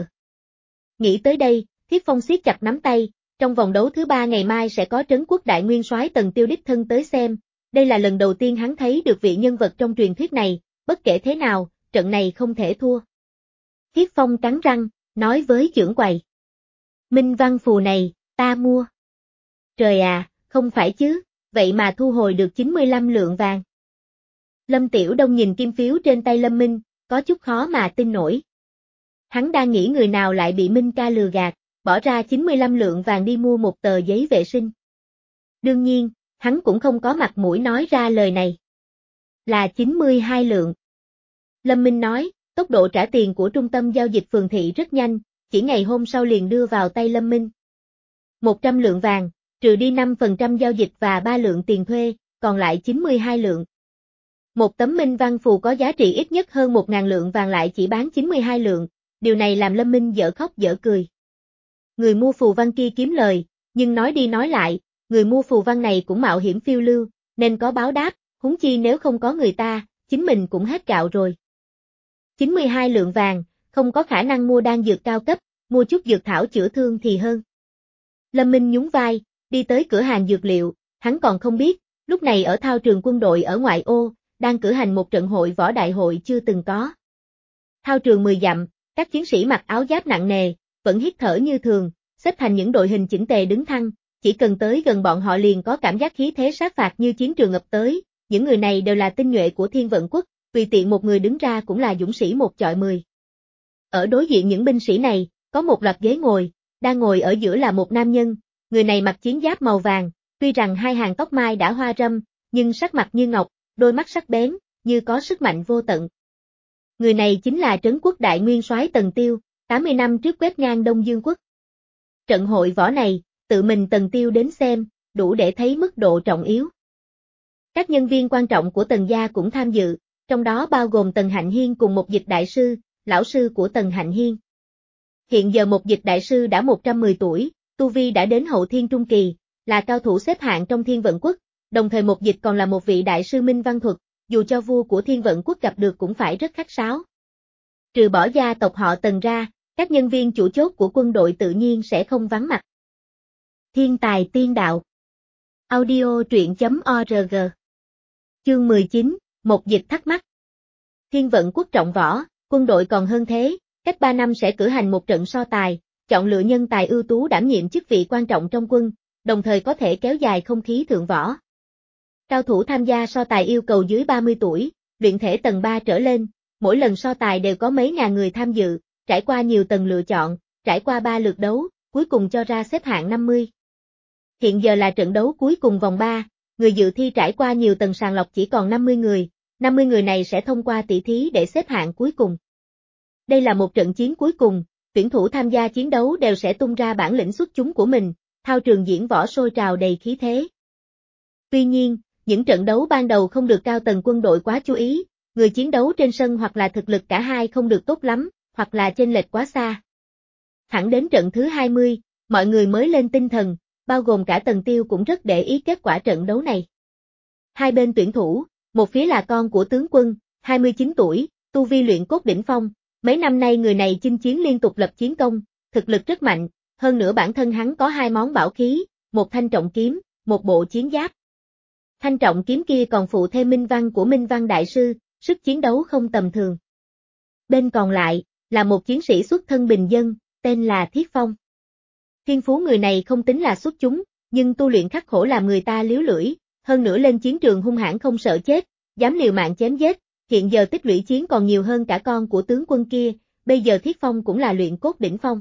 Speaker 1: Nghĩ tới đây, Thiết Phong siết chặt nắm tay, trong vòng đấu thứ ba ngày mai sẽ có trấn quốc đại nguyên soái Tần Tiêu đích thân tới xem, đây là lần đầu tiên hắn thấy được vị nhân vật trong truyền thuyết này, bất kể thế nào, trận này không thể thua. Thiết Phong cắn răng, nói với trưởng quầy. Minh văn phù này, ta mua. Trời à, không phải chứ, vậy mà thu hồi được chín mươi lăm lượng vàng. Lâm Tiểu Đông nhìn kim phiếu trên tay Lâm Minh, có chút khó mà tin nổi. Hắn đang nghĩ người nào lại bị Minh ca lừa gạt, bỏ ra chín mươi lăm lượng vàng đi mua một tờ giấy vệ sinh. Đương nhiên, hắn cũng không có mặt mũi nói ra lời này. Là chín mươi hai lượng. Lâm Minh nói, tốc độ trả tiền của trung tâm giao dịch phường thị rất nhanh, chỉ ngày hôm sau liền đưa vào tay Lâm Minh. một trăm lượng vàng, trừ đi năm phần trăm giao dịch và ba lượng tiền thuê, còn lại chín mươi hai lượng. Một tấm minh văn phù có giá trị ít nhất hơn một nghìn lượng vàng lại chỉ bán chín mươi hai lượng, điều này làm Lâm Minh dở khóc dở cười. Người mua phù văn kia kiếm lời, nhưng nói đi nói lại, người mua phù văn này cũng mạo hiểm phiêu lưu, nên có báo đáp, huống chi nếu không có người ta, chính mình cũng hết gạo rồi. chín mươi hai lượng vàng, không có khả năng mua đan dược cao cấp, mua chút dược thảo chữa thương thì hơn. Lâm Minh nhún vai, đi tới cửa hàng dược liệu, hắn còn không biết, lúc này ở thao trường quân đội ở ngoại ô, đang cử hành một trận hội võ đại hội chưa từng có. Thao trường mười dặm, các chiến sĩ mặc áo giáp nặng nề, vẫn hít thở như thường, xếp thành những đội hình chỉnh tề đứng thăng, chỉ cần tới gần bọn họ liền có cảm giác khí thế sát phạt như chiến trường ập tới, những người này đều là tinh nhuệ của Thiên Vận Quốc, tùy tiện một người đứng ra cũng là dũng sĩ một chọi mười. Ở đối diện những binh sĩ này, có một loạt ghế ngồi, đang ngồi ở giữa là một nam nhân, người này mặc chiến giáp màu vàng, tuy rằng hai hàng tóc mai đã hoa râm, nhưng sắc mặt như ngọc, đôi mắt sắc bén, như có sức mạnh vô tận. Người này chính là Trấn Quốc Đại Nguyên soái Tần Tiêu, tám mươi năm trước quét ngang Đông Dương Quốc. Trận hội võ này, tự mình Tần Tiêu đến xem, đủ để thấy mức độ trọng yếu. Các nhân viên quan trọng của Tần gia cũng tham dự, trong đó bao gồm Tần Hạnh Hiên cùng một dịch đại sư, lão sư của Tần Hạnh Hiên. Hiện giờ một dịch đại sư đã một trăm mười tuổi, tu vi đã đến hậu thiên trung kỳ, là cao thủ xếp hạng trong Thiên Vận Quốc, đồng thời một dịch còn là một vị đại sư minh văn thuật, dù cho vua của Thiên Vận Quốc gặp được cũng phải rất khách sáo. Trừ bỏ gia tộc họ Tần ra, các nhân viên chủ chốt của quân đội tự nhiên sẽ không vắng mặt. Thiên tài tiên đạo. Audio truyện.org. Chương mười chín, một dịch thắc mắc. Thiên Vận Quốc trọng võ, quân đội còn hơn thế, cách ba năm sẽ cử hành một trận so tài, chọn lựa nhân tài ưu tú đảm nhiệm chức vị quan trọng trong quân, đồng thời có thể kéo dài không khí thượng võ. Cao thủ tham gia so tài yêu cầu dưới ba mươi tuổi, luyện thể tầng ba trở lên, mỗi lần so tài đều có mấy ngàn người tham dự, trải qua nhiều tầng lựa chọn, trải qua ba lượt đấu, cuối cùng cho ra xếp hạng năm mươi. Hiện giờ là trận đấu cuối cùng vòng ba, người dự thi trải qua nhiều tầng sàng lọc chỉ còn năm mươi người, năm mươi người này sẽ thông qua tỷ thí để xếp hạng cuối cùng. Đây là một trận chiến cuối cùng, tuyển thủ tham gia chiến đấu đều sẽ tung ra bản lĩnh xuất chúng của mình, thao trường diễn võ sôi trào đầy khí thế. Tuy nhiên, những trận đấu ban đầu không được cao tầng quân đội quá chú ý, người chiến đấu trên sân hoặc là thực lực cả hai không được tốt lắm, hoặc là chênh lệch quá xa. Thẳng đến trận thứ hai mươi, mọi người mới lên tinh thần, bao gồm cả Tần Tiêu cũng rất để ý kết quả trận đấu này. Hai bên tuyển thủ, một phía là con của tướng quân, hai mươi chín tuổi, tu vi luyện cốt đỉnh phong, mấy năm nay người này chinh chiến liên tục lập chiến công, thực lực rất mạnh, hơn nữa bản thân hắn có hai món bảo khí, một thanh trọng kiếm, một bộ chiến giáp. Thanh trọng kiếm kia còn phụ thêm minh văn của Minh Văn Đại Sư, sức chiến đấu không tầm thường. Bên còn lại, là một chiến sĩ xuất thân bình dân, tên là Thiết Phong. Thiên phú người này không tính là xuất chúng, nhưng tu luyện khắc khổ làm người ta liếu lưỡi, hơn nữa lên chiến trường hung hãn không sợ chết, dám liều mạng chém giết, hiện giờ tích lũy chiến còn nhiều hơn cả con của tướng quân kia, bây giờ Thiết Phong cũng là luyện cốt đỉnh phong.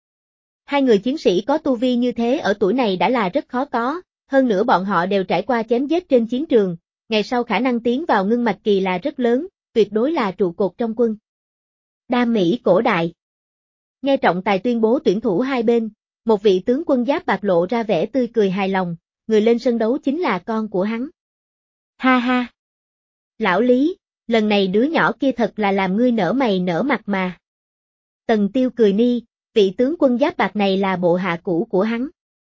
Speaker 1: Hai người chiến sĩ có tu vi như thế ở tuổi này đã là rất khó có, hơn nữa bọn họ đều trải qua chém giết trên chiến trường, ngày sau khả năng tiến vào ngưng mạch kỳ là rất lớn, tuyệt đối là trụ cột trong quân. Đam Mỹ cổ đại. Nghe trọng tài tuyên bố tuyển thủ hai bên, một vị tướng quân giáp bạc lộ ra vẻ tươi cười hài lòng, người lên sân đấu chính là con của hắn. Ha ha! Lão Lý, lần này đứa nhỏ kia thật là làm ngươi nở mày nở mặt mà. Tần Tiêu cười ni, vị tướng quân giáp bạc này là bộ hạ cũ của hắn.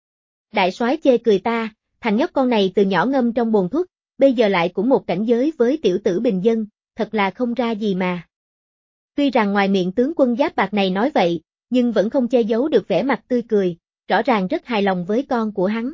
Speaker 1: Đại soái chê cười ta, thằng nhóc con này từ nhỏ ngâm trong bồn thuốc, bây giờ lại cũng một cảnh giới với tiểu tử bình dân, thật là không ra gì mà. Tuy rằng ngoài miệng tướng quân giáp bạc này nói vậy, nhưng vẫn không che giấu được vẻ mặt tươi cười, rõ ràng rất hài lòng với con của hắn.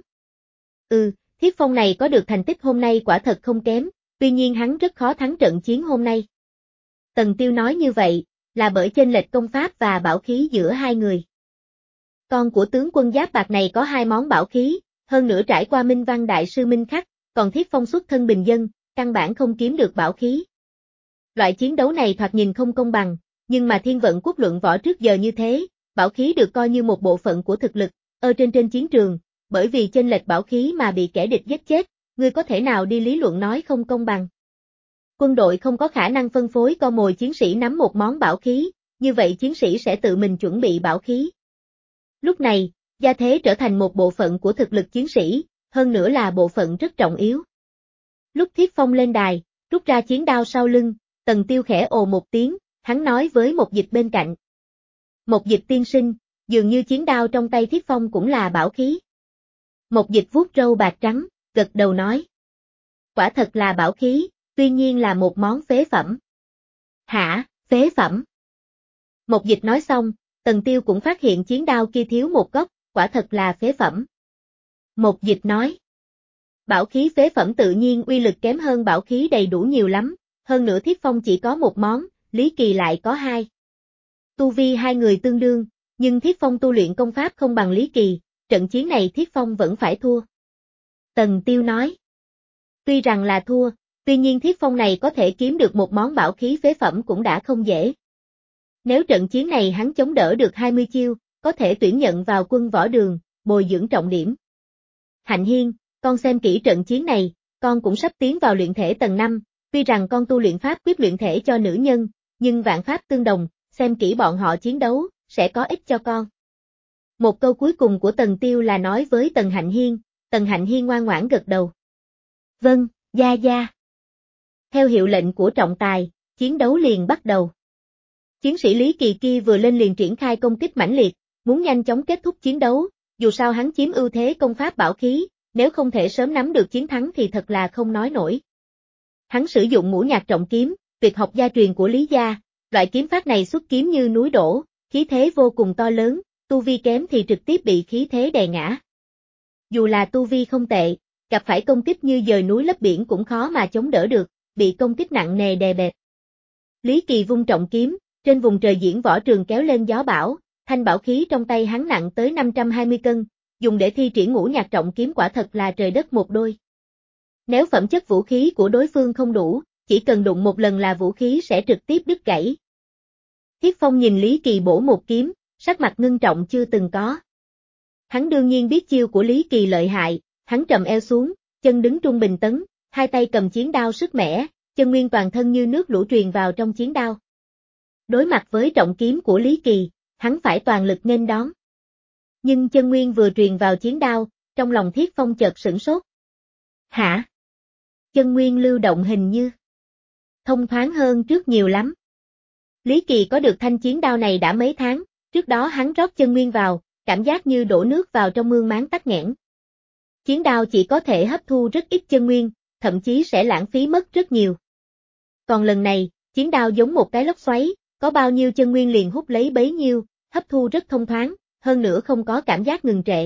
Speaker 1: Ừ, Thiết Phong này có được thành tích hôm nay quả thật không kém, tuy nhiên hắn rất khó thắng trận chiến hôm nay. Tần Tiêu nói như vậy, là bởi chênh lệch công pháp và bảo khí giữa hai người. Con của tướng quân giáp bạc này có hai món bảo khí, hơn nữa trải qua Minh Văn Đại Sư Minh Khắc, còn Thiết Phong xuất thân bình dân, căn bản không kiếm được bảo khí. Loại chiến đấu này thoạt nhìn không công bằng, nhưng mà thiên vận quốc luận võ trước giờ như thế, bảo khí được coi như một bộ phận của thực lực, ở trên trên chiến trường, bởi vì chênh lệch bảo khí mà bị kẻ địch giết chết, ngươi có thể nào đi lý luận nói không công bằng. Quân đội không có khả năng phân phối con mồi chiến sĩ nắm một món bảo khí, như vậy chiến sĩ sẽ tự mình chuẩn bị bảo khí. Lúc này, gia thế trở thành một bộ phận của thực lực chiến sĩ, hơn nữa là bộ phận rất trọng yếu. Lúc Thiết Phong lên đài, rút ra chiến đao sau lưng, Tần Tiêu khẽ ồ một tiếng, hắn nói với Một Dịch bên cạnh. Một Dịch tiên sinh, dường như chiến đao trong tay Thiết Phong cũng là bảo khí. Một Dịch vuốt râu bạc trắng, gật đầu nói. Quả thật là bảo khí, tuy nhiên là một món phế phẩm. Hả, phế phẩm? Một Dịch nói xong, Tần Tiêu cũng phát hiện chiến đao kia thiếu một góc, quả thật là phế phẩm. Một Dịch nói. Bảo khí phế phẩm tự nhiên uy lực kém hơn bảo khí đầy đủ nhiều lắm, hơn nữa Thiết Phong chỉ có một món, Lý Kỳ lại có hai. Tu vi hai người tương đương, nhưng Thiết Phong tu luyện công pháp không bằng Lý Kỳ, trận chiến này Thiết Phong vẫn phải thua. Tần Tiêu nói. Tuy rằng là thua, tuy nhiên Thiết Phong này có thể kiếm được một món bảo khí phế phẩm cũng đã không dễ. Nếu trận chiến này hắn chống đỡ được hai mươi chiêu, có thể tuyển nhận vào quân võ đường, bồi dưỡng trọng điểm. Hạnh Hiên, con xem kỹ trận chiến này, con cũng sắp tiến vào luyện thể tầng năm, tuy rằng con tu luyện pháp quyết luyện thể cho nữ nhân, nhưng vạn pháp tương đồng, xem kỹ bọn họ chiến đấu, sẽ có ích cho con. Một câu cuối cùng của Tần Tiêu là nói với Tần Hạnh Hiên, Tần Hạnh Hiên ngoan ngoãn gật đầu. Vâng, gia gia. Theo hiệu lệnh của trọng tài, chiến đấu liền bắt đầu. Chiến sĩ Lý Kỳ kia vừa lên liền triển khai công kích mãnh liệt, muốn nhanh chóng kết thúc chiến đấu, dù sao hắn chiếm ưu thế công pháp bảo khí, nếu không thể sớm nắm được chiến thắng thì thật là không nói nổi. Hắn sử dụng ngũ nhạc trọng kiếm, tuyệt học gia truyền của Lý gia, loại kiếm pháp này xuất kiếm như núi đổ, khí thế vô cùng to lớn, tu vi kém thì trực tiếp bị khí thế đè ngã. Dù là tu vi không tệ, gặp phải công kích như dời núi lấp biển cũng khó mà chống đỡ được, bị công kích nặng nề đè bẹp. Lý Kỳ vung trọng kiếm, trên vùng trời diễn võ trường kéo lên gió bão, thanh bảo khí trong tay hắn nặng tới năm trăm hai mươi cân, dùng để thi triển ngũ nhạc trọng kiếm quả thật là trời đất một đôi. Nếu phẩm chất vũ khí của đối phương không đủ, chỉ cần đụng một lần là vũ khí sẽ trực tiếp đứt gãy. Thiết Phong nhìn Lý Kỳ bổ một kiếm, sắc mặt ngưng trọng chưa từng có. Hắn đương nhiên biết chiêu của Lý Kỳ lợi hại, hắn trầm eo xuống, chân đứng trung bình tấn, hai tay cầm chiến đao sức mẻ, chân nguyên toàn thân như nước lũ truyền vào trong chiến đao. Đối mặt với trọng kiếm của Lý Kỳ, hắn phải toàn lực nghênh đón. Nhưng chân nguyên vừa truyền vào chiến đao, trong lòng Thiết Phong chợt sửng sốt. Hả? Chân nguyên lưu động hình như thông thoáng hơn trước nhiều lắm. Lý Kỳ có được thanh chiến đao này đã mấy tháng, trước đó hắn rót chân nguyên vào, cảm giác như đổ nước vào trong mương máng tắc nghẽn. Chiến đao chỉ có thể hấp thu rất ít chân nguyên, thậm chí sẽ lãng phí mất rất nhiều. Còn lần này, chiến đao giống một cái lốc xoáy, có bao nhiêu chân nguyên liền hút lấy bấy nhiêu, hấp thu rất thông thoáng, hơn nữa không có cảm giác ngừng trệ.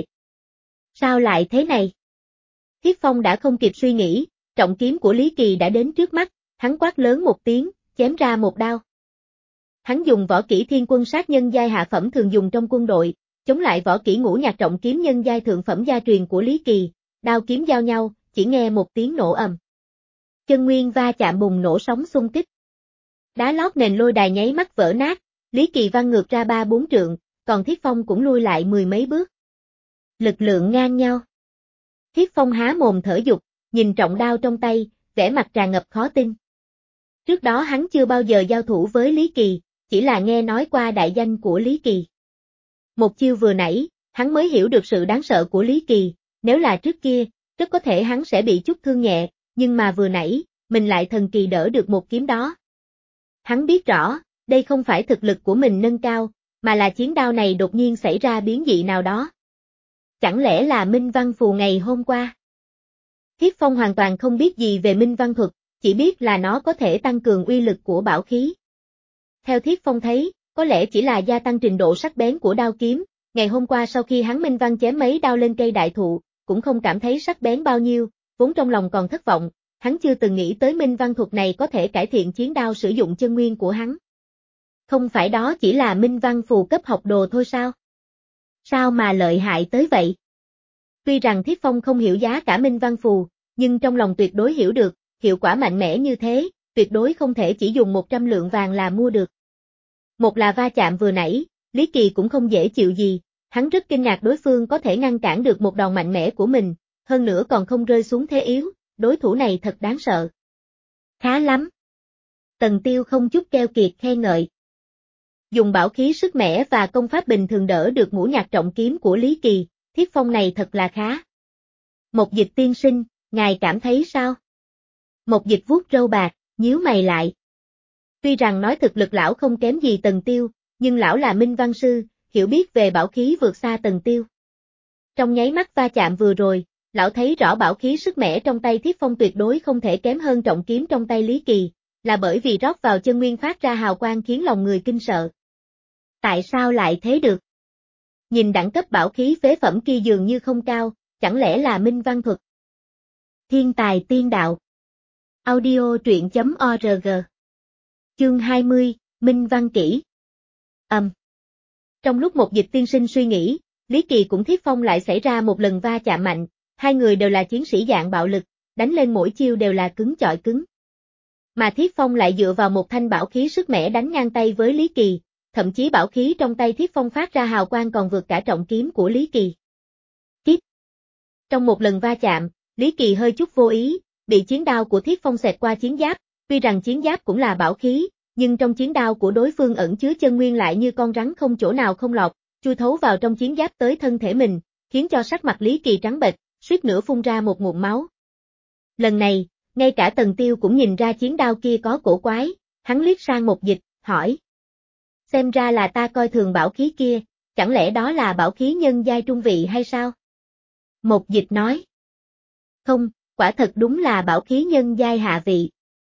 Speaker 1: Sao lại thế này? Thiết Phong đã không kịp suy nghĩ, trọng kiếm của Lý Kỳ đã đến trước mắt, hắn quát lớn một tiếng, chém ra một đao. Hắn dùng võ kỹ thiên quân sát nhân giai hạ phẩm thường dùng trong quân đội, chống lại võ kỹ ngũ nhạc trọng kiếm nhân giai thượng phẩm gia truyền của Lý Kỳ, đao kiếm giao nhau, chỉ nghe một tiếng nổ ầm. Chân nguyên va chạm bùng nổ sóng xung kích. Đá lót nền lôi đài nháy mắt vỡ nát, Lý Kỳ văng ngược ra ba bốn trượng, còn Thiết Phong cũng lui lại mười mấy bước. Lực lượng ngang nhau. Thiết Phong há mồm thở dục, nhìn trọng đao trong tay, vẻ mặt tràn ngập khó tin. Trước đó hắn chưa bao giờ giao thủ với Lý Kỳ, chỉ là nghe nói qua đại danh của Lý Kỳ. Một chiêu vừa nãy, hắn mới hiểu được sự đáng sợ của Lý Kỳ, nếu là trước kia, rất có thể hắn sẽ bị chút thương nhẹ, nhưng mà vừa nãy, mình lại thần kỳ đỡ được một kiếm đó. Hắn biết rõ, đây không phải thực lực của mình nâng cao, mà là chiến đao này đột nhiên xảy ra biến dị nào đó. Chẳng lẽ là Minh Văn Phù ngày hôm qua? Thiết Phong hoàn toàn không biết gì về Minh Văn thuật, chỉ biết là nó có thể tăng cường uy lực của bảo khí. Theo Thiết Phong thấy, có lẽ chỉ là gia tăng trình độ sắc bén của đao kiếm, ngày hôm qua sau khi hắn Minh Văn chém mấy đao lên cây đại thụ, cũng không cảm thấy sắc bén bao nhiêu, vốn trong lòng còn thất vọng, hắn chưa từng nghĩ tới Minh Văn thuật này có thể cải thiện chiến đao sử dụng chân nguyên của hắn. Không phải đó chỉ là Minh Văn Phù cấp học đồ thôi sao? Sao mà lợi hại tới vậy? Tuy rằng Thiết Phong không hiểu giá cả Minh Văn Phù, nhưng trong lòng tuyệt đối hiểu được, hiệu quả mạnh mẽ như thế, tuyệt đối không thể chỉ dùng một trăm lượng vàng là mua được. Một là va chạm vừa nãy, Lý Kỳ cũng không dễ chịu gì, hắn rất kinh ngạc đối phương có thể ngăn cản được một đòn mạnh mẽ của mình, hơn nữa còn không rơi xuống thế yếu, đối thủ này thật đáng sợ. Khá lắm. Tần Tiêu không chút keo kiệt khen ngợi. Dùng bảo khí sức mẻ và công pháp bình thường đỡ được ngũ nhạc trọng kiếm của Lý Kỳ, thiết phong này thật là khá. Mộc Dịch tiên sinh, ngài cảm thấy sao? Mộc Dịch vuốt râu bạc, nhíu mày lại. Tuy rằng nói thực lực lão không kém gì Tần Tiêu, nhưng lão là minh văn sư, hiểu biết về bảo khí vượt xa Tần Tiêu. Trong nháy mắt va chạm vừa rồi, lão thấy rõ bảo khí sức mẻ trong tay thiết phong tuyệt đối không thể kém hơn trọng kiếm trong tay Lý Kỳ, là bởi vì rót vào chân nguyên phát ra hào quang khiến lòng người kinh sợ. Tại sao lại thế được? Nhìn đẳng cấp bảo khí phế phẩm kia dường như không cao, chẳng lẽ là minh văn thuật? Thiên tài tiên đạo. Audio truyện chấm org. Chương hai mươi, Minh văn kỹ. Âm. Um. Trong lúc Mộc Dịch tiên sinh suy nghĩ, Lý Kỳ cũng thiết phong lại xảy ra một lần va chạm mạnh, hai người đều là chiến sĩ dạng bạo lực, đánh lên mỗi chiêu đều là cứng chọi cứng. Mà thiết phong lại dựa vào một thanh bảo khí sức mẻ đánh ngang tay với Lý Kỳ, thậm chí bảo khí trong tay thiết phong phát ra hào quang còn vượt cả trọng kiếm của Lý Kỳ. Tiếp. Trong một lần va chạm, Lý Kỳ hơi chút vô ý, bị chiến đao của thiết phong xẹt qua chiến giáp, tuy rằng chiến giáp cũng là bảo khí, nhưng trong chiến đao của đối phương ẩn chứa chân nguyên lại như con rắn không chỗ nào không lọt, chui thấu vào trong chiến giáp tới thân thể mình, khiến cho sắc mặt Lý Kỳ trắng bệch, suýt nữa phun ra một ngụm máu. Lần này, ngay cả Tần Tiêu cũng nhìn ra chiến đao kia có cổ quái, hắn liếc sang Mộc Dịch, hỏi. Xem ra là ta coi thường bảo khí kia, chẳng lẽ đó là bảo khí nhân giai trung vị hay sao? Mộc Dịch nói. Không, quả thật đúng là bảo khí nhân giai hạ vị.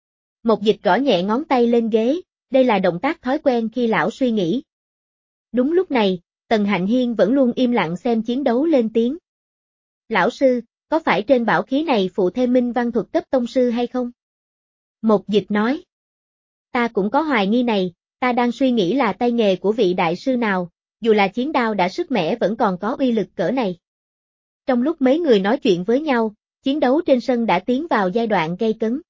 Speaker 1: Mộc Dịch gõ nhẹ ngón tay lên ghế, đây là động tác thói quen khi lão suy nghĩ. Đúng lúc này, Tần Hạnh Hiên vẫn luôn im lặng xem chiến đấu lên tiếng. Lão sư, có phải trên bảo khí này phụ thêm minh văn thuật cấp tông sư hay không? Mộc Dịch nói. Ta cũng có hoài nghi này, ta đang suy nghĩ là tay nghề của vị đại sư nào, dù là chiến đao đã sức mẻ vẫn còn có uy lực cỡ này. Trong lúc mấy người nói chuyện với nhau, chiến đấu trên sân đã tiến vào giai đoạn gay cấn.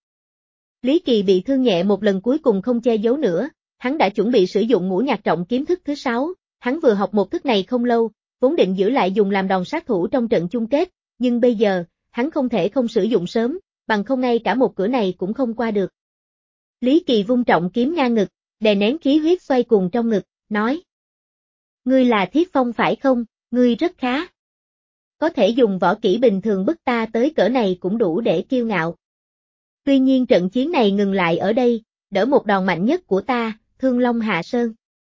Speaker 1: Lý Kỳ bị thương nhẹ một lần cuối cùng không che giấu nữa, hắn đã chuẩn bị sử dụng ngũ nhạc trọng kiếm thức thứ sáu, hắn vừa học một thức này không lâu, vốn định giữ lại dùng làm đòn sát thủ trong trận chung kết, nhưng bây giờ, hắn không thể không sử dụng sớm, bằng không ngay cả một cửa này cũng không qua được. Lý Kỳ vung trọng kiếm ngang ngực, đè nén khí huyết xoay cuồng trong ngực, nói. Ngươi là Thiết Phong phải không, ngươi rất khá. Có thể dùng võ kỹ bình thường bức ta tới cỡ này cũng đủ để kiêu ngạo. Tuy nhiên trận chiến này ngừng lại ở đây, đỡ một đòn mạnh nhất của ta, Thương Long Hạ Sơn.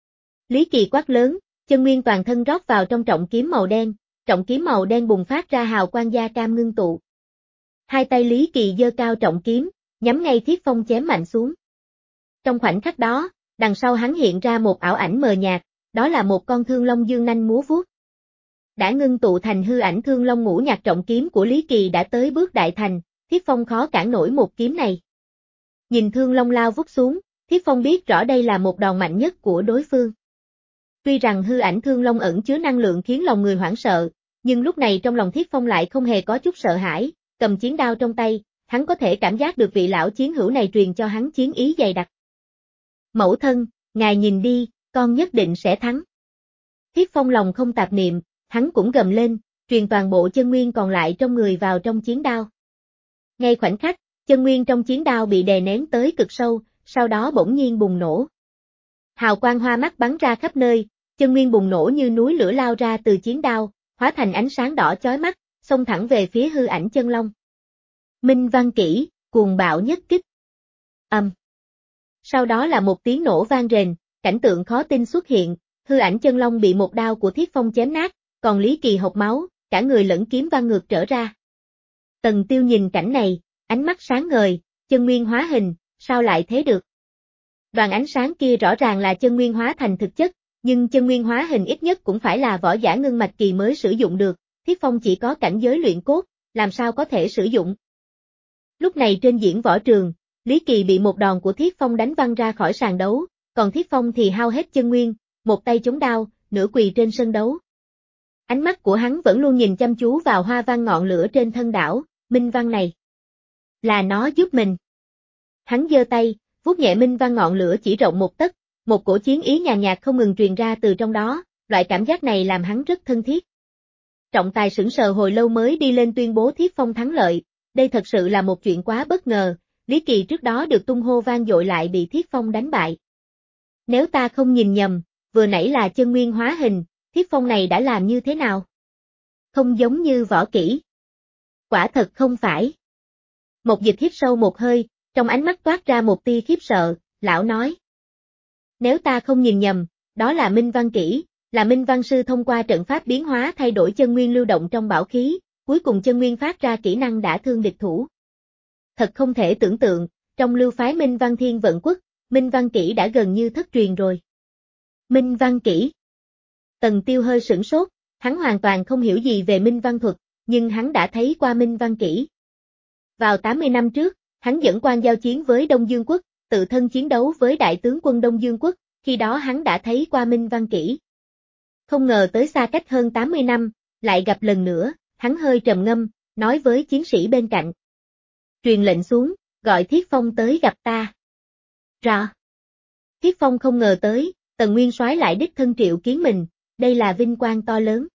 Speaker 1: Lý Kỳ quát lớn, chân nguyên toàn thân rót vào trong trọng kiếm màu đen, trọng kiếm màu đen bùng phát ra hào quang da cam ngưng tụ. Hai tay Lý Kỳ giơ cao trọng kiếm, nhắm ngay Thiết Phong chém mạnh xuống. Trong khoảnh khắc đó, đằng sau hắn hiện ra một ảo ảnh mờ nhạt, đó là một con thương long dương nanh múa vuốt. Đã ngưng tụ thành hư ảnh thương long ngũ nhạc trọng kiếm của Lý Kỳ đã tới bước đại thành, Thiết Phong khó cản nổi một kiếm này. Nhìn thương long lao vút xuống, Thiết Phong biết rõ đây là một đòn mạnh nhất của đối phương. Tuy rằng hư ảnh thương long ẩn chứa năng lượng khiến lòng người hoảng sợ, nhưng lúc này trong lòng Thiết Phong lại không hề có chút sợ hãi, cầm chiến đao trong tay, hắn có thể cảm giác được vị lão chiến hữu này truyền cho hắn chiến ý dày đặc. Mẫu thân, ngài nhìn đi, con nhất định sẽ thắng. Thiết Phong lòng không tạp niệm, hắn cũng gầm lên, truyền toàn bộ chân nguyên còn lại trong người vào trong chiến đao. Ngay khoảnh khắc, chân nguyên trong chiến đao bị đè nén tới cực sâu, sau đó bỗng nhiên bùng nổ. Hào quang hoa mắt bắn ra khắp nơi, chân nguyên bùng nổ như núi lửa lao ra từ chiến đao, hóa thành ánh sáng đỏ chói mắt, xông thẳng về phía hư ảnh chân long. Minh văn kỹ, cuồng bạo nhất kích. Âm. Um. Sau đó là một tiếng nổ vang rền, cảnh tượng khó tin xuất hiện, hư ảnh chân long bị một đao của Thiết Phong chém nát, còn Lý Kỳ hộc máu, cả người lẫn kiếm văng ngược trở ra. Tần Tiêu nhìn cảnh này, ánh mắt sáng ngời, chân nguyên hóa hình, sao lại thế được? Đoàn ánh sáng kia rõ ràng là chân nguyên hóa thành thực chất, nhưng chân nguyên hóa hình ít nhất cũng phải là võ giả ngưng mạch kỳ mới sử dụng được, Thiết Phong chỉ có cảnh giới luyện cốt, làm sao có thể sử dụng? Lúc này trên diễn võ trường, Lý Kỳ bị một đòn của Thiết Phong đánh văng ra khỏi sàn đấu, còn Thiết Phong thì hao hết chân nguyên, một tay chống đao, nửa quỳ trên sân đấu. Ánh mắt của hắn vẫn luôn nhìn chăm chú vào hoa văn ngọn lửa trên thân đảo, minh văn này. Là nó giúp mình. Hắn giơ tay, vuốt nhẹ minh văn ngọn lửa chỉ rộng một tấc, một cổ chiến ý nhàn nhạt không ngừng truyền ra từ trong đó, loại cảm giác này làm hắn rất thân thiết. Trọng tài sững sờ hồi lâu mới đi lên tuyên bố Thiết Phong thắng lợi, đây thật sự là một chuyện quá bất ngờ, Lý Kỳ trước đó được tung hô vang dội lại bị Thiết Phong đánh bại. Nếu ta không nhìn nhầm, vừa nãy là chân nguyên hóa hình, Thiết Phong này đã làm như thế nào? Không giống như võ kỹ. Quả thật không phải. Một Dịch hít sâu một hơi, trong ánh mắt toát ra một tia khiếp sợ, lão nói. Nếu ta không nhìn nhầm, đó là minh văn kỹ, là minh văn sư thông qua trận pháp biến hóa thay đổi chân nguyên lưu động trong bảo khí, cuối cùng chân nguyên phát ra kỹ năng đả thương địch thủ. Thật không thể tưởng tượng, trong lưu phái minh văn thiên vận quốc, minh văn kỹ đã gần như thất truyền rồi. Minh văn kỹ. Tần Tiêu hơi sửng sốt, hắn hoàn toàn không hiểu gì về minh văn thuật, nhưng hắn đã thấy qua minh văn kỹ. Vào tám mươi năm trước, hắn dẫn quan giao chiến với Đông Dương quốc, tự thân chiến đấu với đại tướng quân Đông Dương quốc, khi đó hắn đã thấy qua minh văn kỹ. Không ngờ tới xa cách hơn tám mươi năm, lại gặp lần nữa, hắn hơi trầm ngâm, nói với chiến sĩ bên cạnh. Truyền lệnh xuống, gọi Thiết Phong tới gặp ta. Rõ. Thiết Phong không ngờ tới, Tần Nguyên Soái lại đích thân triệu kiến mình, đây là vinh quang to lớn.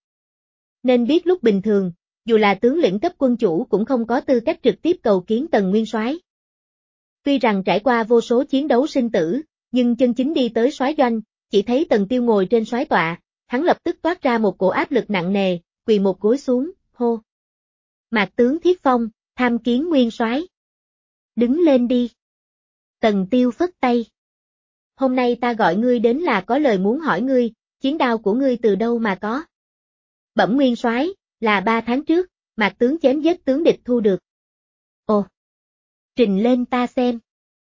Speaker 1: Nên biết lúc bình thường, dù là tướng lĩnh cấp quân chủ cũng không có tư cách trực tiếp cầu kiến Tần Nguyên Soái. Tuy rằng trải qua vô số chiến đấu sinh tử, nhưng chân chính đi tới soái doanh, chỉ thấy Tần Tiêu ngồi trên soái tọa, hắn lập tức toát ra một cổ áp lực nặng nề, quỳ một gối xuống, hô. Mạc tướng Thiết Phong, tham kiến Nguyên Soái. Đứng lên đi. Tần Tiêu phất tay. Hôm nay ta gọi ngươi đến là có lời muốn hỏi ngươi, chiến đao của ngươi từ đâu mà có? Bẩm Nguyên Soái, là ba tháng trước, Mạc tướng chém giết tướng địch thu được. Ồ. Trình lên ta xem.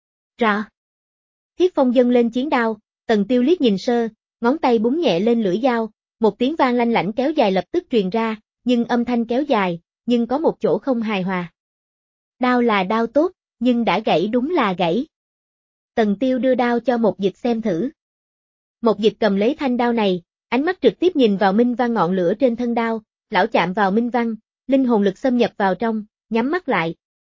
Speaker 1: Rõ. Thiết Phong dâng lên chiến đao, Tần Tiêu liếc nhìn sơ, ngón tay búng nhẹ lên lưỡi dao, một tiếng vang lanh lảnh kéo dài lập tức truyền ra, nhưng âm thanh kéo dài, nhưng có một chỗ không hài hòa. Đao là đao tốt, nhưng đã gãy đúng là gãy. Tần Tiêu đưa đao cho Một Dịch xem thử. Một Dịch cầm lấy thanh đao này, ánh mắt trực tiếp nhìn vào minh văn ngọn lửa trên thân đao, lão chạm vào minh văn, linh hồn lực xâm nhập vào trong, nhắm mắt lại.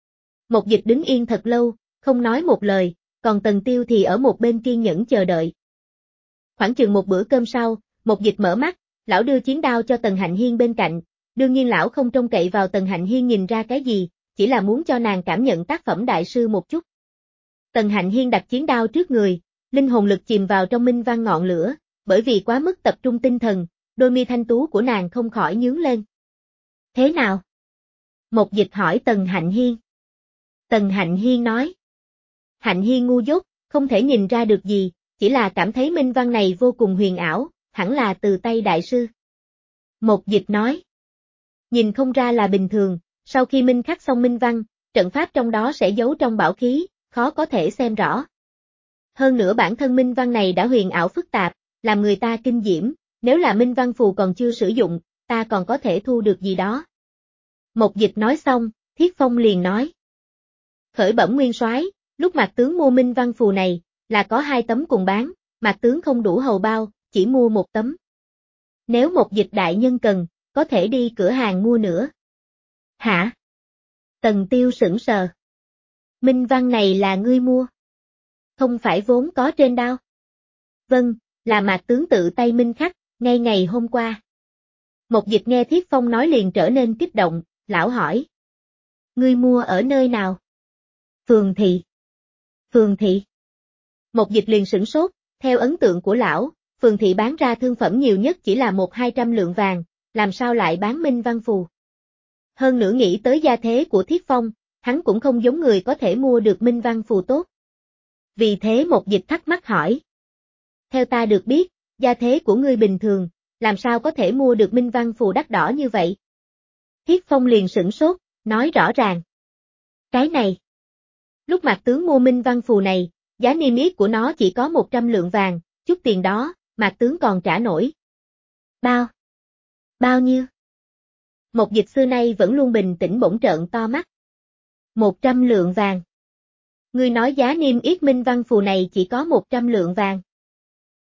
Speaker 1: Một Dịch đứng yên thật lâu, không nói một lời, còn Tần Tiêu thì ở một bên kiên nhẫn chờ đợi. Khoảng chừng một bữa cơm sau, Một Dịch mở mắt, lão đưa chiến đao cho Tần Hạnh Hiên bên cạnh, đương nhiên lão không trông cậy vào Tần Hạnh Hiên nhìn ra cái gì, chỉ là muốn cho nàng cảm nhận tác phẩm đại sư một chút. Tần Hạnh Hiên đặt chiến đao trước người, linh hồn lực chìm vào trong minh văn ngọn lửa, bởi vì quá mức tập trung tinh thần, đôi mi thanh tú của nàng không khỏi nhướng lên. Thế nào? Một Dịch hỏi Tần Hạnh Hiên. Tần Hạnh Hiên nói. Hạnh Hiên ngu dốt, không thể nhìn ra được gì, chỉ là cảm thấy minh văn này vô cùng huyền ảo, hẳn là từ tay đại sư. Một Dịch nói. Nhìn không ra là bình thường, sau khi minh khắc xong minh văn, trận pháp trong đó sẽ giấu trong bảo khí, khó có thể xem rõ. Hơn nữa bản thân minh văn này đã huyền ảo phức tạp, làm người ta kinh diễm, nếu là minh văn phù còn chưa sử dụng, ta còn có thể thu được gì đó. Một Dịch nói xong, Thiết Phong liền nói. Khởi bẩm Nguyên Soái, lúc Mạc tướng mua minh văn phù này, là có hai tấm cùng bán, Mạc tướng không đủ hầu bao, chỉ mua một tấm. Nếu Một Dịch đại nhân cần, có thể đi cửa hàng mua nữa. Hả? Tần Tiêu sững sờ. Minh văn này là ngươi mua? Không phải vốn có trên đao? Vâng, là Mạc tướng tự tay minh khắc, ngay ngày hôm qua. Một Dịch nghe Thiết Phong nói liền trở nên kích động, lão hỏi. Ngươi mua ở nơi nào? Phường thị. Phường thị. Một Dịch liền sửng sốt, theo ấn tượng của lão, phường thị bán ra thương phẩm nhiều nhất chỉ là một hai trăm lượng vàng, làm sao lại bán minh văn phù. Hơn nữa nghĩ tới gia thế của Thiết Phong, hắn cũng không giống người có thể mua được minh văn phù tốt. Vì thế Một Dịch thắc mắc hỏi. Theo ta được biết, gia thế của ngươi bình thường, làm sao có thể mua được minh văn phù đắt đỏ như vậy? Thiết Phong liền sửng sốt, nói rõ ràng. Cái này. Lúc Mạc tướng mua minh văn phù này, giá niêm yết của nó chỉ có một trăm lượng vàng, chút tiền đó, Mạc tướng còn trả nổi. Bao? Bao nhiêu? Một Dịch xưa nay vẫn luôn bình tĩnh bỗng trợn to mắt. Một trăm lượng vàng. Ngươi nói giá niêm yết minh văn phù này chỉ có một trăm lượng vàng.